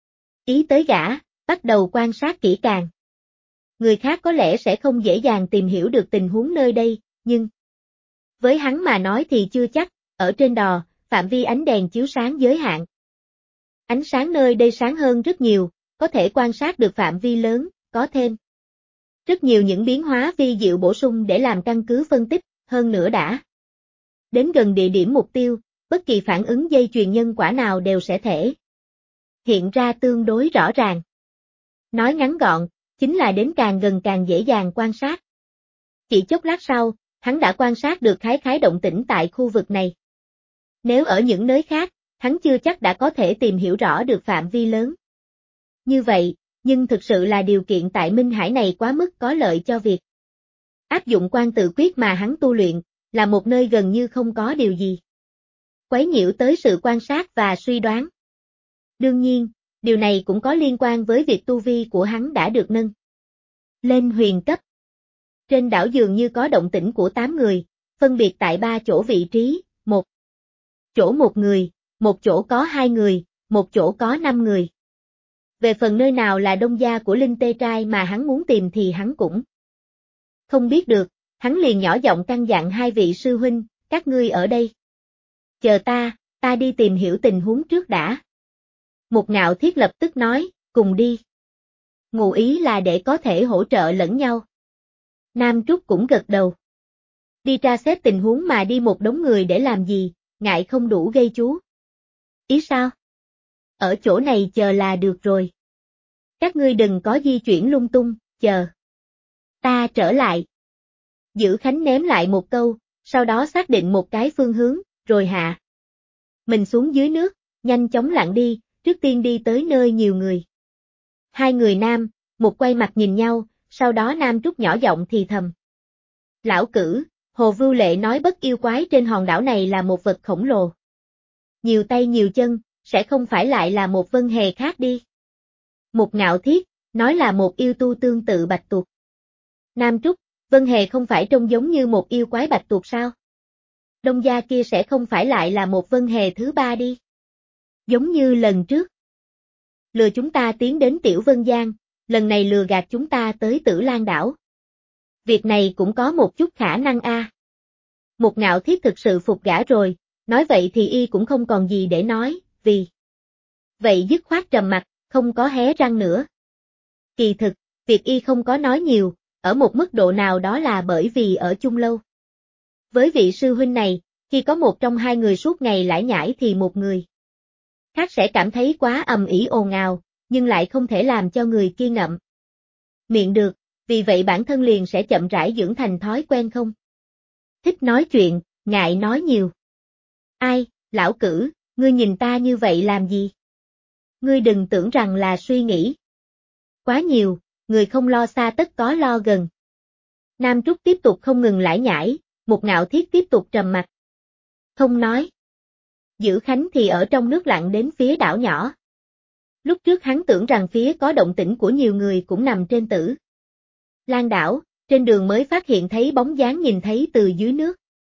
ý tới gã, bắt đầu quan sát kỹ càng. Người khác có lẽ sẽ không dễ dàng tìm hiểu được tình huống nơi đây, nhưng với hắn mà nói thì chưa chắc, ở trên đò, phạm vi ánh đèn chiếu sáng giới hạn. Ánh sáng nơi đây sáng hơn rất nhiều, có thể quan sát được phạm vi lớn, có thêm rất nhiều những biến hóa vi diệu bổ sung để làm căn cứ phân tích, hơn nữa đã đến gần địa điểm mục tiêu, bất kỳ phản ứng dây chuyền nhân quả nào đều sẽ thể hiện ra tương đối rõ ràng. Nói ngắn gọn, chính là đến càng gần càng dễ dàng quan sát. Chỉ chốc lát sau, hắn đã quan sát được khái động tĩnh tại khu vực này. Nếu ở những nơi khác, hắn chưa chắc đã có thể tìm hiểu rõ được phạm vi lớn. Như vậy, nhưng thực sự là điều kiện tại Minh Hải này quá mức có lợi cho việc áp dụng quan tự quyết mà hắn tu luyện, là một nơi gần như không có điều gì quấy nhiễu tới sự quan sát và suy đoán. Đương nhiên, điều này cũng có liên quan với việc tu vi của hắn đã được nâng lên huyền cấp. Trên đảo dường như có động tĩnh của 8 người, phân biệt tại 3 chỗ vị trí, một chỗ 1 người, một chỗ có 2 người, một chỗ có 5 người. Về phần nơi nào là đông gia của Linh Tê Trai mà hắn muốn tìm thì hắn cũng không biết được, hắn liền nhỏ giọng căn dặn 2 vị sư huynh, các ngươi ở đây. Chờ ta đi tìm hiểu tình huống trước đã. Một Ngạo Thiết lập tức nói, cùng đi. Ngụ ý là để có thể hỗ trợ lẫn nhau. Nam Trúc cũng gật đầu. Đi tra xét tình huống mà đi một đống người để làm gì, ngại không đủ gây chú ý sao? Ở chỗ này chờ là được rồi. Các ngươi đừng có di chuyển lung tung, chờ ta trở lại. Dữ Khánh ném lại một câu, sau đó xác định một cái phương hướng, rồi hạ mình xuống dưới nước, nhanh chóng lặn đi, trước tiên đi tới nơi nhiều người. 2 người nam, một quay mặt nhìn nhau, sau đó Nam Trúc nhỏ giọng thì thầm. Lão Cử, Hồ Vưu Lệ nói bất yêu quái trên hòn đảo này là một vật khổng lồ. Nhiều tay nhiều chân, sẽ không phải lại là một vân hề khác đi. Một Ngạo Thiết, nói là một yêu tu tương tự bạch tuộc. Nam Trúc, vân hề không phải trông giống như một yêu quái bạch tuộc sao? Đông gia kia sẽ không phải lại là một vân hề thứ 3 đi. Giống như lần trước. Lừa chúng ta tiến đến Tiểu Vân Giang, lần này lừa gạt chúng ta tới Tử Lan đảo. Việc này cũng có một chút khả năng a. Một Ngạo Thiết thực sự phục gã rồi, nói vậy thì y cũng không còn gì để nói, vì vậy dứt khoát trầm mặt, không có hé răng nữa. Kỳ thực, việc y không có nói nhiều, ở một mức độ nào đó là bởi vì ở chung lâu. Với vị sư huynh này, khi có một trong 2 người suốt ngày lải nhải thì một người khác sẽ cảm thấy quá ầm ĩ ồn ào, nhưng lại không thể làm cho người kia ngậm miệng được, vì vậy bản thân liền sẽ chậm rãi dưỡng thành thói quen không thích nói chuyện, ngại nói nhiều. Ai, Lão Cử, ngươi nhìn ta như vậy làm gì? Ngươi đừng tưởng rằng là suy nghĩ quá nhiều, người không lo xa tất có lo gần. Nam Trúc tiếp tục không ngừng lải nhải, Một Ngạo Thiết tiếp tục trầm mặc. Không nói. Dữ Khánh thì ở trong nước lặn đến phía đảo nhỏ. Lúc trước hắn tưởng rằng phía có động tĩnh của nhiều người cũng nằm trên Tử Lan đảo, trên đường mới phát hiện thấy bóng dáng nhìn thấy từ dưới nước.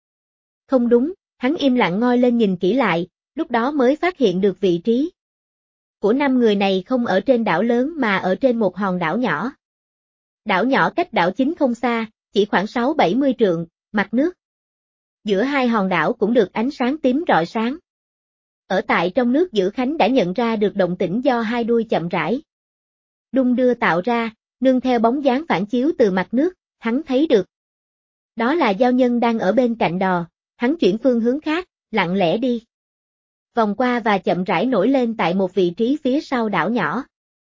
Không đúng, hắn im lặng ngoi lên nhìn kỹ lại, lúc đó mới phát hiện được vị trí của 5 người này không ở trên đảo lớn mà ở trên một hòn đảo nhỏ. Đảo nhỏ cách đảo chính không xa, chỉ khoảng 6-70 trượng, mặt nước giữa 2 hòn đảo cũng được ánh sáng tím rọi sáng. Ở tại trong nước Dữ Khánh đã nhận ra được động tĩnh do 2 đuôi chậm rãi đung đưa tạo ra, nương theo bóng dáng phản chiếu từ mặt nước, hắn thấy được. Đó là giao nhân đang ở bên cạnh đò, hắn chuyển phương hướng khác, lặng lẽ đi vòng qua và chậm rãi nổi lên tại một vị trí phía sau đảo nhỏ.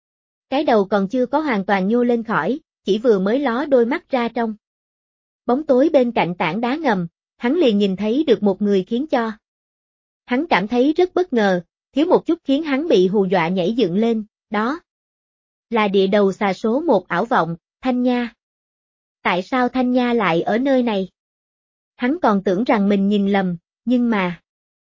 Cái đầu còn chưa có hoàn toàn nhô lên khỏi, chỉ vừa mới ló đôi mắt ra trong bóng tối bên cạnh tảng đá ngầm, hắn liền nhìn thấy được một người khiến cho hắn cảm thấy rất bất ngờ, thiếu một chút khiến hắn bị hù dọa nhảy dựng lên, đó là địa đầu xà số 1 ảo vọng, Thanh Nha. Tại sao Thanh Nha lại ở nơi này? Hắn còn tưởng rằng mình nhìn lầm, nhưng mà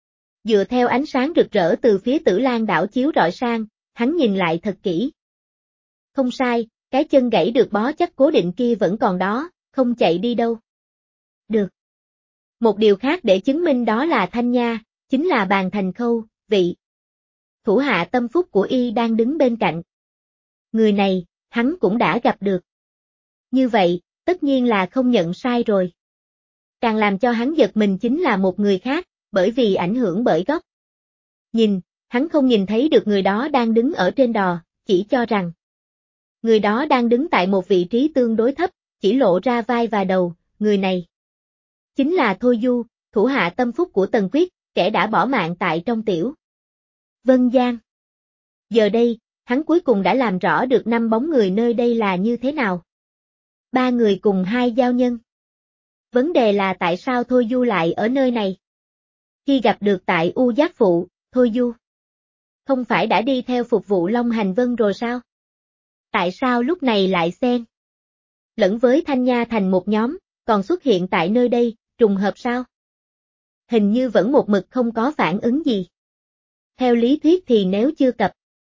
dựa theo ánh sáng rực rỡ từ phía Tử Lan đảo chiếu rọi sang, hắn nhìn lại thật kỹ. Không sai, cái chân gãy được bó chắc cố định kia vẫn còn đó, không chạy đi đâu. Được. Một điều khác để chứng minh đó là Thanh Nha, chính là Bàn Thành Khâu, vị thủ hạ tâm phúc của y đang đứng bên cạnh. Người này, hắn cũng đã gặp được. Như vậy, tất nhiên là không nhận sai rồi. Càng làm cho hắn giật mình chính là một người khác, bởi vì ảnh hưởng bởi góc. Nhìn, hắn không nhìn thấy được người đó đang đứng ở trên đò, chỉ cho rằng người đó đang đứng tại một vị trí tương đối thấp, chỉ lộ ra vai và đầu, người này chính là Thôi Du, thủ hạ tâm phúc của Tần Quyết, kẻ đã bỏ mạng tại trong Tiểu Vân Giang. Giờ đây, hắn cuối cùng đã làm rõ được năm bóng người nơi đây là như thế nào. Ba người cùng hai giao nhân. Vấn đề là tại sao Thôi Du lại ở nơi này? Khi gặp được tại U Giác Phụ, Thôi Du không phải đã đi theo phục vụ Long Hành Vân rồi sao? Tại sao lúc này lại xen lẫn với Thanh Nha thành một nhóm, còn xuất hiện tại nơi đây, trùng hợp sao? Hình như vẫn một mực không có phản ứng gì. Theo lý thuyết thì nếu chưa cập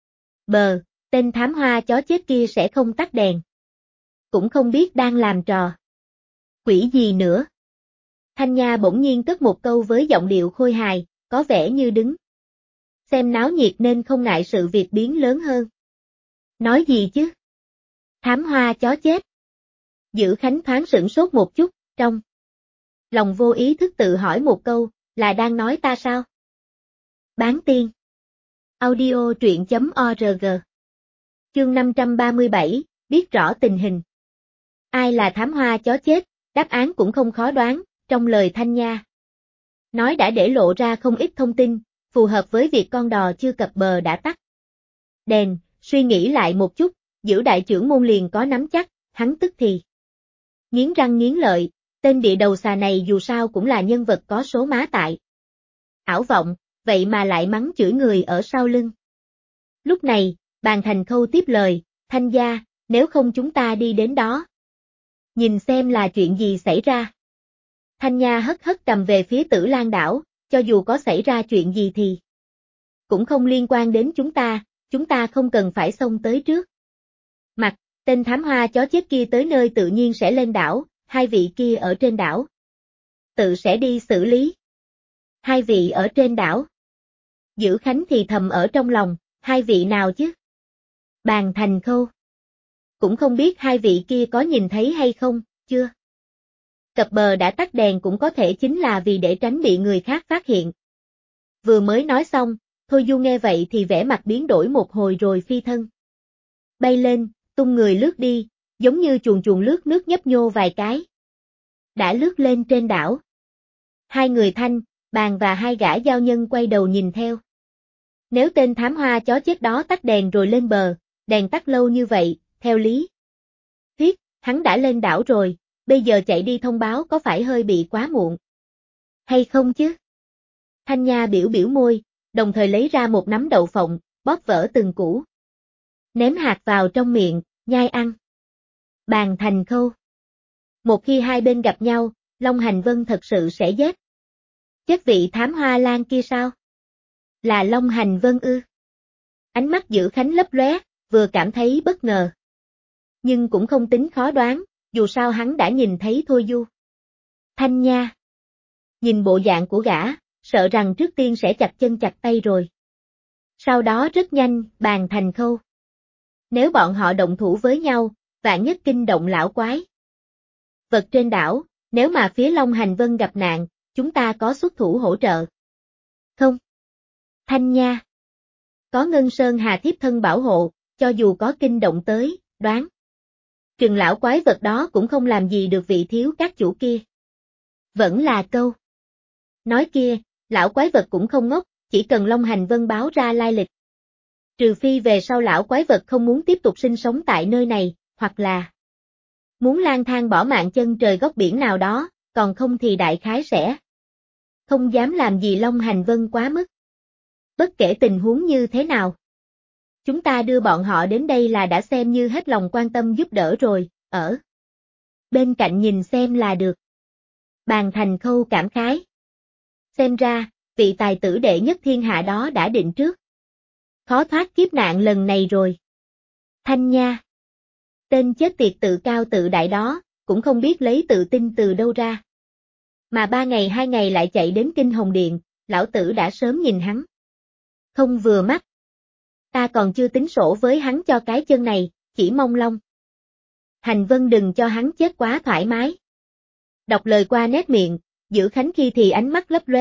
bờ, tên thám hoa chó chết kia sẽ không tắt đèn. Cũng không biết đang làm trò quỷ gì nữa. Thanh Nha bỗng nhiên cất một câu với giọng điệu khôi hài, có vẻ như đứng xem náo nhiệt nên không ngại sự việc biến lớn hơn. Nói gì chứ? Thám hoa chó chết. Dữ Khánh thoáng sửng sốt một chút, trong lòng vô ý thức tự hỏi một câu, là đang nói ta sao? Bán tiên. Audio truyện.org. Chương 537, biết rõ tình hình. Ai là thám hoa chó chết, đáp án cũng không khó đoán, trong lời Thanh Nha nói đã để lộ ra không ít thông tin, phù hợp với việc con đò chưa cập bờ đã tắt đèn, suy nghĩ lại một chút, Dữ đại trưởng môn liền có nắm chắc, hắn tức thì nghiến răng nghiến lợi, tên địa đầu xà này dù sao cũng là nhân vật có số má tại ảo vọng, vậy mà lại mắng chửi người ở sau lưng. Lúc này, Bàn Thành Khâu tiếp lời, Thanh gia, nếu không chúng ta đi đến đó. Nhìn xem là chuyện gì xảy ra. Thanh Nha hất hất cầm về phía Tử Lan đảo, cho dù có xảy ra chuyện gì thì cũng không liên quan đến chúng ta không cần phải xông tới trước. Mặt, tên thám hoa chó chết kia tới nơi tự nhiên sẽ lên đảo, hai vị kia ở trên đảo tự sẽ đi xử lý. Hai vị ở trên đảo. Dữ Khánh thì thầm ở trong lòng, hai vị nào chứ? Bàn Thành Khâu. Cũng không biết hai vị kia có nhìn thấy hay không, chưa? Cập bờ đã tắt đèn cũng có thể chính là vì để tránh bị người khác phát hiện. Vừa mới nói xong, Thôi Du nghe vậy thì vẻ mặt biến đổi một hồi rồi phi thân bay lên, tung người lướt đi, giống như chuồn chuồn lướt nước nhấp nhô vài cái. Đã lướt lên trên đảo. Hai người Thanh, Bàn và hai gã giao nhân quay đầu nhìn theo. Nếu tên thám hoa chó chết đó tắt đèn rồi lên bờ, đèn tắt lâu như vậy, theo lý thuyết, hắn đã lên đảo rồi, bây giờ chạy đi thông báo có phải hơi bị quá muộn? Hay không chứ? Thanh Nha biểu biểu môi, đồng thời lấy ra một nắm đậu phộng, bóp vỡ từng củ. Ném hạt vào trong miệng, nhai ăn. Bàn Thành Khâu. Một khi hai bên gặp nhau, Long Hành Vân thật sự sẽ giết chết vị thám hoa lan kia sao? Là Long Hành Vân ư? Ánh mắt Dữ Khánh lấp lóe, vừa cảm thấy bất ngờ. Nhưng cũng không tính khó đoán, dù sao hắn đã nhìn thấy Thôi Du. Thanh Nha. Nhìn bộ dạng của gã, sợ rằng trước tiên sẽ chặt chân chặt tay rồi. Sau đó rất nhanh, Bàn Thành Khâu. Nếu bọn họ động thủ với nhau, vạn nhất kinh động lão quái vật trên đảo, nếu mà phía Long Hành Vân gặp nạn, chúng ta có xuất thủ hỗ trợ. Không. Thanh Nha. Có Ngân Sơn Hà thiếp thân bảo hộ, cho dù có kinh động tới, đoán chừng lão quái vật đó cũng không làm gì được vị thiếu các chủ kia. Vẫn là câu nói kia, lão quái vật cũng không ngốc, chỉ cần Long Hành Vân báo ra lai lịch. Trừ phi về sau lão quái vật không muốn tiếp tục sinh sống tại nơi này, hoặc là muốn lang thang bỏ mạng chân trời góc biển nào đó, còn không thì đại khái sẽ không dám làm gì Long Hành Vân quá mức. Bất kể tình huống như thế nào, chúng ta đưa bọn họ đến đây là đã xem như hết lòng quan tâm giúp đỡ rồi, ở bên cạnh nhìn xem là được. Bàn Thành Khâu cảm khái. Xem ra, vị tài tử đệ nhất thiên hạ đó đã định trước. Khó thoát kiếp nạn lần này rồi. Thanh Nha. Tên chết tiệt tự cao tự đại đó, cũng không biết lấy tự tin từ đâu ra. Mà 3 ngày 2 ngày lại chạy đến Kinh Hồng Điện, lão tử đã sớm nhìn hắn không vừa mắt. Ta còn chưa tính sổ với hắn cho cái chân này, chỉ mong Long Hành Vân đừng cho hắn chết quá thoải mái. Đọc lời qua nét miệng, Dữ Khánh khi thì ánh mắt lấp lóe,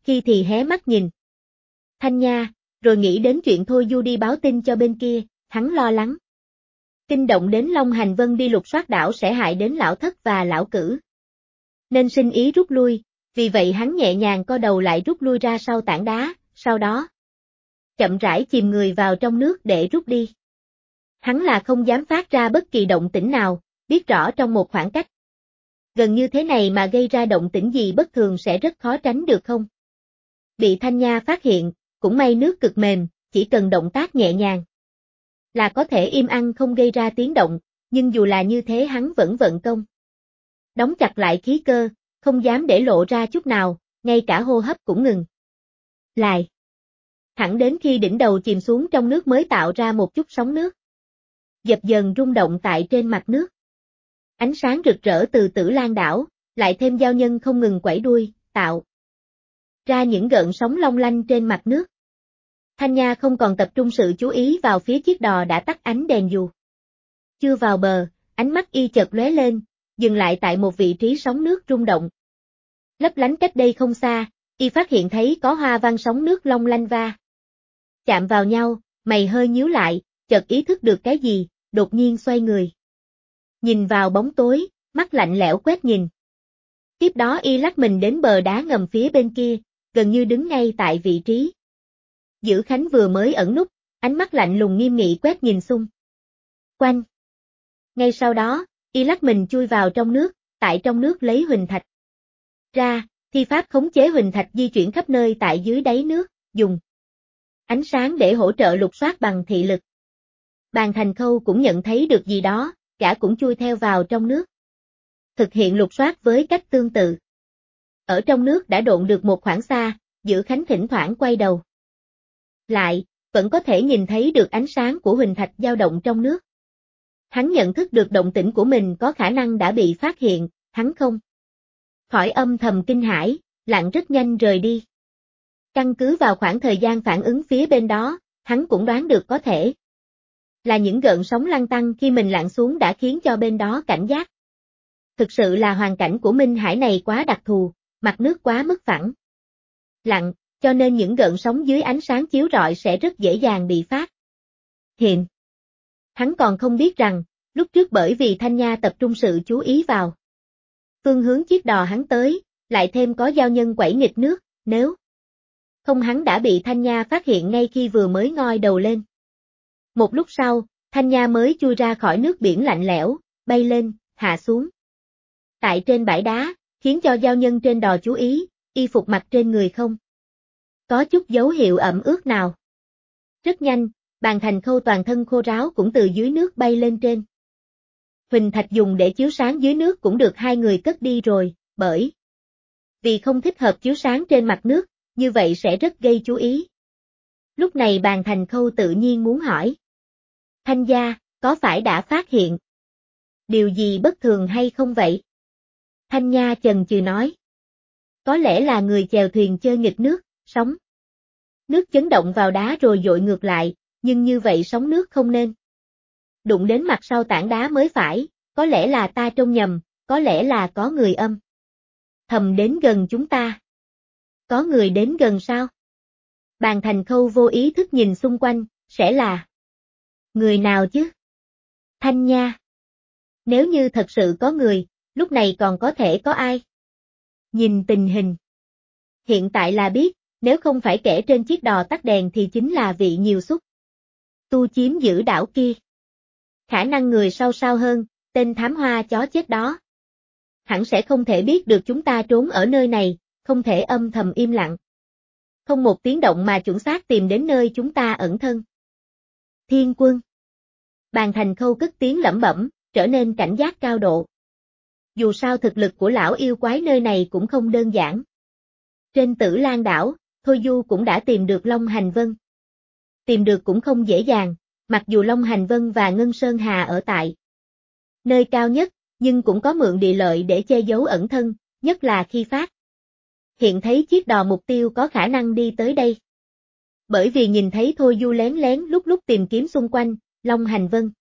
khi thì hé mắt nhìn Thanh Nha, rồi nghĩ đến chuyện Thôi Du đi báo tin cho bên kia, hắn lo lắng. Kinh động đến Long Hành Vân đi lục soát đảo sẽ hại đến lão thất và lão cử. Nên xin ý rút lui, vì vậy hắn nhẹ nhàng co đầu lại rút lui ra sau tảng đá, sau đó chậm rãi chìm người vào trong nước để rút đi. Hắn là không dám phát ra bất kỳ động tĩnh nào, biết rõ trong một khoảng cách gần như thế này mà gây ra động tĩnh gì bất thường sẽ rất khó tránh được không. Bị Thanh Nha phát hiện, cũng may nước cực mềm, chỉ cần động tác nhẹ nhàng là có thể im ăng không gây ra tiếng động, nhưng dù là như thế hắn vẫn vận công. Đóng chặt lại khí cơ, không dám để lộ ra chút nào, ngay cả hô hấp cũng ngừng lại. Thẳng đến khi đỉnh đầu chìm xuống trong nước mới tạo ra một chút sóng nước. Dập dần rung động tại trên mặt nước. Ánh sáng rực rỡ từ Tử Lan đảo, lại thêm giao nhân không ngừng quẩy đuôi, tạo ra những gợn sóng long lanh trên mặt nước. Thanh Nha không còn tập trung sự chú ý vào phía chiếc đò đã tắt ánh đèn dù. Chưa vào bờ, ánh mắt y chợt lóe lên, dừng lại tại một vị trí sóng nước rung động. Lấp lánh cách đây không xa, y phát hiện thấy có hoa văn sóng nước long lanh va chạm vào nhau, mày hơi nhíu lại, chợt ý thức được cái gì, đột nhiên xoay người. Nhìn vào bóng tối, mắt lạnh lẽo quét nhìn. Tiếp đó y lách mình đến bờ đá ngầm phía bên kia, gần như đứng ngay tại vị trí Dữ Khánh vừa mới ẩn núp, ánh mắt lạnh lùng nghiêm nghị quét nhìn xung quanh. Ngay sau đó, y lách mình chui vào trong nước, tại trong nước lấy huỳnh thạch ra, thi pháp khống chế huỳnh thạch di chuyển khắp nơi tại dưới đáy nước, dùng ánh sáng để hỗ trợ lục soát bằng thị lực. Bàn Thành Khâu cũng nhận thấy được gì đó, gã cũng chui theo vào trong nước. Thực hiện lục soát với cách tương tự. Ở trong nước đã độn được một khoảng xa, Dữ Khánh thỉnh thoảng quay đầu lại, vẫn có thể nhìn thấy được ánh sáng của huỳnh thạch dao động trong nước. Hắn nhận thức được động tĩnh của mình có khả năng đã bị phát hiện, hắn không khỏi âm thầm kinh hãi, lặn rất nhanh rời đi. Căn cứ vào khoảng thời gian phản ứng phía bên đó, hắn cũng đoán được có thể là những gợn sóng lăn tăn khi mình lặn xuống đã khiến cho bên đó cảnh giác. Thực sự là hoàn cảnh của Minh Hải này quá đặc thù, mặt nước quá mức phẳng lặng, cho nên những gợn sóng dưới ánh sáng chiếu rọi sẽ rất dễ dàng bị phát hiện. Hắn còn không biết rằng, lúc trước bởi vì Thanh Nha tập trung sự chú ý vào phương hướng chiếc đò hắn tới, lại thêm có giao nhân quẩy nghịch nước, nếu không hắn đã bị Thanh Nha phát hiện ngay khi vừa mới ngoi đầu lên. Một lúc sau, Thanh Nha mới chui ra khỏi nước biển lạnh lẽo, bay lên, hạ xuống tại trên bãi đá, khiến cho giao nhân trên đò chú ý, y phục mặc trên người không có chút dấu hiệu ẩm ướt nào. Rất nhanh, Bàn Thành Khâu toàn thân khô ráo cũng từ dưới nước bay lên trên. Huỳnh thạch dùng để chiếu sáng dưới nước cũng được hai người cất đi rồi, bởi vì không thích hợp chiếu sáng trên mặt nước, như vậy sẽ rất gây chú ý. Lúc này Bàn Thành Khâu tự nhiên muốn hỏi. Thanh gia, có phải đã phát hiện điều gì bất thường hay không vậy? Thanh Nha chần chừ nói. Có lẽ là người chèo thuyền chơi nghịch nước, sóng nước chấn động vào đá rồi dội ngược lại, nhưng như vậy sóng nước không nên đụng đến mặt sau tảng đá mới phải, có lẽ là ta trông nhầm, có lẽ là có người âm thầm đến gần chúng ta. Có người đến gần sao? Bàn Thành Khâu vô ý thức nhìn xung quanh, sẽ là người nào chứ? Thanh Nha. Nếu như thật sự có người, lúc này còn có thể có ai? Nhìn tình hình hiện tại là biết, nếu không phải kẻ trên chiếc đò tắt đèn thì chính là vị nhiều xúc tu chiếm giữ đảo kia. Khả năng người sau sao hơn, tên thám hoa chó chết đó. Hẳn sẽ không thể biết được chúng ta trốn ở nơi này, không thể âm thầm im lặng. Không một tiếng động mà chuẩn xác tìm đến nơi chúng ta ẩn thân. Thiên quân. Bàn Thành Khâu cất tiếng lẩm bẩm, trở nên cảnh giác cao độ. Dù sao thực lực của lão yêu quái nơi này cũng không đơn giản. Trên Tử Lan đảo, Thôi Du cũng đã tìm được Long Hành Vân. Tìm được cũng không dễ dàng, mặc dù Long Hành Vân và Ngân Sơn Hà ở tại nơi cao nhất, nhưng cũng có mượn địa lợi để che giấu ẩn thân, nhất là khi phát hiện thấy chiếc đò mục tiêu có khả năng đi tới đây. Bởi vì nhìn thấy Thôi Du lén lén lúc lúc tìm kiếm xung quanh, Long Hành Vân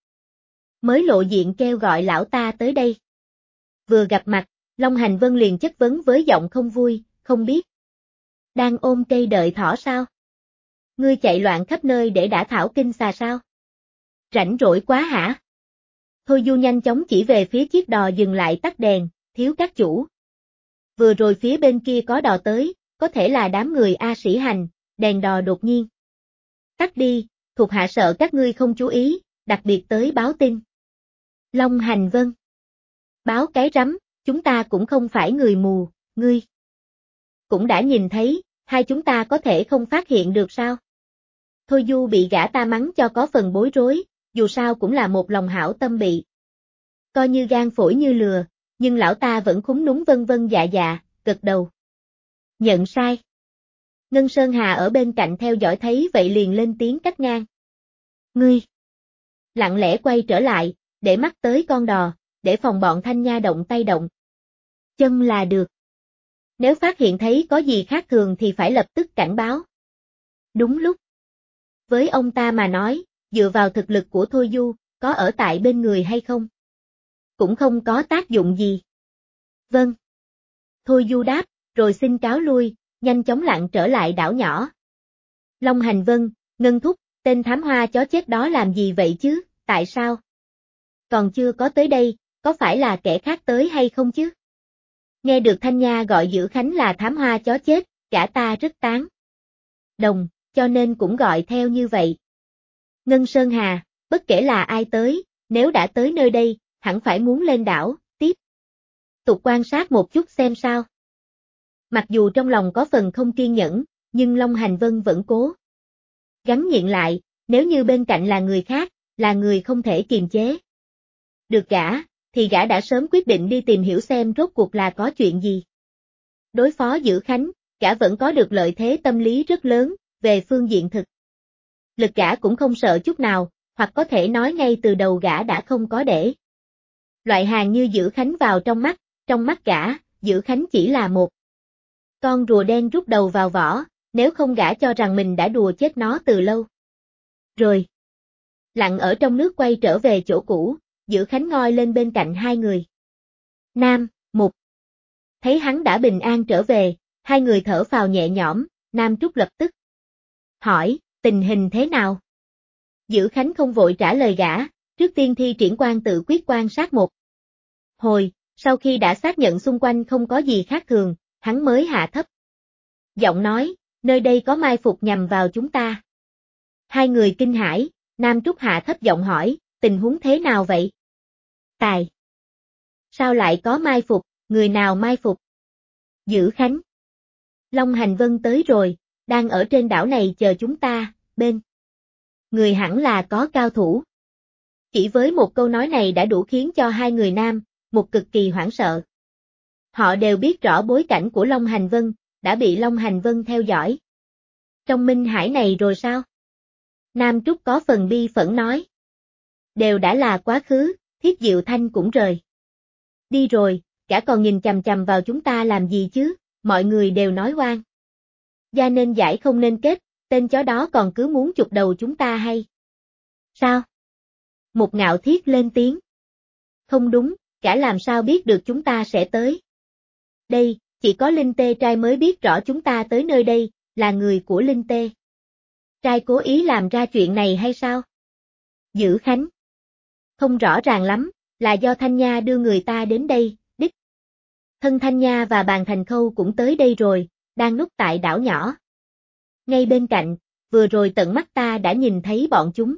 mới lộ diện kêu gọi lão ta tới đây. Vừa gặp mặt, Long Hành Vân liền chất vấn với giọng không vui, không biết Đang ôm cây đợi thỏ sao? Ngươi chạy loạn khắp nơi để đả thảo kinh xà sao? Rảnh rỗi quá hả? Thôi Du nhanh chóng chỉ về phía chiếc đò dừng lại tắt đèn, thiếu các chủ. Vừa rồi phía bên kia có đò tới, có thể là đám người A Sĩ Hành, đèn đò đột nhiên. Tắt đi, thuộc hạ sợ các ngươi không chú ý, đặc biệt tới báo tin. Long Hành vâng. Báo cái rắm, chúng ta cũng không phải người mù, ngươi cũng đã nhìn thấy, hai chúng ta có thể không phát hiện được sao? Thôi Du bị gã ta mắng cho có phần bối rối, dù sao cũng là một lòng hảo tâm bị. Coi như gan phổi như lừa, nhưng lão ta vẫn khúm núm vân vân dạ dạ, gật đầu. Nhận sai. Ngân Sơn Hà ở bên cạnh theo dõi thấy vậy liền lên tiếng cắt ngang. Ngươi. Lặng lẽ quay trở lại, để mắt tới con đò, để phòng bọn Thanh Nha động tay động chân là được. Nếu phát hiện thấy có gì khác thường thì phải lập tức cảnh báo. Đúng lúc. Với ông ta mà nói, dựa vào thực lực của Thôi Du, có ở tại bên người hay không? Cũng không có tác dụng gì. Vâng. Thôi Du đáp, rồi xin cáo lui, nhanh chóng lặn trở lại đảo nhỏ. Long Hành vâng, Ngân thúc, tên thám hoa chó chết đó làm gì vậy chứ, tại sao? Còn chưa có tới đây, có phải là kẻ khác tới hay không chứ? Nghe được Thanh Nha gọi Dữ Khánh là thám hoa chó chết, gã ta rất tán đồng, cho nên cũng gọi theo như vậy. Ngân Sơn Hà, bất kể là ai tới, nếu đã tới nơi đây, hẳn phải muốn lên đảo, tiếp tục quan sát một chút xem sao. Mặc dù trong lòng có phần không kiên nhẫn, nhưng Long Hành Vân vẫn cố gắng nhịn lại, nếu như bên cạnh là người khác, là người không thể kiềm chế được gã, thì gã đã sớm quyết định đi tìm hiểu xem rốt cuộc là có chuyện gì. Đối phó Dữ Khánh, gã vẫn có được lợi thế tâm lý rất lớn, về phương diện thực lực gã cũng không sợ chút nào, hoặc có thể nói ngay từ đầu gã đã không có để loại hàng như Dữ Khánh vào trong mắt gã, Dữ Khánh chỉ là một con rùa đen rút đầu vào vỏ, nếu không gã cho rằng mình đã đùa chết nó từ lâu. Rồi, lặn ở trong nước quay trở về chỗ cũ, Dữ Khánh ngoi lên bên cạnh hai người. Nam, Mục. Thấy hắn đã bình an trở về, hai người thở phào nhẹ nhõm, Nam Trúc lập tức hỏi, tình hình thế nào? Dữ Khánh không vội trả lời gã, trước tiên thi triển quan tự quyết quan sát một hồi, sau khi đã xác nhận xung quanh không có gì khác thường, hắn mới hạ thấp giọng nói, nơi đây có mai phục nhằm vào chúng ta. Hai người kinh hãi, Nam Trúc hạ thấp giọng hỏi, tình huống thế nào vậy? Tài. Sao lại có mai phục, người nào mai phục? Dữ Khánh. Long Hành Vân tới rồi, đang ở trên đảo này chờ chúng ta, bên người hẳn là có cao thủ. Chỉ với một câu nói này đã đủ khiến cho hai người nam, một cực kỳ hoảng sợ. Họ đều biết rõ bối cảnh của Long Hành Vân, đã bị Long Hành Vân theo dõi. Trong Minh Hải này rồi sao? Nam Trúc có phần bi phẫn nói. Đều đã là quá khứ, Thiết Diệu Thanh cũng rời đi rồi, cả còn nhìn chằm chằm vào chúng ta làm gì chứ, mọi người đều nói oan gia nên giải không nên kết, tên chó đó còn cứ muốn chụp đầu chúng ta hay sao? Một Ngạo Thiết lên tiếng. Không đúng, cả làm sao biết được chúng ta sẽ tới. Đây, chỉ có Linh Tê Trai mới biết rõ chúng ta tới nơi đây, là người của Linh Tê Trai cố ý làm ra chuyện này hay sao? Dữ Khánh. Không rõ ràng lắm, là do Thanh Nha đưa người ta đến đây, đích. Thân Thanh Nha và Bàn Thành Khâu cũng tới đây rồi, đang núp tại đảo nhỏ. Ngay bên cạnh, vừa rồi tận mắt ta đã nhìn thấy bọn chúng.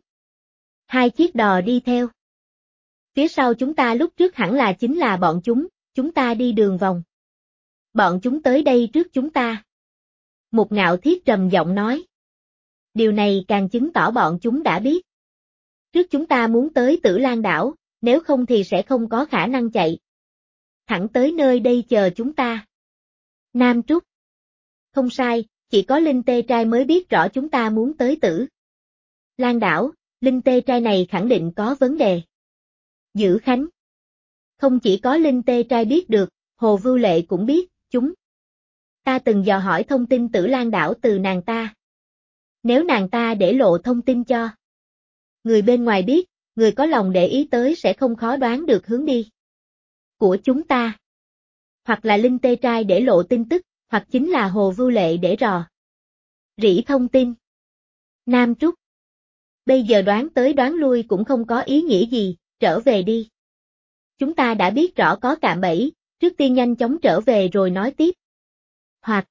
Hai chiếc đò đi theo. Phía sau chúng ta lúc trước hẳn là chính là bọn chúng ta đi đường vòng. Bọn chúng tới đây trước chúng ta. Một Ngạo Thiết trầm giọng nói. Điều này càng chứng tỏ bọn chúng đã biết. Trước chúng ta muốn tới Tử Lan đảo, nếu không thì sẽ không có khả năng chạy thẳng tới nơi đây chờ chúng ta. Nam Trúc. Không sai, chỉ có Linh Tê Trai mới biết rõ chúng ta muốn tới Tử Lan đảo, Linh Tê Trai này khẳng định có vấn đề. Dữ Khánh. Không chỉ có Linh Tê Trai biết được, Hồ Vưu Lệ cũng biết, chúng ta từng dò hỏi thông tin Tử Lan đảo từ nàng ta. Nếu nàng ta để lộ thông tin cho người bên ngoài biết, người có lòng để ý tới sẽ không khó đoán được hướng đi của chúng ta. Hoặc là Linh Tê Trai để lộ tin tức, hoặc chính là Hồ Vưu Lệ để rò rỉ thông tin. Nam Trúc. Bây giờ đoán tới đoán lui cũng không có ý nghĩa gì, trở về đi. Chúng ta đã biết rõ có cạm bẫy, trước tiên nhanh chóng trở về rồi nói tiếp. Hoặc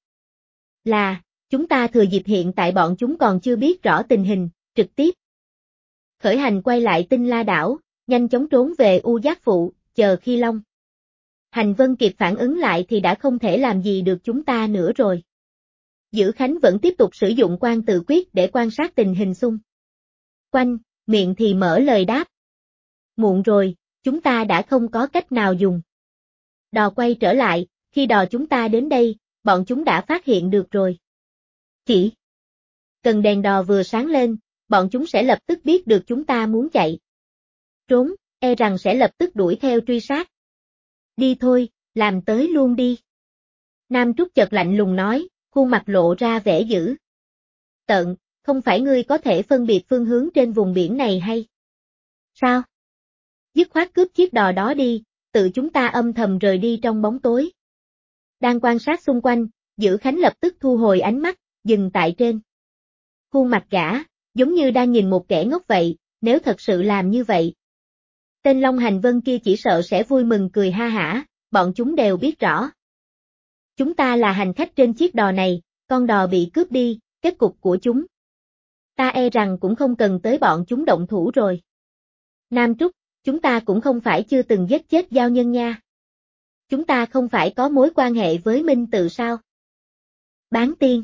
là, chúng ta thừa dịp hiện tại bọn chúng còn chưa biết rõ tình hình, trực tiếp khởi hành quay lại Tinh La đảo, nhanh chóng trốn về U Giác Phụ, chờ khi Long Hành Vân kịp phản ứng lại thì đã không thể làm gì được chúng ta nữa rồi. Dữ Khánh vẫn tiếp tục sử dụng quan tự quyết để quan sát tình hình xung quanh, miệng thì mở lời đáp. Muộn rồi, chúng ta đã không có cách nào dùng đò quay trở lại, khi đò chúng ta đến đây, bọn chúng đã phát hiện được rồi. Chỉ cần đèn đò vừa sáng lên, bọn chúng sẽ lập tức biết được chúng ta muốn chạy trốn, e rằng sẽ lập tức đuổi theo truy sát. Đi thôi, làm tới luôn đi. Nam Trúc chợt lạnh lùng nói, khuôn mặt lộ ra vẻ dữ tợn, không phải ngươi có thể phân biệt phương hướng trên vùng biển này hay sao? Dứt khoát cướp chiếc đò đó đi, tự chúng ta âm thầm rời đi trong bóng tối. Đang quan sát xung quanh, Dữ Khánh lập tức thu hồi ánh mắt, dừng tại trên khuôn mặt gã, giống như đang nhìn một kẻ ngốc vậy, nếu thật sự làm như vậy. Tên Long Hành Vân kia chỉ sợ sẽ vui mừng cười ha hả, bọn chúng đều biết rõ. Chúng ta là hành khách trên chiếc đò này, con đò bị cướp đi, kết cục của chúng ta e rằng cũng không cần tới bọn chúng động thủ rồi. Nam Trúc, chúng ta cũng không phải chưa từng giết chết giao nhân nha. Chúng ta không phải có mối quan hệ với Minh Tự sao? Bán tiên.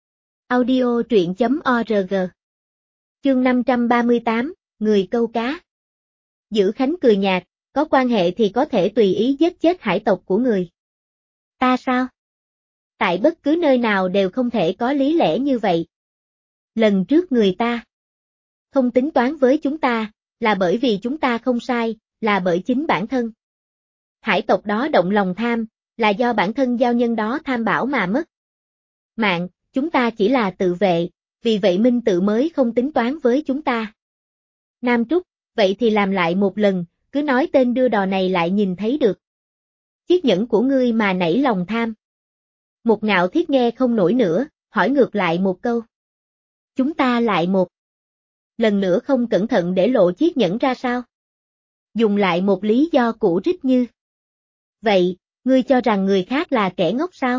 Audio truyện.org. Chương 538, Người câu cá. Dữ Khánh cười nhạt, có quan hệ thì có thể tùy ý giết chết hải tộc của người ta sao? Tại bất cứ nơi nào đều không thể có lý lẽ như vậy. Lần trước người ta không tính toán với chúng ta, là bởi vì chúng ta không sai, là bởi chính bản thân hải tộc đó động lòng tham, là do bản thân giao nhân đó tham bảo mà mất mạng, chúng ta chỉ là tự vệ, vì vậy Minh Tự mới không tính toán với chúng ta. Nam Trúc, vậy thì làm lại một lần, cứ nói tên đưa đò này lại nhìn thấy được chiếc nhẫn của ngươi mà nảy lòng tham. Một Ngạo Thiết nghe không nổi nữa, hỏi ngược lại một câu. Chúng ta lại một lần nữa không cẩn thận để lộ chiếc nhẫn ra sao? Dùng lại một lý do cũ rích như vậy, ngươi cho rằng người khác là kẻ ngốc sao?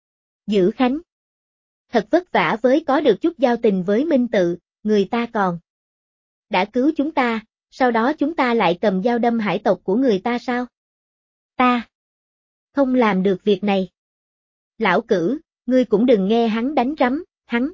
Dữ Khánh. Thật vất vả với có được chút giao tình với Minh Tự, người ta còn đã cứu chúng ta, sau đó chúng ta lại cầm dao đâm hải tộc của người ta sao? Ta không làm được việc này. Lão Cử, ngươi cũng đừng nghe hắn đánh rắm, hắn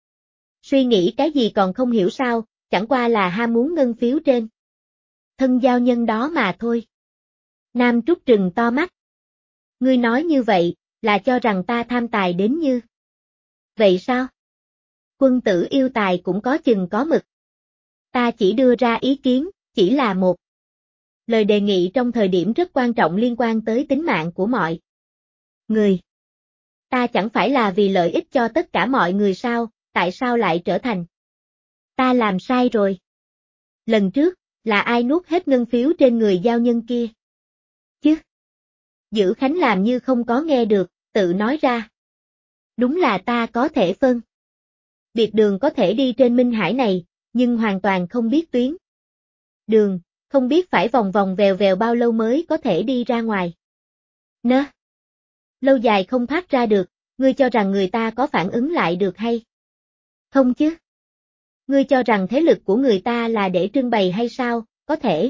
suy nghĩ cái gì còn không hiểu sao, chẳng qua là ham muốn ngân phiếu trên thân giao nhân đó mà thôi. Nam Trúc trừng to mắt. Ngươi nói như vậy, là cho rằng ta tham tài đến như vậy sao? Quân tử yêu tài cũng có chừng có mực. Ta chỉ đưa ra ý kiến, chỉ là một lời đề nghị trong thời điểm rất quan trọng liên quan tới tính mạng của mọi người. Ta chẳng phải là vì lợi ích cho tất cả mọi người sao, tại sao lại trở thành ta làm sai rồi? Lần trước, là ai nuốt hết ngân phiếu trên người giao nhân kia? Chứ? Dữ Khánh làm như không có nghe được, tự nói ra. Đúng là ta có thể phân biệt đường có thể đi trên Minh Hải này, nhưng hoàn toàn không biết tuyến đường, không biết phải vòng vòng vèo vèo bao lâu mới có thể đi ra ngoài. Nơ. Lâu dài không thoát ra được, ngươi cho rằng người ta có phản ứng lại được hay không chứ? Ngươi cho rằng thế lực của người ta là để trưng bày hay sao, có thể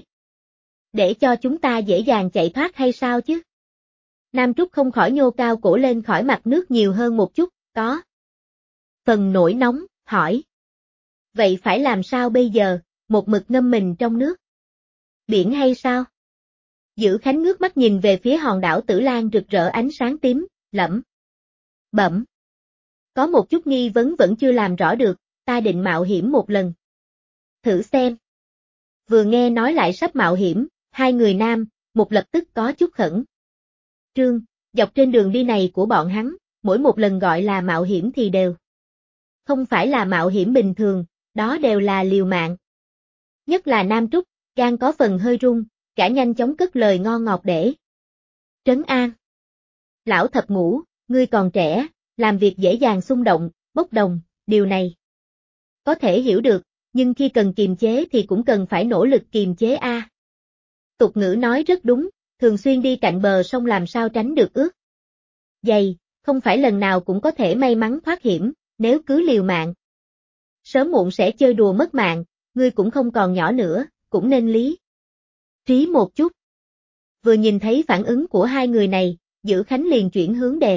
để cho chúng ta dễ dàng chạy thoát hay sao chứ? Nam Trúc không khỏi nhô cao cổ lên khỏi mặt nước nhiều hơn một chút, có phần nổi nóng, hỏi. Vậy phải làm sao bây giờ, một mực ngâm mình trong nước biển hay sao? Dữ Khánh ngước mắt nhìn về phía hòn đảo Tử Lan rực rỡ ánh sáng tím, lẩm bẩm. Có một chút nghi vấn vẫn chưa làm rõ được, ta định mạo hiểm một lần. Thử xem. Vừa nghe nói lại sắp mạo hiểm, hai người nam, một lập tức có chút khẩn trương, dọc trên đường đi này của bọn hắn, mỗi một lần gọi là mạo hiểm thì đều không phải là mạo hiểm bình thường, đó đều là liều mạng. Nhất là Nam Trúc, gan có phần hơi run, cả nhanh chóng cất lời ngon ngọt để trấn an. Lão Thập Ngũ, ngươi còn trẻ, làm việc dễ dàng xung động, bốc đồng, điều này có thể hiểu được, nhưng khi cần kiềm chế thì cũng cần phải nỗ lực kiềm chế a. Tục ngữ nói rất đúng, thường xuyên đi cạnh bờ sông làm sao tránh được ướt dày, không phải lần nào cũng có thể may mắn thoát hiểm, nếu cứ liều mạng. Sớm muộn sẽ chơi đùa mất mạng, ngươi cũng không còn nhỏ nữa, cũng nên lý trí một chút. Vừa nhìn thấy phản ứng của hai người này, Dữ Khánh liền chuyển hướng đề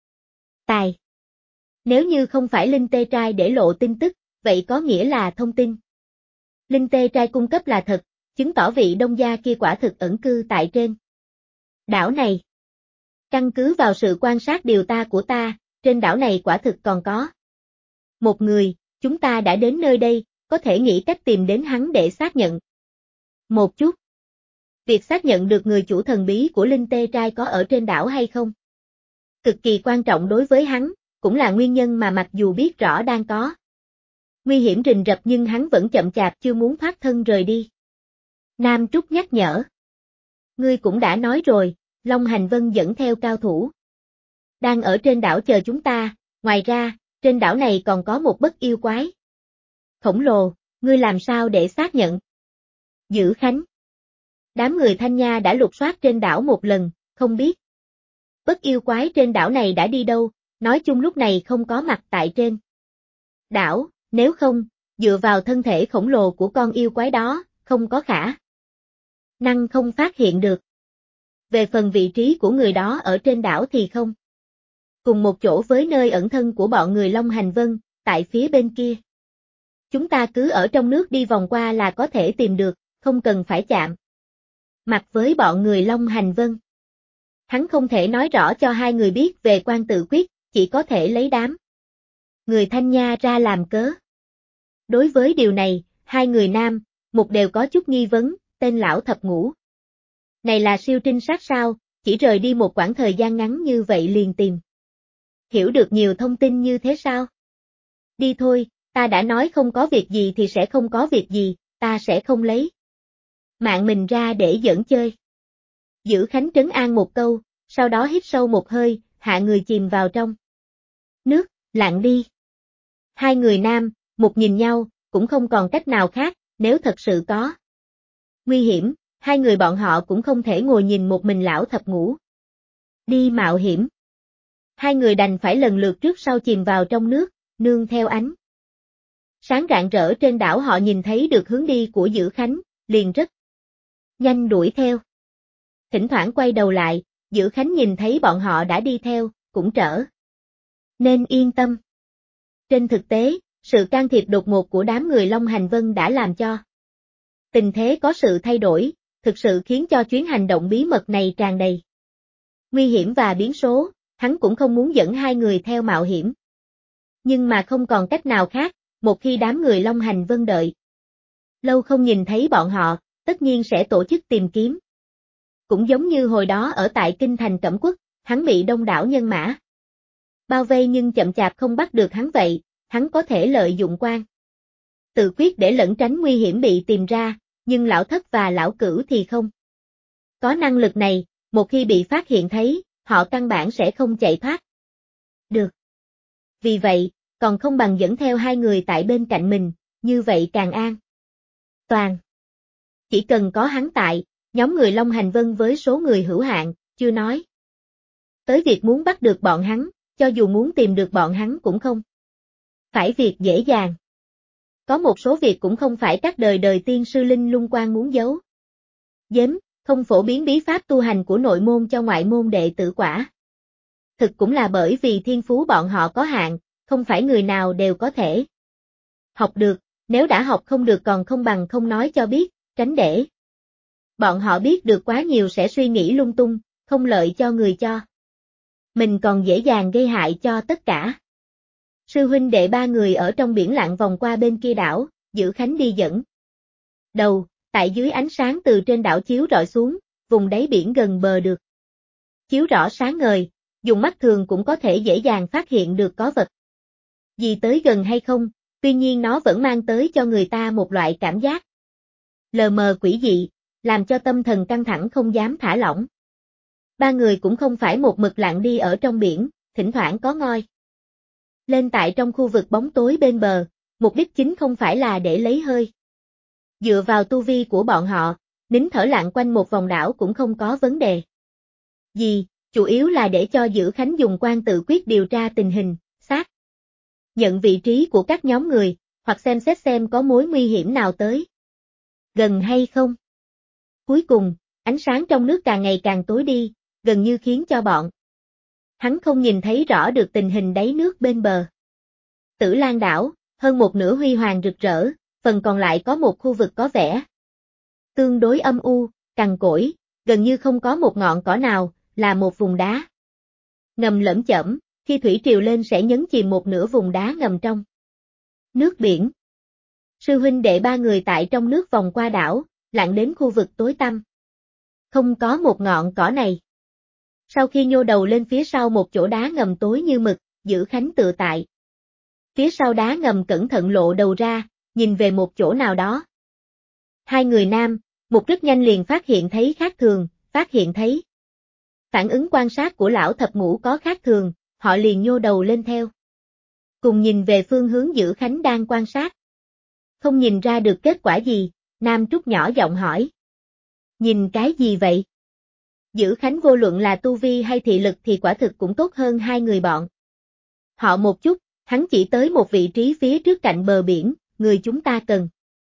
tài. Nếu như không phải Linh Tê Trai để lộ tin tức, vậy có nghĩa là thông tin Linh Tê Trai cung cấp là thật, chứng tỏ vị đông gia kia quả thực ẩn cư tại trên đảo này. Căn cứ vào sự quan sát điều tra của ta, trên đảo này quả thực còn có một người, chúng ta đã đến nơi đây, có thể nghĩ cách tìm đến hắn để xác nhận một chút. Việc xác nhận được người chủ thần bí của Linh Tê Trai có ở trên đảo hay không cực kỳ quan trọng đối với hắn, cũng là nguyên nhân mà mặc dù biết rõ đang có nguy hiểm rình rập nhưng hắn vẫn chậm chạp chưa muốn thoát thân rời đi. Nam Trúc nhắc nhở. Ngươi cũng đã nói rồi, Long Hành Vân dẫn theo cao thủ đang ở trên đảo chờ chúng ta, ngoài ra, trên đảo này còn có một bất yêu quái khổng lồ, ngươi làm sao để xác nhận? Dữ Khánh. Đám người Thanh Nha đã lục soát trên đảo một lần, không biết bất yêu quái trên đảo này đã đi đâu, nói chung lúc này không có mặt tại trên đảo, nếu không, dựa vào thân thể khổng lồ của con yêu quái đó, không có khả năng không phát hiện được. Về phần vị trí của người đó ở trên đảo thì không cùng một chỗ với nơi ẩn thân của bọn người Long Hành Vân, tại phía bên kia. Chúng ta cứ ở trong nước đi vòng qua là có thể tìm được, không cần phải chạm mặt với bọn người Long Hành Vân. Hắn không thể nói rõ cho hai người biết về quan tự quyết, chỉ có thể lấy đám người Thanh Nha ra làm cớ. Đối với điều này, hai người nam, một đều có chút nghi vấn, tên lão thập ngũ này là siêu trinh sát sao, chỉ rời đi một quãng thời gian ngắn như vậy liền tìm hiểu được nhiều thông tin như thế sao? Đi thôi, ta đã nói không có việc gì thì sẽ không có việc gì, ta sẽ không lấy mạng mình ra để giỡn chơi. Dữ Khánh trấn an một câu, sau đó hít sâu một hơi, hạ người chìm vào trong nước, lặn đi. Hai người nam, một nhìn nhau, cũng không còn cách nào khác, nếu thật sự có nguy hiểm, hai người bọn họ cũng không thể ngồi nhìn một mình lão thập ngũ đi mạo hiểm. Hai người đành phải lần lượt trước sau chìm vào trong nước, nương theo ánh sáng rạng rỡ trên đảo họ nhìn thấy được hướng đi của Dữ Khánh, liền rất nhanh đuổi theo. Thỉnh thoảng quay đầu lại, Dữ Khánh nhìn thấy bọn họ đã đi theo, cũng trở nên yên tâm. Trên thực tế, sự can thiệp đột ngột của đám người Long Hành Vân đã làm cho tình thế có sự thay đổi, thực sự khiến cho chuyến hành động bí mật này tràn đầy nguy hiểm và biến số, hắn cũng không muốn dẫn hai người theo mạo hiểm. Nhưng mà không còn cách nào khác, một khi đám người Long Hành Vân đợi lâu không nhìn thấy bọn họ, tất nhiên sẽ tổ chức tìm kiếm. Cũng giống như hồi đó ở tại kinh thành Cẩm Quốc, hắn bị đông đảo nhân mã bao vây nhưng chậm chạp không bắt được hắn vậy, hắn có thể lợi dụng quan tự quyết để lẩn tránh nguy hiểm bị tìm ra, nhưng lão thất và lão cửu thì không có năng lực này, một khi bị phát hiện thấy, họ căn bản sẽ không chạy thoát được. Vì vậy, còn không bằng dẫn theo hai người tại bên cạnh mình, như vậy càng an toàn. Chỉ cần có hắn tại, nhóm người Long Hành Vân với số người hữu hạn, chưa nói tới việc muốn bắt được bọn hắn, cho dù muốn tìm được bọn hắn cũng không phải việc dễ dàng. Có một số việc cũng không phải các đời đời tiên sư linh lung quan muốn giấu giếm, không phổ biến bí pháp tu hành của nội môn cho ngoại môn đệ tử quả. Thực cũng là bởi vì thiên phú bọn họ có hạn, không phải người nào đều có thể học được, nếu đã học không được còn không bằng không nói cho biết, tránh để bọn họ biết được quá nhiều sẽ suy nghĩ lung tung, không lợi cho người cho mình còn dễ dàng gây hại cho tất cả. Sư huynh đệ ba người ở trong biển lặn vòng qua bên kia đảo, Dữ Khánh đi dẫn đầu, tại dưới ánh sáng từ trên đảo chiếu rọi xuống, vùng đáy biển gần bờ được chiếu rõ sáng ngời, dùng mắt thường cũng có thể dễ dàng phát hiện được có vật gì tới gần hay không, tuy nhiên nó vẫn mang tới cho người ta một loại cảm giác lờ mờ quỷ dị, làm cho tâm thần căng thẳng không dám thả lỏng. Ba người cũng không phải một mực lặng đi ở trong biển, thỉnh thoảng có ngoi lên tại trong khu vực bóng tối bên bờ, mục đích chính không phải là để lấy hơi. Dựa vào tu vi của bọn họ, nín thở lặn quanh một vòng đảo cũng không có vấn đề gì, chủ yếu là để cho Dữ Khánh dùng quan tự quyết điều tra tình hình, xác nhận vị trí của các nhóm người, hoặc xem xét xem có mối nguy hiểm nào tới gần hay không. Cuối cùng, ánh sáng trong nước càng ngày càng tối đi, gần như khiến cho bọn hắn không nhìn thấy rõ được tình hình đáy nước bên bờ. Tử Lan đảo, hơn một nửa huy hoàng rực rỡ, phần còn lại có một khu vực có vẻ tương đối âm u, cằn cỗi, gần như không có một ngọn cỏ nào, là một vùng đá ngầm lởm chởm, khi thủy triều lên sẽ nhấn chìm một nửa vùng đá ngầm trong nước biển. Sư huynh đệ ba người tại trong nước vòng qua đảo, lặn đến khu vực tối tăm. Không có một ngọn cỏ này. Sau khi nhô đầu lên phía sau một chỗ đá ngầm tối như mực, Dữ Khánh tự tại phía sau đá ngầm cẩn thận lộ đầu ra, nhìn về một chỗ nào đó. Hai người nam, một rất nhanh liền phát hiện thấy khác thường, phát hiện thấy phản ứng quan sát của lão thập ngũ có khác thường, họ liền nhô đầu lên theo. Cùng nhìn về phương hướng Dữ Khánh đang quan sát. Không nhìn ra được kết quả gì, Nam Trúc nhỏ giọng hỏi. Nhìn cái gì vậy? Dữ Khánh vô luận là tu vi hay thị lực thì quả thực cũng tốt hơn hai người bọn họ một chút, hắn chỉ tới một vị trí phía trước cạnh bờ biển, người chúng ta cần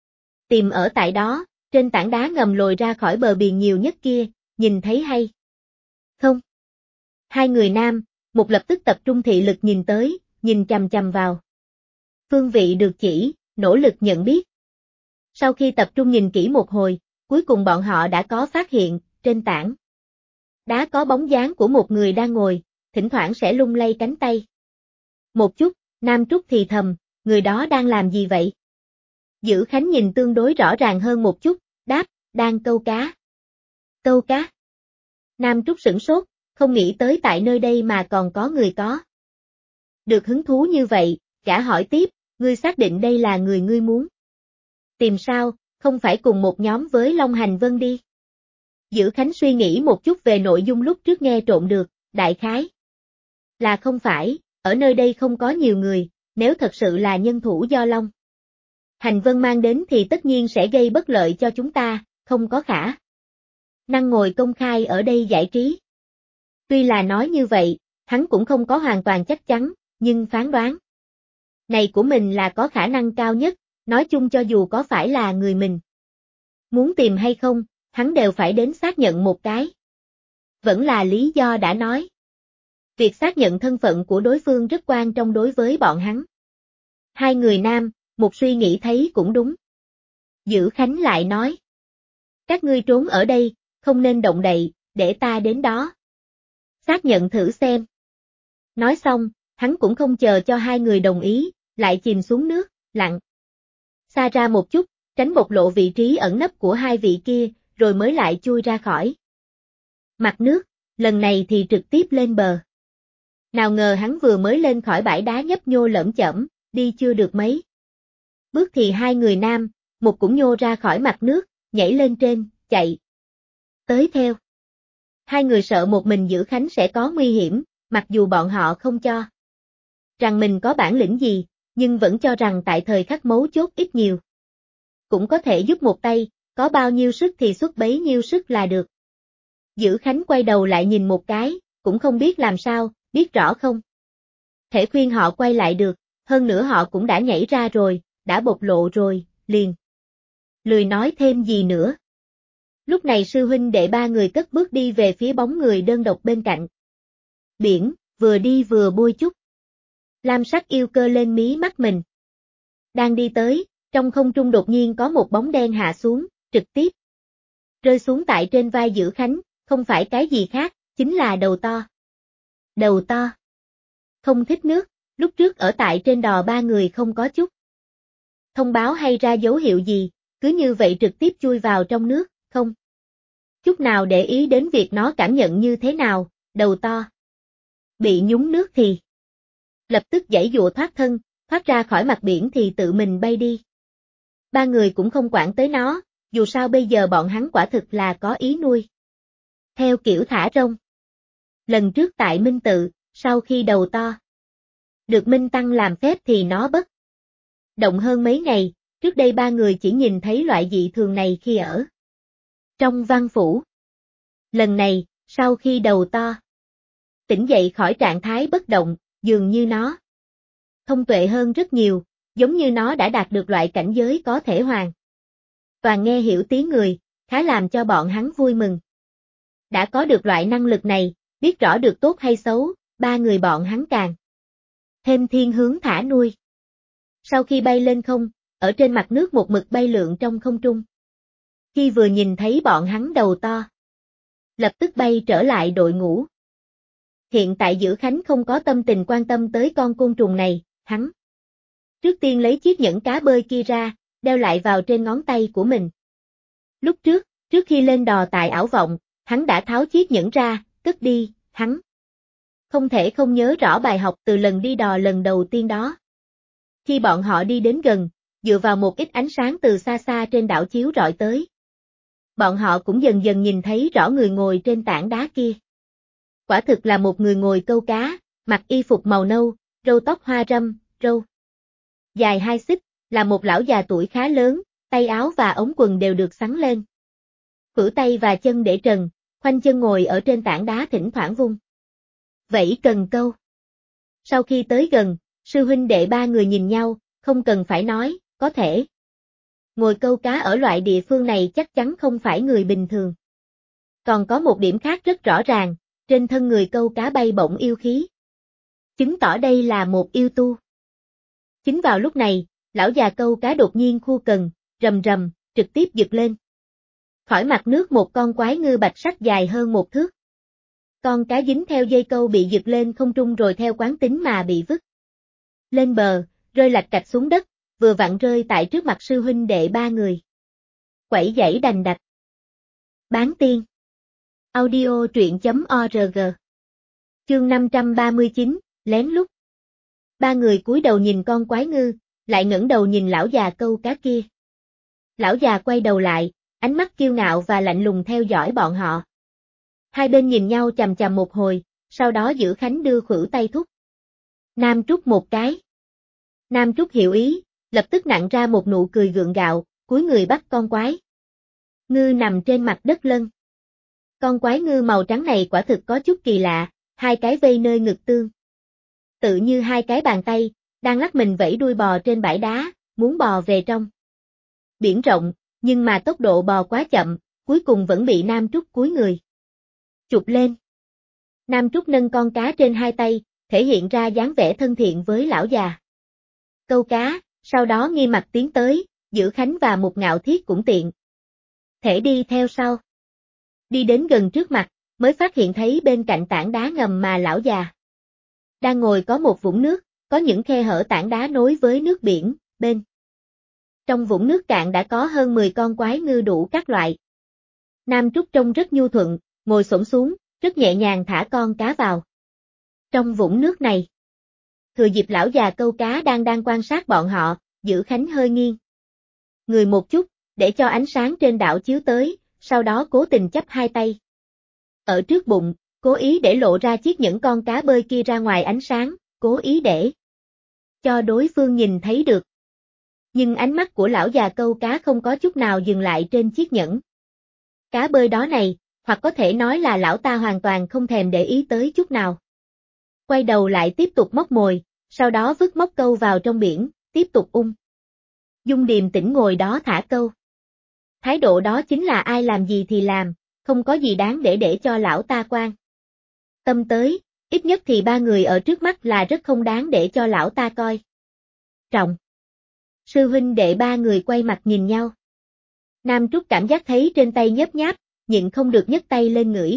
tìm ở tại đó, trên tảng đá ngầm lồi ra khỏi bờ biển nhiều nhất kia, nhìn thấy hay không? Hai người nam, một lập tức tập trung thị lực nhìn tới, nhìn chằm chằm vào phương vị được chỉ, nỗ lực nhận biết. Sau khi tập trung nhìn kỹ một hồi, cuối cùng bọn họ đã có phát hiện, trên tảng đá có bóng dáng của một người đang ngồi, thỉnh thoảng sẽ lung lay cánh tay. Một chút, Nam Trúc thì thầm, người đó đang làm gì vậy? Dữ Khánh nhìn tương đối rõ ràng hơn một chút, đáp, đang câu cá. Câu cá? Nam Trúc sửng sốt, không nghĩ tới tại nơi đây mà còn có người có được hứng thú như vậy, gã hỏi tiếp, ngươi xác định đây là người ngươi muốn tìm sao, không phải cùng một nhóm với Long Hành Vân đi. Dữ Khánh suy nghĩ một chút về nội dung lúc trước nghe trộm được, đại khái là không phải, ở nơi đây không có nhiều người, nếu thật sự là nhân thủ do Long Hành Vân mang đến thì tất nhiên sẽ gây bất lợi cho chúng ta, không có khả năng ngồi công khai ở đây giải trí. Tuy là nói như vậy, hắn cũng không có hoàn toàn chắc chắn, nhưng phán đoán này của mình là có khả năng cao nhất, nói chung cho dù có phải là người mình muốn tìm hay không, hắn đều phải đến xác nhận một cái. Vẫn là lý do đã nói. Việc xác nhận thân phận của đối phương rất quan trọng đối với bọn hắn. Hai người nam, một suy nghĩ thấy cũng đúng. Dữ Khánh lại nói. Các ngươi trốn ở đây, không nên động đậy, để ta đến đó xác nhận thử xem. Nói xong, hắn cũng không chờ cho hai người đồng ý, lại chìm xuống nước, lặn xa ra một chút, tránh bộc lộ vị trí ẩn nấp của hai vị kia, rồi mới lại chui ra khỏi mặt nước, lần này thì trực tiếp lên bờ. Nào ngờ hắn vừa mới lên khỏi bãi đá nhấp nhô lởm chởm, đi chưa được mấy bước thì hai người nam, một cũng nhô ra khỏi mặt nước, nhảy lên trên, chạy tới theo. Hai người sợ một mình Dữ Khánh sẽ có nguy hiểm, mặc dù bọn họ không cho rằng mình có bản lĩnh gì, nhưng vẫn cho rằng tại thời khắc mấu chốt ít nhiều cũng có thể giúp một tay, có bao nhiêu sức thì xuất bấy nhiêu sức là được. Dữ Khánh quay đầu lại nhìn một cái, cũng không biết làm sao, biết rõ không thể khuyên họ quay lại được, hơn nữa họ cũng đã nhảy ra rồi, đã bộc lộ rồi, liền lười nói thêm gì nữa. Lúc này sư huynh đệ ba người cất bước đi về phía bóng người đơn độc bên cạnh biển, vừa đi vừa bôi chút lam sắc yêu cơ lên mí mắt mình. Đang đi tới, trong không trung đột nhiên có một bóng đen hạ xuống, trực tiếp rơi xuống tại trên vai Dữ Khánh, không phải cái gì khác, chính là đầu to. Đầu to. Không thích nước, lúc trước ở tại trên đò ba người không có chút thông báo hay ra dấu hiệu gì, cứ như vậy trực tiếp chui vào trong nước, không chút nào để ý đến việc nó cảm nhận như thế nào, đầu to bị nhúng nước thì lập tức giãy giụa thoát thân, thoát ra khỏi mặt biển thì tự mình bay đi. Ba người cũng không quản tới nó, dù sao bây giờ bọn hắn quả thực là có ý nuôi theo kiểu thả rông. Lần trước tại Minh Tự, sau khi đầu to được Minh Tăng làm phép thì nó bất động hơn mấy ngày, trước đây ba người chỉ nhìn thấy loại dị thường này khi ở trong văn phủ. Lần này, sau khi đầu to tỉnh dậy khỏi trạng thái bất động, dường như nó thông tuệ hơn rất nhiều, giống như nó đã đạt được loại cảnh giới có thể hoàn toàn nghe hiểu tiếng người, khá làm cho bọn hắn vui mừng. Đã có được loại năng lực này, biết rõ được tốt hay xấu, ba người bọn hắn càng thêm thiên hướng thả nuôi. Sau khi bay lên không, ở trên mặt nước một mực bay lượn trong không trung. Khi vừa nhìn thấy bọn hắn đầu to, lập tức bay trở lại đội ngũ. Hiện tại Dữ Khánh không có tâm tình quan tâm tới con côn trùng này, hắn trước tiên lấy chiếc nhẫn cá bơi kia ra, đeo lại vào trên ngón tay của mình. Lúc trước khi lên đò tại ảo vọng, hắn đã tháo chiếc nhẫn ra, cất đi, hắn không thể không nhớ rõ bài học từ lần đi đò lần đầu tiên đó. Khi bọn họ đi đến gần, dựa vào một ít ánh sáng từ xa xa trên đảo chiếu rọi tới, bọn họ cũng dần dần nhìn thấy rõ người ngồi trên tảng đá kia. Quả thực là một người ngồi câu cá, mặc y phục màu nâu, râu tóc hoa râm, râu dài 2 xích, là một lão già tuổi khá lớn, tay áo và ống quần đều được xắn lên. Khuỷu tay và chân để trần, khoanh chân ngồi ở trên tảng đá thỉnh thoảng vung vẫy cần câu. Sau khi tới gần, sư huynh đệ ba người nhìn nhau, không cần phải nói, có thể ngồi câu cá ở loại địa phương này chắc chắn không phải người bình thường. Còn có một điểm khác rất rõ ràng, trên thân người câu cá bay bổng yêu khí, chứng tỏ đây là một yêu tu. Chính vào lúc này, lão già câu cá đột nhiên khu cần, rầm rầm, trực tiếp giật lên. Khỏi mặt nước một con quái ngư bạch sắc dài hơn 1 thước. Con cá dính theo dây câu bị giật lên không trung rồi theo quán tính mà bị vứt lên bờ, rơi lạch cạch xuống đất, vừa vặn rơi tại trước mặt sư huynh đệ ba người. Quẩy giãy đành đạch. Bán tiên. Audio truyện.org. Chương 539, lén lút. Ba người cúi đầu nhìn con quái ngư, lại ngẩng đầu nhìn lão già câu cá kia. Lão già quay đầu lại, ánh mắt kiêu ngạo và lạnh lùng theo dõi bọn họ. Hai bên nhìn nhau chằm chằm một hồi, sau đó Dữ Khánh đưa khuỷu tay thúc Nam Trúc một cái. Nam Trúc hiểu ý, lập tức nặn ra một nụ cười gượng gạo, cúi người bắt con quái ngư nằm trên mặt đất lân. Con quái ngư màu trắng này quả thực có chút kỳ lạ, hai cái vây nơi ngực tương tự như hai cái bàn tay, đang lắc mình vẫy đuôi bò trên bãi đá, muốn bò về trong biển rộng, nhưng mà tốc độ bò quá chậm, cuối cùng vẫn bị Nam Trúc cúi người chụp lên. Nam Trúc nâng con cá trên hai tay, thể hiện ra dáng vẻ thân thiện với lão già câu cá, sau đó nghiêm mặt tiến tới, Dữ Khánh và Mục Ngạo Thiết cũng tiện thể đi theo sau. Đi đến gần trước mặt, mới phát hiện thấy bên cạnh tảng đá ngầm mà lão già đang ngồi có một vũng nước, có những khe hở tảng đá nối với nước biển, bên trong vũng nước cạn đã có hơn 10 con quái ngư đủ các loại. Nam Trúc trông rất nhu thuận, ngồi xổm xuống, rất nhẹ nhàng thả con cá vào trong vũng nước này. Thừa dịp lão già câu cá đang quan sát bọn họ, Dữ Khánh hơi nghiêng người một chút, để cho ánh sáng trên đảo chiếu tới, sau đó cố tình chắp hai tay ở trước bụng, cố ý để lộ ra chiếc nhẫn con cá bơi kia ra ngoài ánh sáng, cố ý để cho đối phương nhìn thấy được. Nhưng ánh mắt của lão già câu cá không có chút nào dừng lại trên chiếc nhẫn cá bơi đó này, hoặc có thể nói là lão ta hoàn toàn không thèm để ý tới chút nào. Quay đầu lại tiếp tục móc mồi, sau đó vứt móc câu vào trong biển, tiếp tục dung điềm tĩnh ngồi đó thả câu. Thái độ đó chính là ai làm gì thì làm, không có gì đáng để cho lão ta quan tâm tới, ít nhất thì ba người ở trước mắt là rất không đáng để cho lão ta coi trọng. Sư huynh đệ ba người quay mặt nhìn nhau. Nam Trúc cảm giác thấy trên tay nhớp nháp, nhịn không được nhấc tay lên ngửi.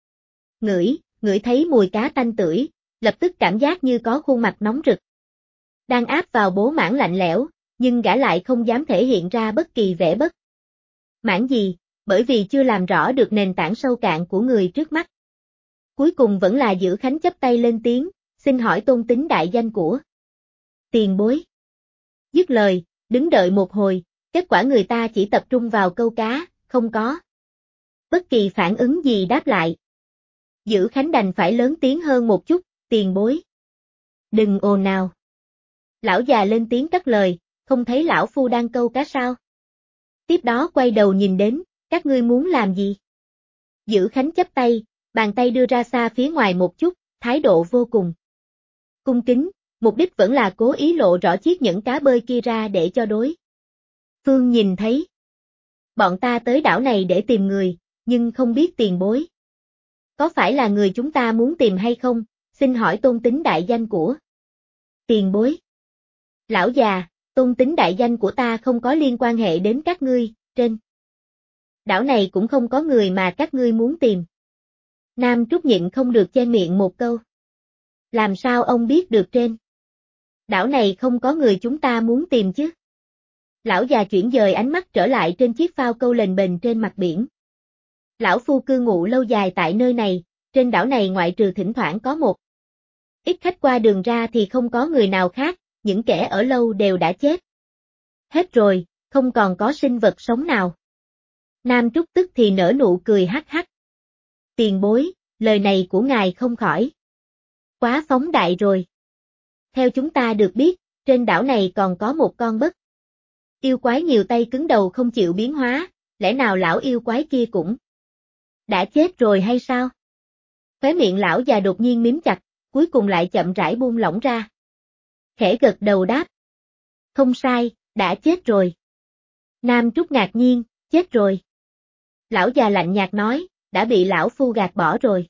Ngửi thấy mùi cá tanh tưởi, lập tức cảm giác như có khuôn mặt nóng rực đang áp vào bố mãn lạnh lẽo, nhưng gã lại không dám thể hiện ra bất kỳ vẻ bất mãn gì, bởi vì chưa làm rõ được nền tảng sâu cạn của người trước mắt. Cuối cùng vẫn là Dữ Khánh chắp tay lên tiếng, xin hỏi tôn tính đại danh của tiền bối. Dứt lời, đứng đợi một hồi, kết quả người ta chỉ tập trung vào câu cá, không có bất kỳ phản ứng gì đáp lại. Dữ Khánh đành phải lớn tiếng hơn một chút, Tiền bối. Đừng ồn nào. Lão già lên tiếng cắt lời, không thấy lão phu đang câu cá sao? Tiếp đó quay đầu nhìn đến, các ngươi muốn làm gì? Dữ Khánh chắp tay, bàn tay đưa ra xa phía ngoài một chút, thái độ vô cùng cung kính, mục đích vẫn là cố ý lộ rõ chiếc nhẫn cá bơi kia ra để cho đối phương nhìn thấy. Bọn ta tới đảo này để tìm người, nhưng không biết tiền bối. Có phải là người chúng ta muốn tìm hay không? Xin hỏi tôn tính đại danh của tiền bối. Lão già, tôn tính đại danh của ta không có liên quan hệ đến các ngươi, trên đảo này cũng không có người mà các ngươi muốn tìm. Nam Trúc nhịn không được chen miệng một câu. Làm sao ông biết được trên đảo này không có người chúng ta muốn tìm chứ? Lão già chuyển dời ánh mắt trở lại trên chiếc phao câu lềnh bềnh trên mặt biển. Lão phu cư ngụ lâu dài tại nơi này, trên đảo này ngoại trừ thỉnh thoảng có một ít khách qua đường ra thì không có người nào khác, những kẻ ở lâu đều đã chết hết rồi, không còn có sinh vật sống nào. Nam Trúc tức thì nở nụ cười hắc hắc. Tiền bối, lời này của ngài không khỏi quá phóng đại rồi. Theo chúng ta được biết, trên đảo này còn có một con bất yêu quái nhiều tay cứng đầu không chịu biến hóa, lẽ nào lão yêu quái kia cũng đã chết rồi hay sao? Khóe miệng lão già đột nhiên mím chặt, cuối cùng lại chậm rãi buông lỏng ra. Khẽ gật đầu đáp. Không sai, đã chết rồi. Nam Trúc ngạc nhiên, chết rồi. Lão già lạnh nhạt nói, đã bị lão phu gạt bỏ rồi.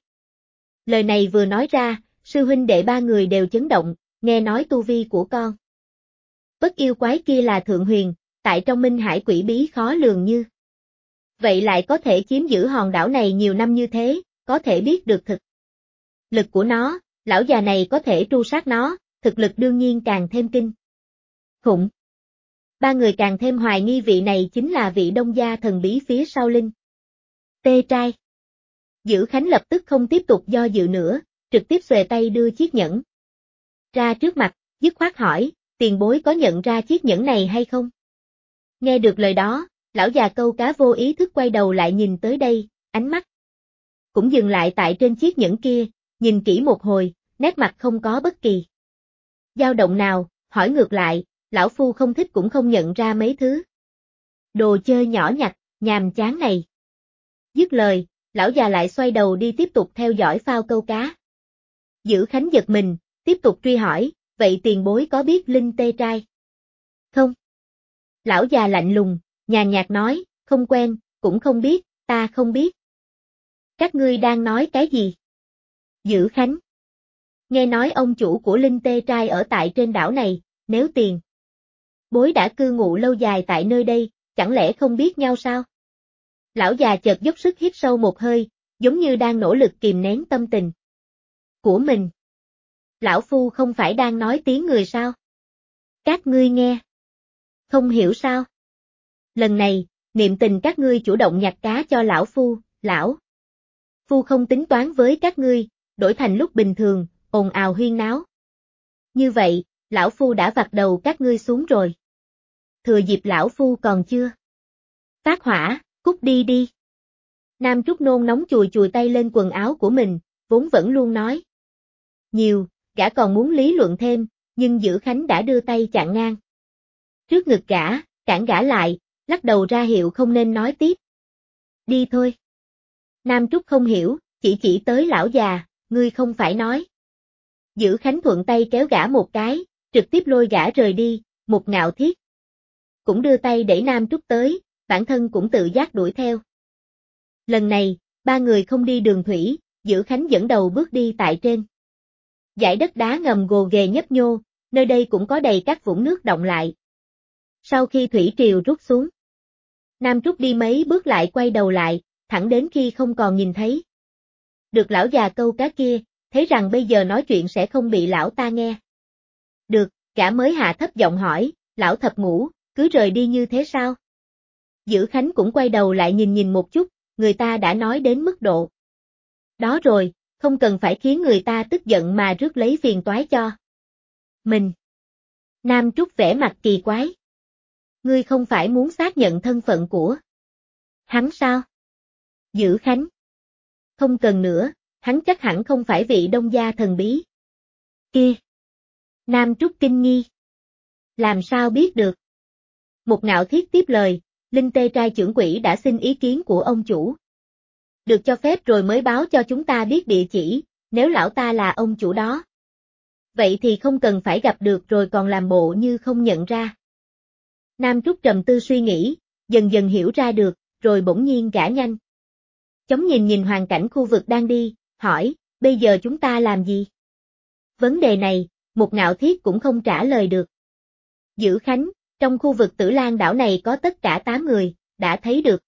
Lời này vừa nói ra, sư huynh đệ ba người đều chấn động, nghe nói tu vi của con bất yêu quái kia là thượng huyền, tại trong Minh Hải quỷ bí khó lường như. Vậy lại có thể chiếm giữ hòn đảo này nhiều năm như thế, có thể biết được thực lực của nó, lão già này có thể tru sát nó, thực lực đương nhiên càng thêm kinh khủng. Ba người càng thêm hoài nghi vị này chính là vị đông gia thần bí phía sau Linh Tê Trai. Dữ Khánh lập tức không tiếp tục do dự nữa, trực tiếp xuề tay đưa chiếc nhẫn ra trước mặt, dứt khoát hỏi, tiền bối có nhận ra chiếc nhẫn này hay không? Nghe được lời đó, lão già câu cá vô ý thức quay đầu lại nhìn tới đây, ánh mắt cũng dừng lại tại trên chiếc nhẫn kia, nhìn kỹ một hồi, nét mặt không có bất kỳ dao động nào, hỏi ngược lại, lão phu không thích cũng không nhận ra mấy thứ đồ chơi nhỏ nhặt, nhàm chán này. Dứt lời, lão già lại xoay đầu đi tiếp tục theo dõi phao câu cá. Dữ Khánh giật mình, tiếp tục truy hỏi, vậy tiền bối có biết Linh Tê Trai không? Lão già lạnh lùng, nhàn nhạt nói, không quen, cũng không biết, ta không biết. Các ngươi đang nói cái gì? Dữ Khánh. Nghe nói ông chủ của Linh Tê Trai ở tại trên đảo này, nếu tiền bối đã cư ngụ lâu dài tại nơi đây, chẳng lẽ không biết nhau sao? Lão già chợt dốc sức hít sâu một hơi, giống như đang nỗ lực kìm nén tâm tình của mình. Lão phu không phải đang nói tiếng người sao? Các ngươi nghe không hiểu sao? Lần này, niệm tình các ngươi chủ động nhặt cá cho lão phu không tính toán với các ngươi, đổi thành lúc bình thường, ồn ào huyên náo. Như vậy, lão phu đã vặt đầu các ngươi xuống rồi. Thừa dịp lão phu còn chưa phát hỏa, cút đi đi. Nam Trúc nôn nóng chùi chùi tay lên quần áo của mình, vốn vẫn luôn nói nhiều, gã còn muốn lý luận thêm, nhưng Dữ Khánh đã đưa tay chặn ngang trước ngực gã, cản gã lại, lắc đầu ra hiệu không nên nói tiếp. Đi thôi. Nam Trúc không hiểu, chỉ tới lão già, ngươi không phải nói. Dữ Khánh thuận tay kéo gã một cái, trực tiếp lôi gã rời đi, một ngạo thiết cũng đưa tay đẩy Nam Trúc tới, bản thân cũng tự giác đuổi theo. Lần này, ba người không đi đường thủy, Dữ Khánh dẫn đầu bước đi tại trên dải đất đá ngầm gồ ghề nhấp nhô, nơi đây cũng có đầy các vũng nước đọng lại. Sau khi thủy triều rút xuống, Nam Trúc đi mấy bước lại quay đầu lại, thẳng đến khi không còn nhìn thấy được lão già câu cá kia, thấy rằng bây giờ nói chuyện sẽ không bị lão ta nghe được, gã mới hạ thấp giọng hỏi, lão thập ngũ, cứ rời đi như thế sao? Dữ Khánh cũng quay đầu lại nhìn một chút, người ta đã nói đến mức độ đó rồi, không cần phải khiến người ta tức giận mà rước lấy phiền toái cho mình. Nam Trúc vẻ mặt kỳ quái. Ngươi không phải muốn xác nhận thân phận của hắn sao? Dữ Khánh. Không cần nữa, hắn chắc hẳn không phải vị đông gia thần bí Kia! Nam Trúc kinh nghi. Làm sao biết được? Một Ngạo Thiết tiếp lời, Linh Tê trai trưởng quỹ đã xin ý kiến của ông chủ. Được cho phép rồi mới báo cho chúng ta biết địa chỉ, nếu lão ta là ông chủ đó. Vậy thì không cần phải gặp được rồi còn làm bộ như không nhận ra. Nam Trúc trầm tư suy nghĩ, dần dần hiểu ra được, rồi bỗng nhiên gã nhanh. Chống nhìn hoàn cảnh khu vực đang đi, hỏi, bây giờ chúng ta làm gì? Vấn đề này, một Ngạo Thiết cũng không trả lời được. Dữ Khánh, trong khu vực Tử Lan đảo này có tất cả 8 người, đã thấy được.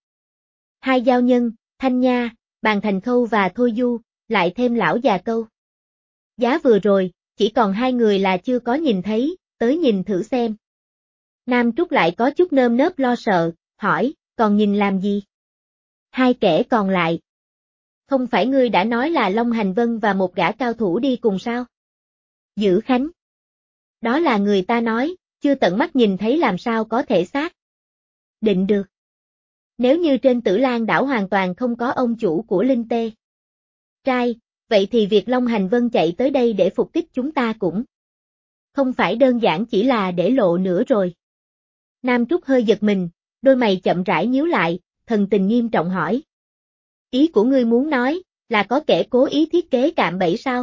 2 giao nhân, Thanh Nha, Bàn Thành Khâu và Thôi Du, lại thêm lão già Câu. Giá vừa rồi, chỉ còn 2 người là chưa có nhìn thấy, tới nhìn thử xem. Nam Trúc lại có chút nơm nớp lo sợ, hỏi, còn nhìn làm gì? 2 kẻ còn lại. Không phải ngươi đã nói là Long Hành Vân và một gã cao thủ đi cùng sao? Dữ Khánh. Đó là người ta nói, chưa tận mắt nhìn thấy làm sao có thể xác định được. Nếu như trên Tử Lan đảo hoàn toàn không có ông chủ của Linh Tê trai, vậy thì việc Long Hành Vân chạy tới đây để phục kích chúng ta cũng không phải đơn giản chỉ là để lộ nữa rồi. Nam Trúc hơi giật mình, đôi mày chậm rãi nhíu lại, thần tình nghiêm trọng hỏi. Ý của ngươi muốn nói, là có kẻ cố ý thiết kế cạm bẫy sao?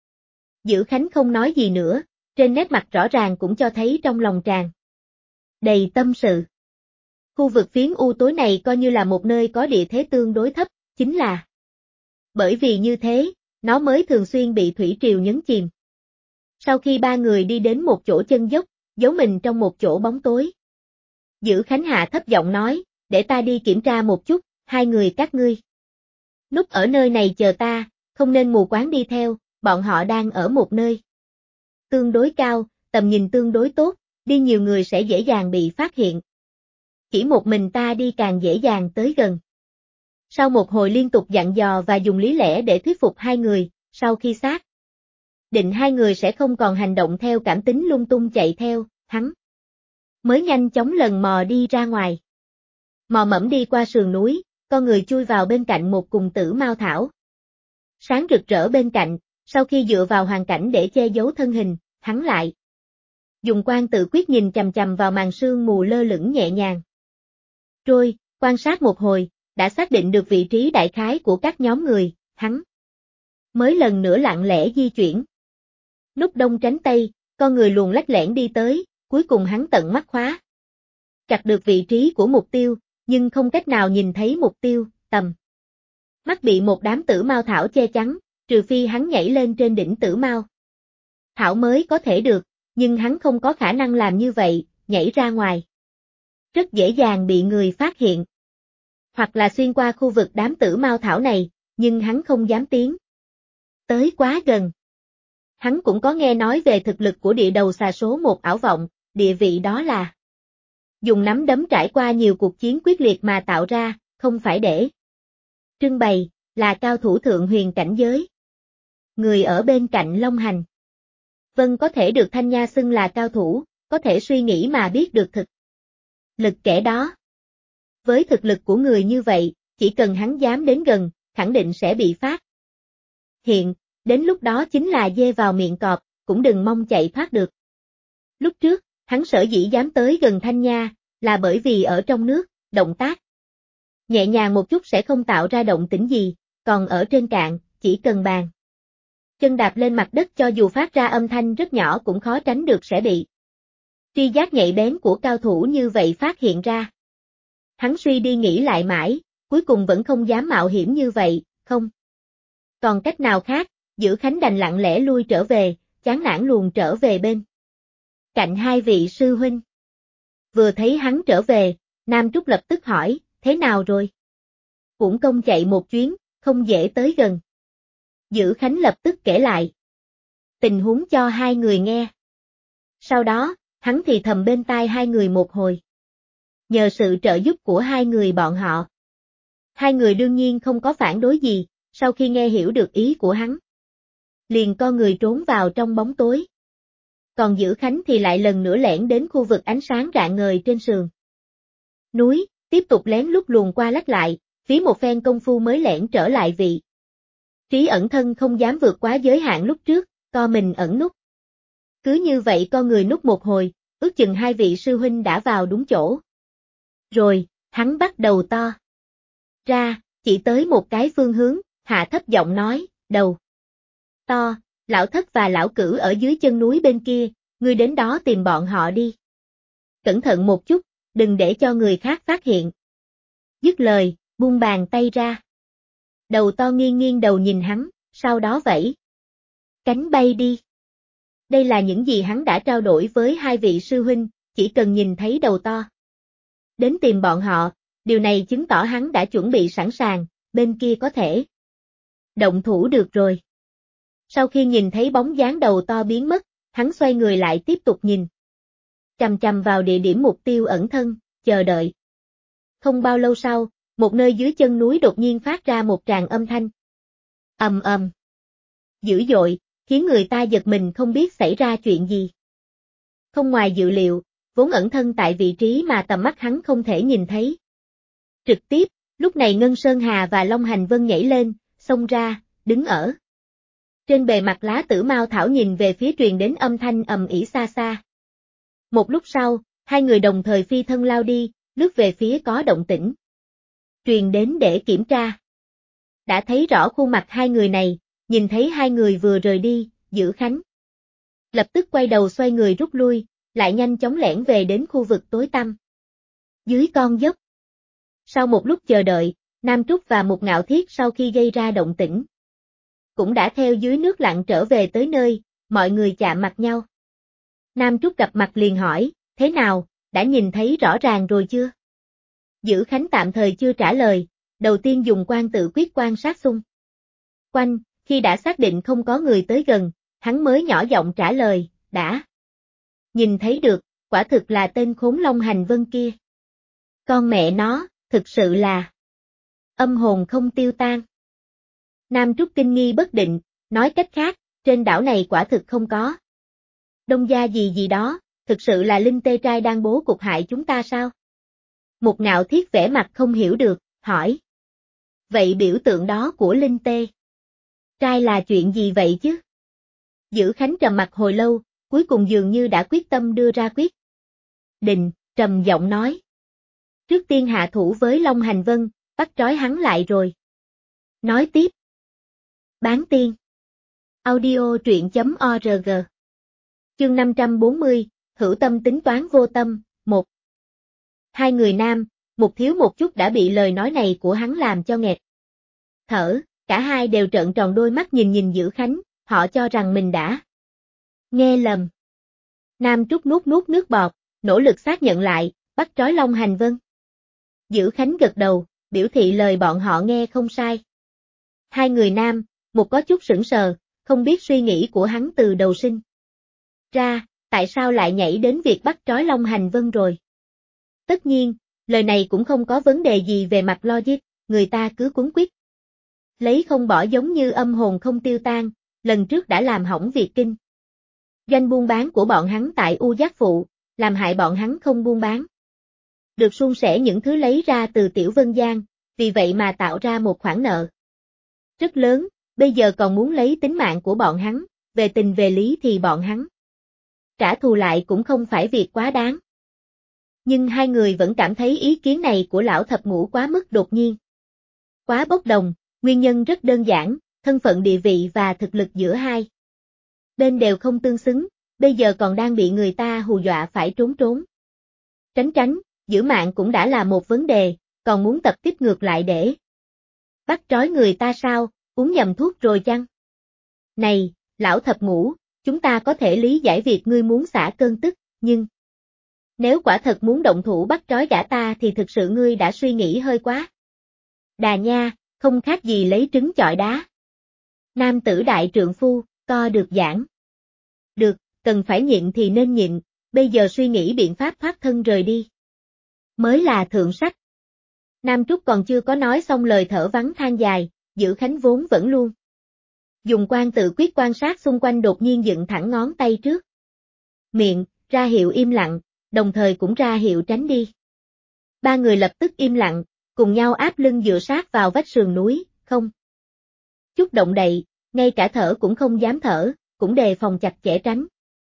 Dữ Khánh không nói gì nữa, trên nét mặt rõ ràng cũng cho thấy trong lòng tràn đầy tâm sự. Khu vực phiến u tối này coi như là một nơi có địa thế tương đối thấp, chính là bởi vì như thế, nó mới thường xuyên bị thủy triều nhấn chìm. Sau khi 3 người đi đến một chỗ chân dốc, giấu mình trong một chỗ bóng tối. Dữ Khánh hạ thấp giọng nói, để ta đi kiểm tra một chút, 2 người các ngươi. Núp ở nơi này chờ ta, không nên mù quáng đi theo, bọn họ đang ở một nơi tương đối cao, tầm nhìn tương đối tốt, đi nhiều người sẽ dễ dàng bị phát hiện. Chỉ một mình ta đi càng dễ dàng tới gần. Sau một hồi liên tục dặn dò và dùng lý lẽ để thuyết phục 2 người, sau khi xác định 2 người sẽ không còn hành động theo cảm tính lung tung chạy theo, hắn mới nhanh chóng lần mò đi ra ngoài. Mò mẫm đi qua sườn núi, con người chui vào bên cạnh một cùng tử mao thảo. Sáng rực rỡ bên cạnh, sau khi dựa vào hoàn cảnh để che giấu thân hình, hắn lại dùng quan tự quyết nhìn chằm chằm vào màn sương mù lơ lửng nhẹ nhàng. Rồi, quan sát một hồi, đã xác định được vị trí đại khái của các nhóm người, hắn mới lần nữa lặng lẽ di chuyển. Núp đông tránh tây, con người luồn lách lẻn đi tới, cuối cùng hắn tận mắt khóa chặt được vị trí của mục tiêu, nhưng không cách nào nhìn thấy mục tiêu, tầm mắt bị một đám tử mao thảo che chắn, trừ phi hắn nhảy lên trên đỉnh tử mao thảo mới có thể được, nhưng hắn không có khả năng làm như vậy, nhảy ra ngoài rất dễ dàng bị người phát hiện. Hoặc là xuyên qua khu vực đám tử mao thảo này, nhưng hắn không dám tiến tới quá gần. Hắn cũng có nghe nói về thực lực của địa đầu xà số 1 ảo vọng, địa vị đó là dùng nắm đấm trải qua nhiều cuộc chiến quyết liệt mà tạo ra, không phải để trưng bày, là cao thủ thượng huyền cảnh giới. Người ở bên cạnh Long Hành Vân có thể được Thanh Nha xưng là cao thủ, có thể suy nghĩ mà biết được thực lực kẻ đó. Với thực lực của người như vậy, chỉ cần hắn dám đến gần, khẳng định sẽ bị phát hiện, đến lúc đó chính là dê vào miệng cọp, cũng đừng mong chạy thoát được. Lúc trước, hắn sở dĩ dám tới gần Thanh Nha, là bởi vì ở trong nước, động tác nhẹ nhàng một chút sẽ không tạo ra động tĩnh gì, còn ở trên cạn, chỉ cần bàn chân đạp lên mặt đất cho dù phát ra âm thanh rất nhỏ cũng khó tránh được sẽ bị tri giác nhạy bén của cao thủ như vậy phát hiện ra. Hắn suy đi nghĩ lại mãi, cuối cùng vẫn không dám mạo hiểm như vậy, không còn cách nào khác, Dữ Khánh đành lặng lẽ lui trở về, chán nản luồn trở về bên cạnh 2 vị sư huynh. Vừa thấy hắn trở về, Nam Trúc lập tức hỏi, thế nào rồi? Uổng công chạy một chuyến, không dễ tới gần. Dữ Khánh lập tức kể lại tình huống cho 2 người nghe. Sau đó, hắn thì thầm bên tai 2 người một hồi. Nhờ sự trợ giúp của 2 người bọn họ, 2 người đương nhiên không có phản đối gì, sau khi nghe hiểu được ý của hắn, liền co người trốn vào trong bóng tối. Còn Dữ Khánh thì lại lần nữa lẻn đến khu vực ánh sáng rạng ngời trên sườn núi, tiếp tục lén lút luồn qua lách lại, phí một phen công phu mới lẻn trở lại vị trí ẩn thân không dám vượt quá giới hạn lúc trước, co mình ẩn núp Cứ như vậy con người nút một hồi, ước chừng hai vị sư huynh đã vào đúng chỗ. Rồi, hắn bắt đầu to ra, chỉ tới một cái phương hướng, hạ thấp giọng nói, đầu to, lão thất và lão cửu ở dưới chân núi bên kia, ngươi đến đó tìm bọn họ đi. Cẩn thận một chút, đừng để cho người khác phát hiện. Dứt lời, buông bàn tay ra. Đầu to nghiêng nghiêng đầu nhìn hắn, sau đó vẫy cánh bay đi. Đây là những gì hắn đã trao đổi với hai vị sư huynh, chỉ cần nhìn thấy đầu to đến tìm bọn họ, điều này chứng tỏ hắn đã chuẩn bị sẵn sàng, bên kia có thể động thủ được rồi. Sau khi nhìn thấy bóng dáng đầu to biến mất, hắn xoay người lại tiếp tục nhìn chằm chằm vào địa điểm mục tiêu ẩn thân, chờ đợi. Không bao lâu sau, một nơi dưới chân núi đột nhiên phát ra một tràng âm thanh. Ầm ầm. Dữ dội, khiến người ta giật mình không biết xảy ra chuyện gì. Không ngoài dự liệu, vốn ẩn thân tại vị trí mà tầm mắt hắn không thể nhìn thấy. Trực tiếp, lúc này Ngân Sơn Hà và Long Hành Vân nhảy lên, xông ra, đứng ở trên bề mặt lá tử mao thảo nhìn về phía truyền đến âm thanh ầm ĩ xa xa. Một lúc sau, hai người đồng thời phi thân lao đi, lướt về phía có động tĩnh truyền đến để kiểm tra. Đã thấy rõ khuôn mặt hai người này, nhìn thấy hai người vừa rời đi, Dữ Khánh lập tức quay đầu xoay người rút lui, lại nhanh chóng lẻn về đến khu vực tối tăm dưới con dốc. Sau một lúc chờ đợi, Nam Trúc và Mục Ngạo Thiết sau khi gây ra động tĩnh cũng đã theo dưới nước lặn trở về tới nơi, mọi người chạm mặt nhau. Nam Trúc gặp mặt liền hỏi, thế nào, đã nhìn thấy rõ ràng rồi chưa? Dữ Khánh tạm thời chưa trả lời, đầu tiên dùng quan tự quyết quan sát xung quanh, khi đã xác định không có người tới gần, hắn mới nhỏ giọng trả lời, đã nhìn thấy được, quả thực là tên khốn Long Hành Vân kia. Con mẹ nó, thực sự là âm hồn không tiêu tan. Nam Trúc kinh nghi bất định, nói cách khác, trên đảo này quả thực không có đông gia gì gì đó, thực sự là Linh Tê Trai đang bố cục hại chúng ta sao? Mục Ngạo Thiết vẻ mặt không hiểu được, hỏi. Vậy biểu tượng đó của Linh Tê Trai là chuyện gì vậy chứ? Dữ Khánh trầm mặt hồi lâu, cuối cùng dường như đã quyết tâm đưa ra quyết định, trầm giọng nói. Trước tiên hạ thủ với Long Hành Vân, bắt trói hắn lại rồi. Nói tiếp. Bán tiên. Audio truyện.org. Chương 540, hữu tâm tính toán vô tâm, 1. Hai người nam, một thiếu một chút đã bị lời nói này của hắn làm cho nghẹt thở, cả hai đều trợn tròn đôi mắt nhìn Dữ Khánh, họ cho rằng mình đã nghe lầm. Nam Trúc nuốt nuốt nước bọt, nỗ lực xác nhận lại, bắt trói Long Hành Vân. Dữ Khánh gật đầu, biểu thị lời bọn họ nghe không sai. Hai người nam, một có chút sững sờ, không biết suy nghĩ của hắn từ đầu sinh ra, tại sao lại nhảy đến việc bắt trói Long Hành Vân rồi. Tất nhiên, lời này cũng không có vấn đề gì về mặt logic, người ta cứ cuống quýt lấy không bỏ giống như âm hồn không tiêu tan, lần trước đã làm hỏng việc kinh doanh buôn bán của bọn hắn tại U Giác Phụ, làm hại bọn hắn không buôn bán được suôn sẻ những thứ lấy ra từ Tiểu Vân Giang, vì vậy mà tạo ra một khoản nợ rất lớn, bây giờ còn muốn lấy tính mạng của bọn hắn, về tình về lý thì bọn hắn trả thù lại cũng không phải việc quá đáng. Nhưng hai người vẫn cảm thấy ý kiến này của lão thập ngũ quá mức đột nhiên, quá bốc đồng, nguyên nhân rất đơn giản, thân phận địa vị và thực lực giữa hai bên đều không tương xứng, bây giờ còn đang bị người ta hù dọa phải trốn tránh, giữ mạng cũng đã là một vấn đề, còn muốn tập kích ngược lại để bắt trói người ta sao, uống nhầm thuốc rồi chăng? Này, lão thập ngũ, chúng ta có thể lý giải việc ngươi muốn xả cơn tức, nhưng nếu quả thật muốn động thủ bắt trói gã ta thì thực sự ngươi đã suy nghĩ hơi quá đà nha, không khác gì lấy trứng chọi đá. Nam tử đại trượng phu, co được giảng. Được, cần phải nhịn thì nên nhịn, bây giờ suy nghĩ biện pháp thoát thân rời đi mới là thượng sách. Nam Trúc còn chưa có nói xong lời thở vắng than dài, Dữ Khánh vốn vẫn luôn dùng quan tự quyết quan sát xung quanh đột nhiên dựng thẳng ngón tay trước miệng, ra hiệu im lặng, đồng thời cũng ra hiệu tránh đi. Ba người lập tức im lặng, cùng nhau áp lưng dựa sát vào vách sườn núi, không chút động đậy, ngay cả thở cũng không dám thở, cũng đề phòng chặt chẽ tránh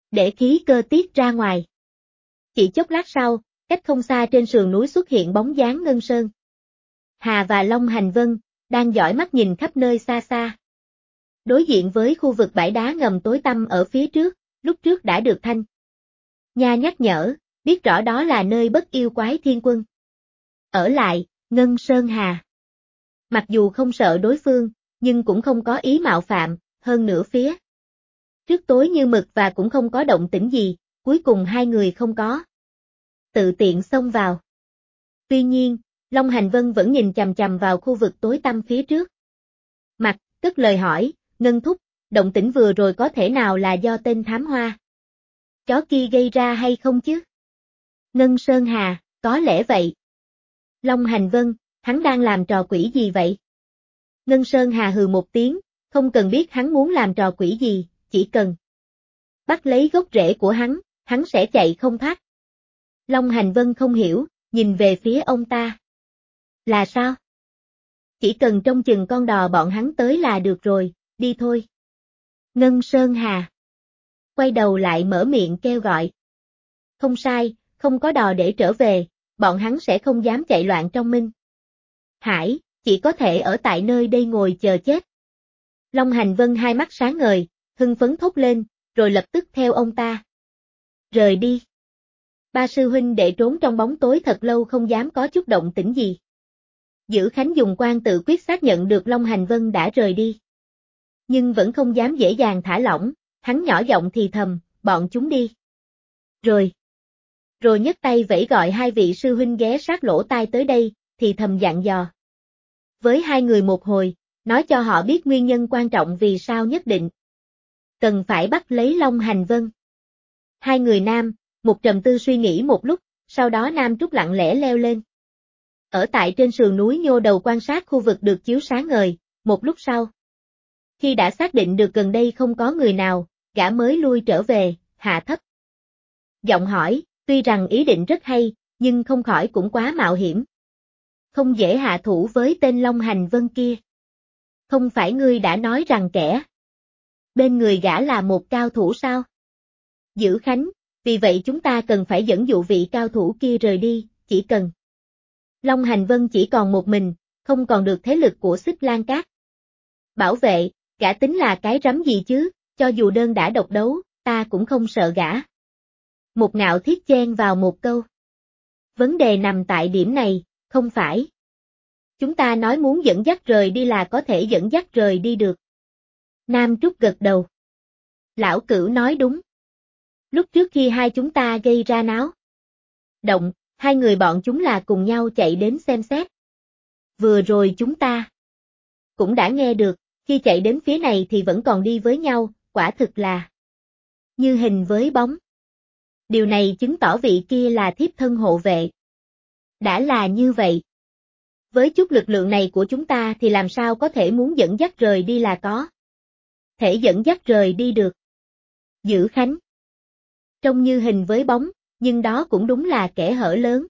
để khí cơ tiết ra ngoài. Chỉ chốc lát sau, cách không xa trên sườn núi xuất hiện bóng dáng Ngân Sơn Hà và Long Hành Vân, đang dõi mắt nhìn khắp nơi xa xa. Đối diện với khu vực bãi đá ngầm tối tăm ở phía trước, lúc trước đã được Thanh Nha nhắc nhở, biết rõ đó là nơi Bất Yêu Quái Thiên Quân ở lại, Ngân Sơn Hà. Mặc dù không sợ đối phương, nhưng cũng không có ý mạo phạm, hơn nữa phía trước tối như mực và cũng không có động tĩnh gì, cuối cùng hai người không có tự tiện xông vào. Tuy nhiên, Long Hành Vân vẫn nhìn chằm chằm vào khu vực tối tăm phía trước. Mặt, cất lời hỏi, Ngân thúc, động tĩnh vừa rồi có thể nào là do tên thám hoa chó kia gây ra hay không chứ? Ngân Sơn Hà, có lẽ vậy. Long Hành Vân, hắn đang làm trò quỷ gì vậy? Ngân Sơn Hà hừ một tiếng, không cần biết hắn muốn làm trò quỷ gì, chỉ cần bắt lấy gốc rễ của hắn sẽ chạy không thoát. Long Hành Vân không hiểu, nhìn về phía ông ta. Là sao? Chỉ cần trông chừng con đò bọn hắn tới là được rồi, đi thôi. Ngân Sơn Hà quay đầu lại mở miệng kêu gọi. Không sai, không có đò để trở về, bọn hắn sẽ không dám chạy loạn trong Minh Hải, chỉ có thể ở tại nơi đây ngồi chờ chết. Long Hành Vân hai mắt sáng ngời, hưng phấn thốt lên, rồi lập tức theo ông ta rời đi. Ba sư huynh đệ trốn trong bóng tối thật lâu không dám có chút động tĩnh gì. Dữ Khánh dùng quan tự quyết xác nhận được Long Hành Vân đã rời đi. Nhưng vẫn không dám dễ dàng thả lỏng, hắn nhỏ giọng thì thầm, bọn chúng đi. Rồi nhấc tay vẫy gọi hai vị sư huynh ghé sát lỗ tai tới đây, thì thầm dặn dò với hai người một hồi, nói cho họ biết nguyên nhân quan trọng vì sao nhất định cần phải bắt lấy Long Hành Vân. Hai người nam, một trầm tư suy nghĩ một lúc, sau đó Nam Trúc lặng lẽ leo lên. Ở tại trên sườn núi nhô đầu quan sát khu vực được chiếu sáng ngời, một lúc sau. Khi đã xác định được gần đây không có người nào, gã mới lui trở về, hạ thấp giọng hỏi, tuy rằng ý định rất hay, nhưng không khỏi cũng quá mạo hiểm. Không dễ hạ thủ với tên Long Hành Vân kia. Không phải ngươi đã nói rằng kẻ bên người gã là một cao thủ sao? Dữ Khánh, vì vậy chúng ta cần phải dẫn dụ vị cao thủ kia rời đi, chỉ cần Long Hành Vân chỉ còn một mình, không còn được thế lực của Xích Lan Cát bảo vệ, gã tính là cái rắm gì chứ, cho dù đơn đã độc đấu, ta cũng không sợ gã. Một Ngạo Thiết chen vào một câu. Vấn đề nằm tại điểm này, không phải chúng ta nói muốn dẫn dắt rời đi là có thể dẫn dắt rời đi được. Nam Trúc gật đầu. Lão Cửu nói đúng. Lúc trước khi hai chúng ta gây ra náo động, hai người bọn chúng là cùng nhau chạy đến xem xét. Vừa rồi chúng ta cũng đã nghe được, khi chạy đến phía này thì vẫn còn đi với nhau, quả thực là như hình với bóng. Điều này chứng tỏ vị kia là thiếp thân hộ vệ. Đã là như vậy. Với chút lực lượng này của chúng ta thì làm sao có thể muốn dẫn dắt rời đi là có thể dẫn dắt rời đi được. Dữ Khánh trông như hình với bóng, nhưng đó cũng đúng là kẻ hở lớn.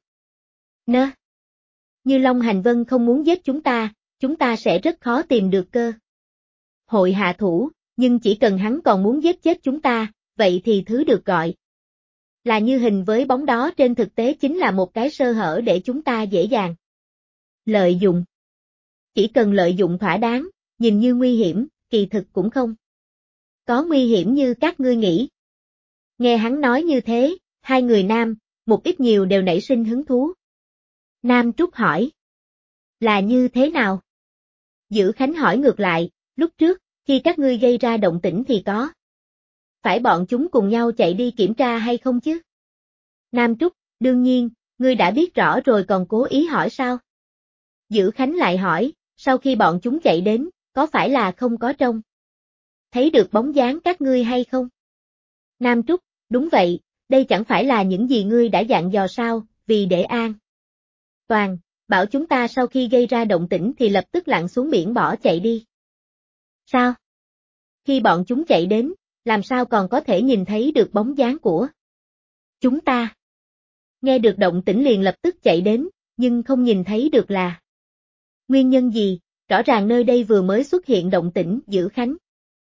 Như Long Hành Vân không muốn giết chúng ta sẽ rất khó tìm được cơ hội hạ thủ, nhưng chỉ cần hắn còn muốn giết chết chúng ta, vậy thì thứ được gọi là như hình với bóng đó trên thực tế chính là một cái sơ hở để chúng ta dễ dàng lợi dụng. Chỉ cần lợi dụng thỏa đáng, nhìn như nguy hiểm, kỳ thực cũng không có nguy hiểm như các ngươi nghĩ. Nghe hắn nói như thế, hai người nam, một ít nhiều đều nảy sinh hứng thú. Nam Trúc hỏi. Là như thế nào? Dữ Khánh hỏi ngược lại, lúc trước, khi các ngươi gây ra động tĩnh thì có phải bọn chúng cùng nhau chạy đi kiểm tra hay không chứ? Nam Trúc, đương nhiên, ngươi đã biết rõ rồi còn cố ý hỏi sao? Dữ Khánh lại hỏi, sau khi bọn chúng chạy đến, có phải là không có trông thấy được bóng dáng các ngươi hay không? Nam Trúc, đúng vậy, đây chẳng phải là những gì ngươi đã dặn dò sao, vì để an toàn, bảo chúng ta sau khi gây ra động tĩnh thì lập tức lặn xuống biển bỏ chạy đi. Sao? Khi bọn chúng chạy đến, làm sao còn có thể nhìn thấy được bóng dáng của chúng ta? Nghe được động tĩnh liền lập tức chạy đến, nhưng không nhìn thấy được là nguyên nhân gì? Rõ ràng nơi đây vừa mới xuất hiện động tĩnh. Dữ Khánh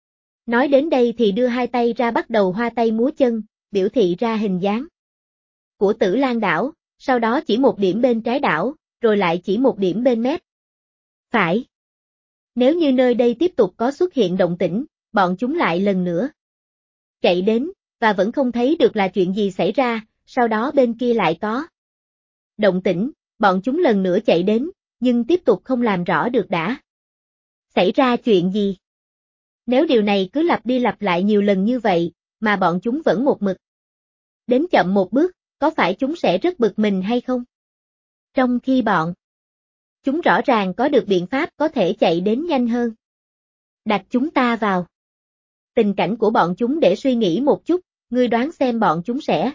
Nói đến đây thì đưa hai tay ra bắt đầu hoa tay múa chân, biểu thị ra hình dáng của Tử Lan đảo, sau đó chỉ một điểm bên trái đảo, rồi lại chỉ một điểm bên mép phải. Nếu như nơi đây tiếp tục có xuất hiện động tĩnh, bọn chúng lại lần nữa chạy đến, và vẫn không thấy được là chuyện gì xảy ra, sau đó bên kia lại có động tĩnh, bọn chúng lần nữa chạy đến, nhưng tiếp tục không làm rõ được đã xảy ra chuyện gì. Nếu điều này cứ lặp đi lặp lại nhiều lần như vậy, mà bọn chúng vẫn một mực đến chậm một bước, có phải chúng sẽ rất bực mình hay không? Trong khi bọn chúng rõ ràng có được biện pháp có thể chạy đến nhanh hơn. Đặt chúng ta vào tình cảnh của bọn chúng để suy nghĩ một chút, ngươi đoán xem bọn chúng sẽ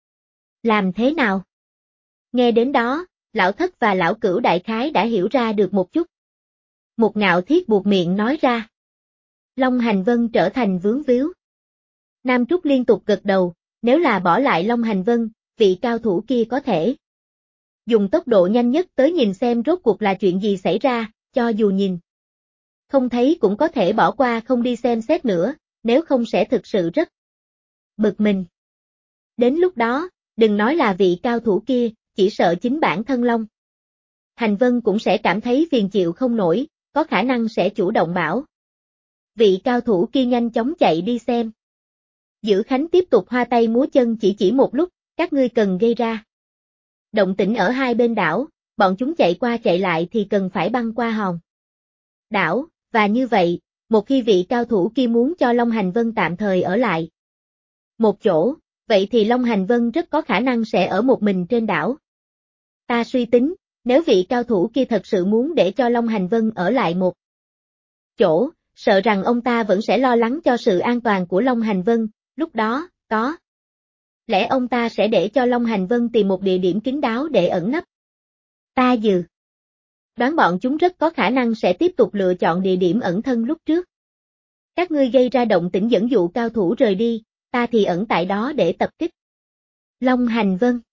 làm thế nào? Nghe đến đó, lão thất và lão cửu đại khái đã hiểu ra được một chút. Một Ngạo Thiết buộc miệng nói ra. Long Hành Vân trở thành vướng víu. Nam Trúc liên tục gật đầu, nếu là bỏ lại Long Hành Vân, vị cao thủ kia có thể dùng tốc độ nhanh nhất tới nhìn xem rốt cuộc là chuyện gì xảy ra, cho dù nhìn không thấy cũng có thể bỏ qua không đi xem xét nữa, nếu không sẽ thực sự rất bực mình. Đến lúc đó, đừng nói là vị cao thủ kia, chỉ sợ chính bản thân Long Hành Vân cũng sẽ cảm thấy phiền chịu không nổi, có khả năng sẽ chủ động bảo vị cao thủ kia nhanh chóng chạy đi xem. Giữ Khánh tiếp tục hoa tay múa chân chỉ một lúc, các ngươi cần gây ra động tĩnh ở hai bên đảo, bọn chúng chạy qua chạy lại thì cần phải băng qua hòn đảo, và như vậy, một khi vị cao thủ kia muốn cho Long Hành Vân tạm thời ở lại một chỗ, vậy thì Long Hành Vân rất có khả năng sẽ ở một mình trên đảo. Ta suy tính, nếu vị cao thủ kia thật sự muốn để cho Long Hành Vân ở lại một chỗ, sợ rằng ông ta vẫn sẽ lo lắng cho sự an toàn của Long Hành Vân, lúc đó, có lẽ ông ta sẽ để cho Long Hành Vân tìm một địa điểm kín đáo để ẩn nấp. Ta dự đoán bọn chúng rất có khả năng sẽ tiếp tục lựa chọn địa điểm ẩn thân lúc trước. Các ngươi gây ra động tĩnh dẫn dụ cao thủ rời đi, ta thì ẩn tại đó để tập kích Long Hành Vân.